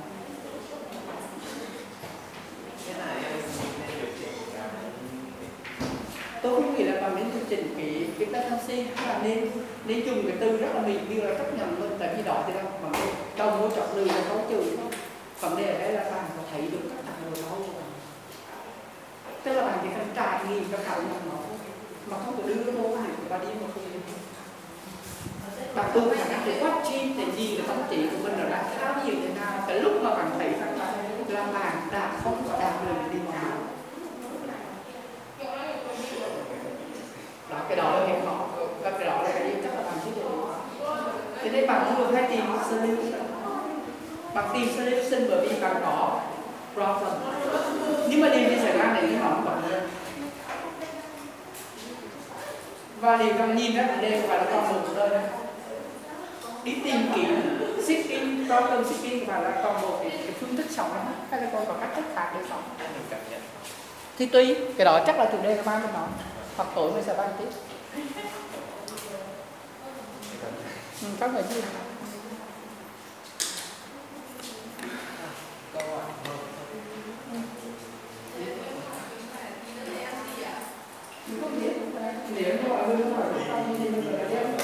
Tôi không nghĩ là bạn nên điều chỉnh cái expectancy, hay là nên dùng cái từ rất là mình như là chấp nhận luôn, tại vì đó thì là vấn đề đồng mối chọn lười là không trừ. Vấn đề ở đây là bạn có thấy được tất cả điều đó của bạn, tức là bạn chỉ cần trải nghiệm cái cảm nhận nó mà không có đưa vô và đi một không. Bạn tu khả năng để quát chi để nhìn cái tâm trí của mình nó đã khá nhiều thế nào. Cái lúc mà bạn thấy rằng là bạn đã không có đạt được đi vào đó, cái đó là cái khó và cái đó là cái điều chắc là bạn chưa được. Thế nên bạn thường hay tìm solution, bạn tìm solution bởi vì bạn có problem, nhưng mà điều gì xảy ra nếu nó không có vấn. Và điều bạn nhìn ra vấn đề của bạn là còn một nơi này. Đi tìm kiếm seeking, problem seeking và là còn một cái phương thức sống đó, hay là còn có cách khác để sống thì tùy, cái đó chắc là chủ đề của ba mình nói, hoặc tối mình sẽ bàn tiếp. Các người gì câu hỏi không biết nếu mà hỏi không hỏi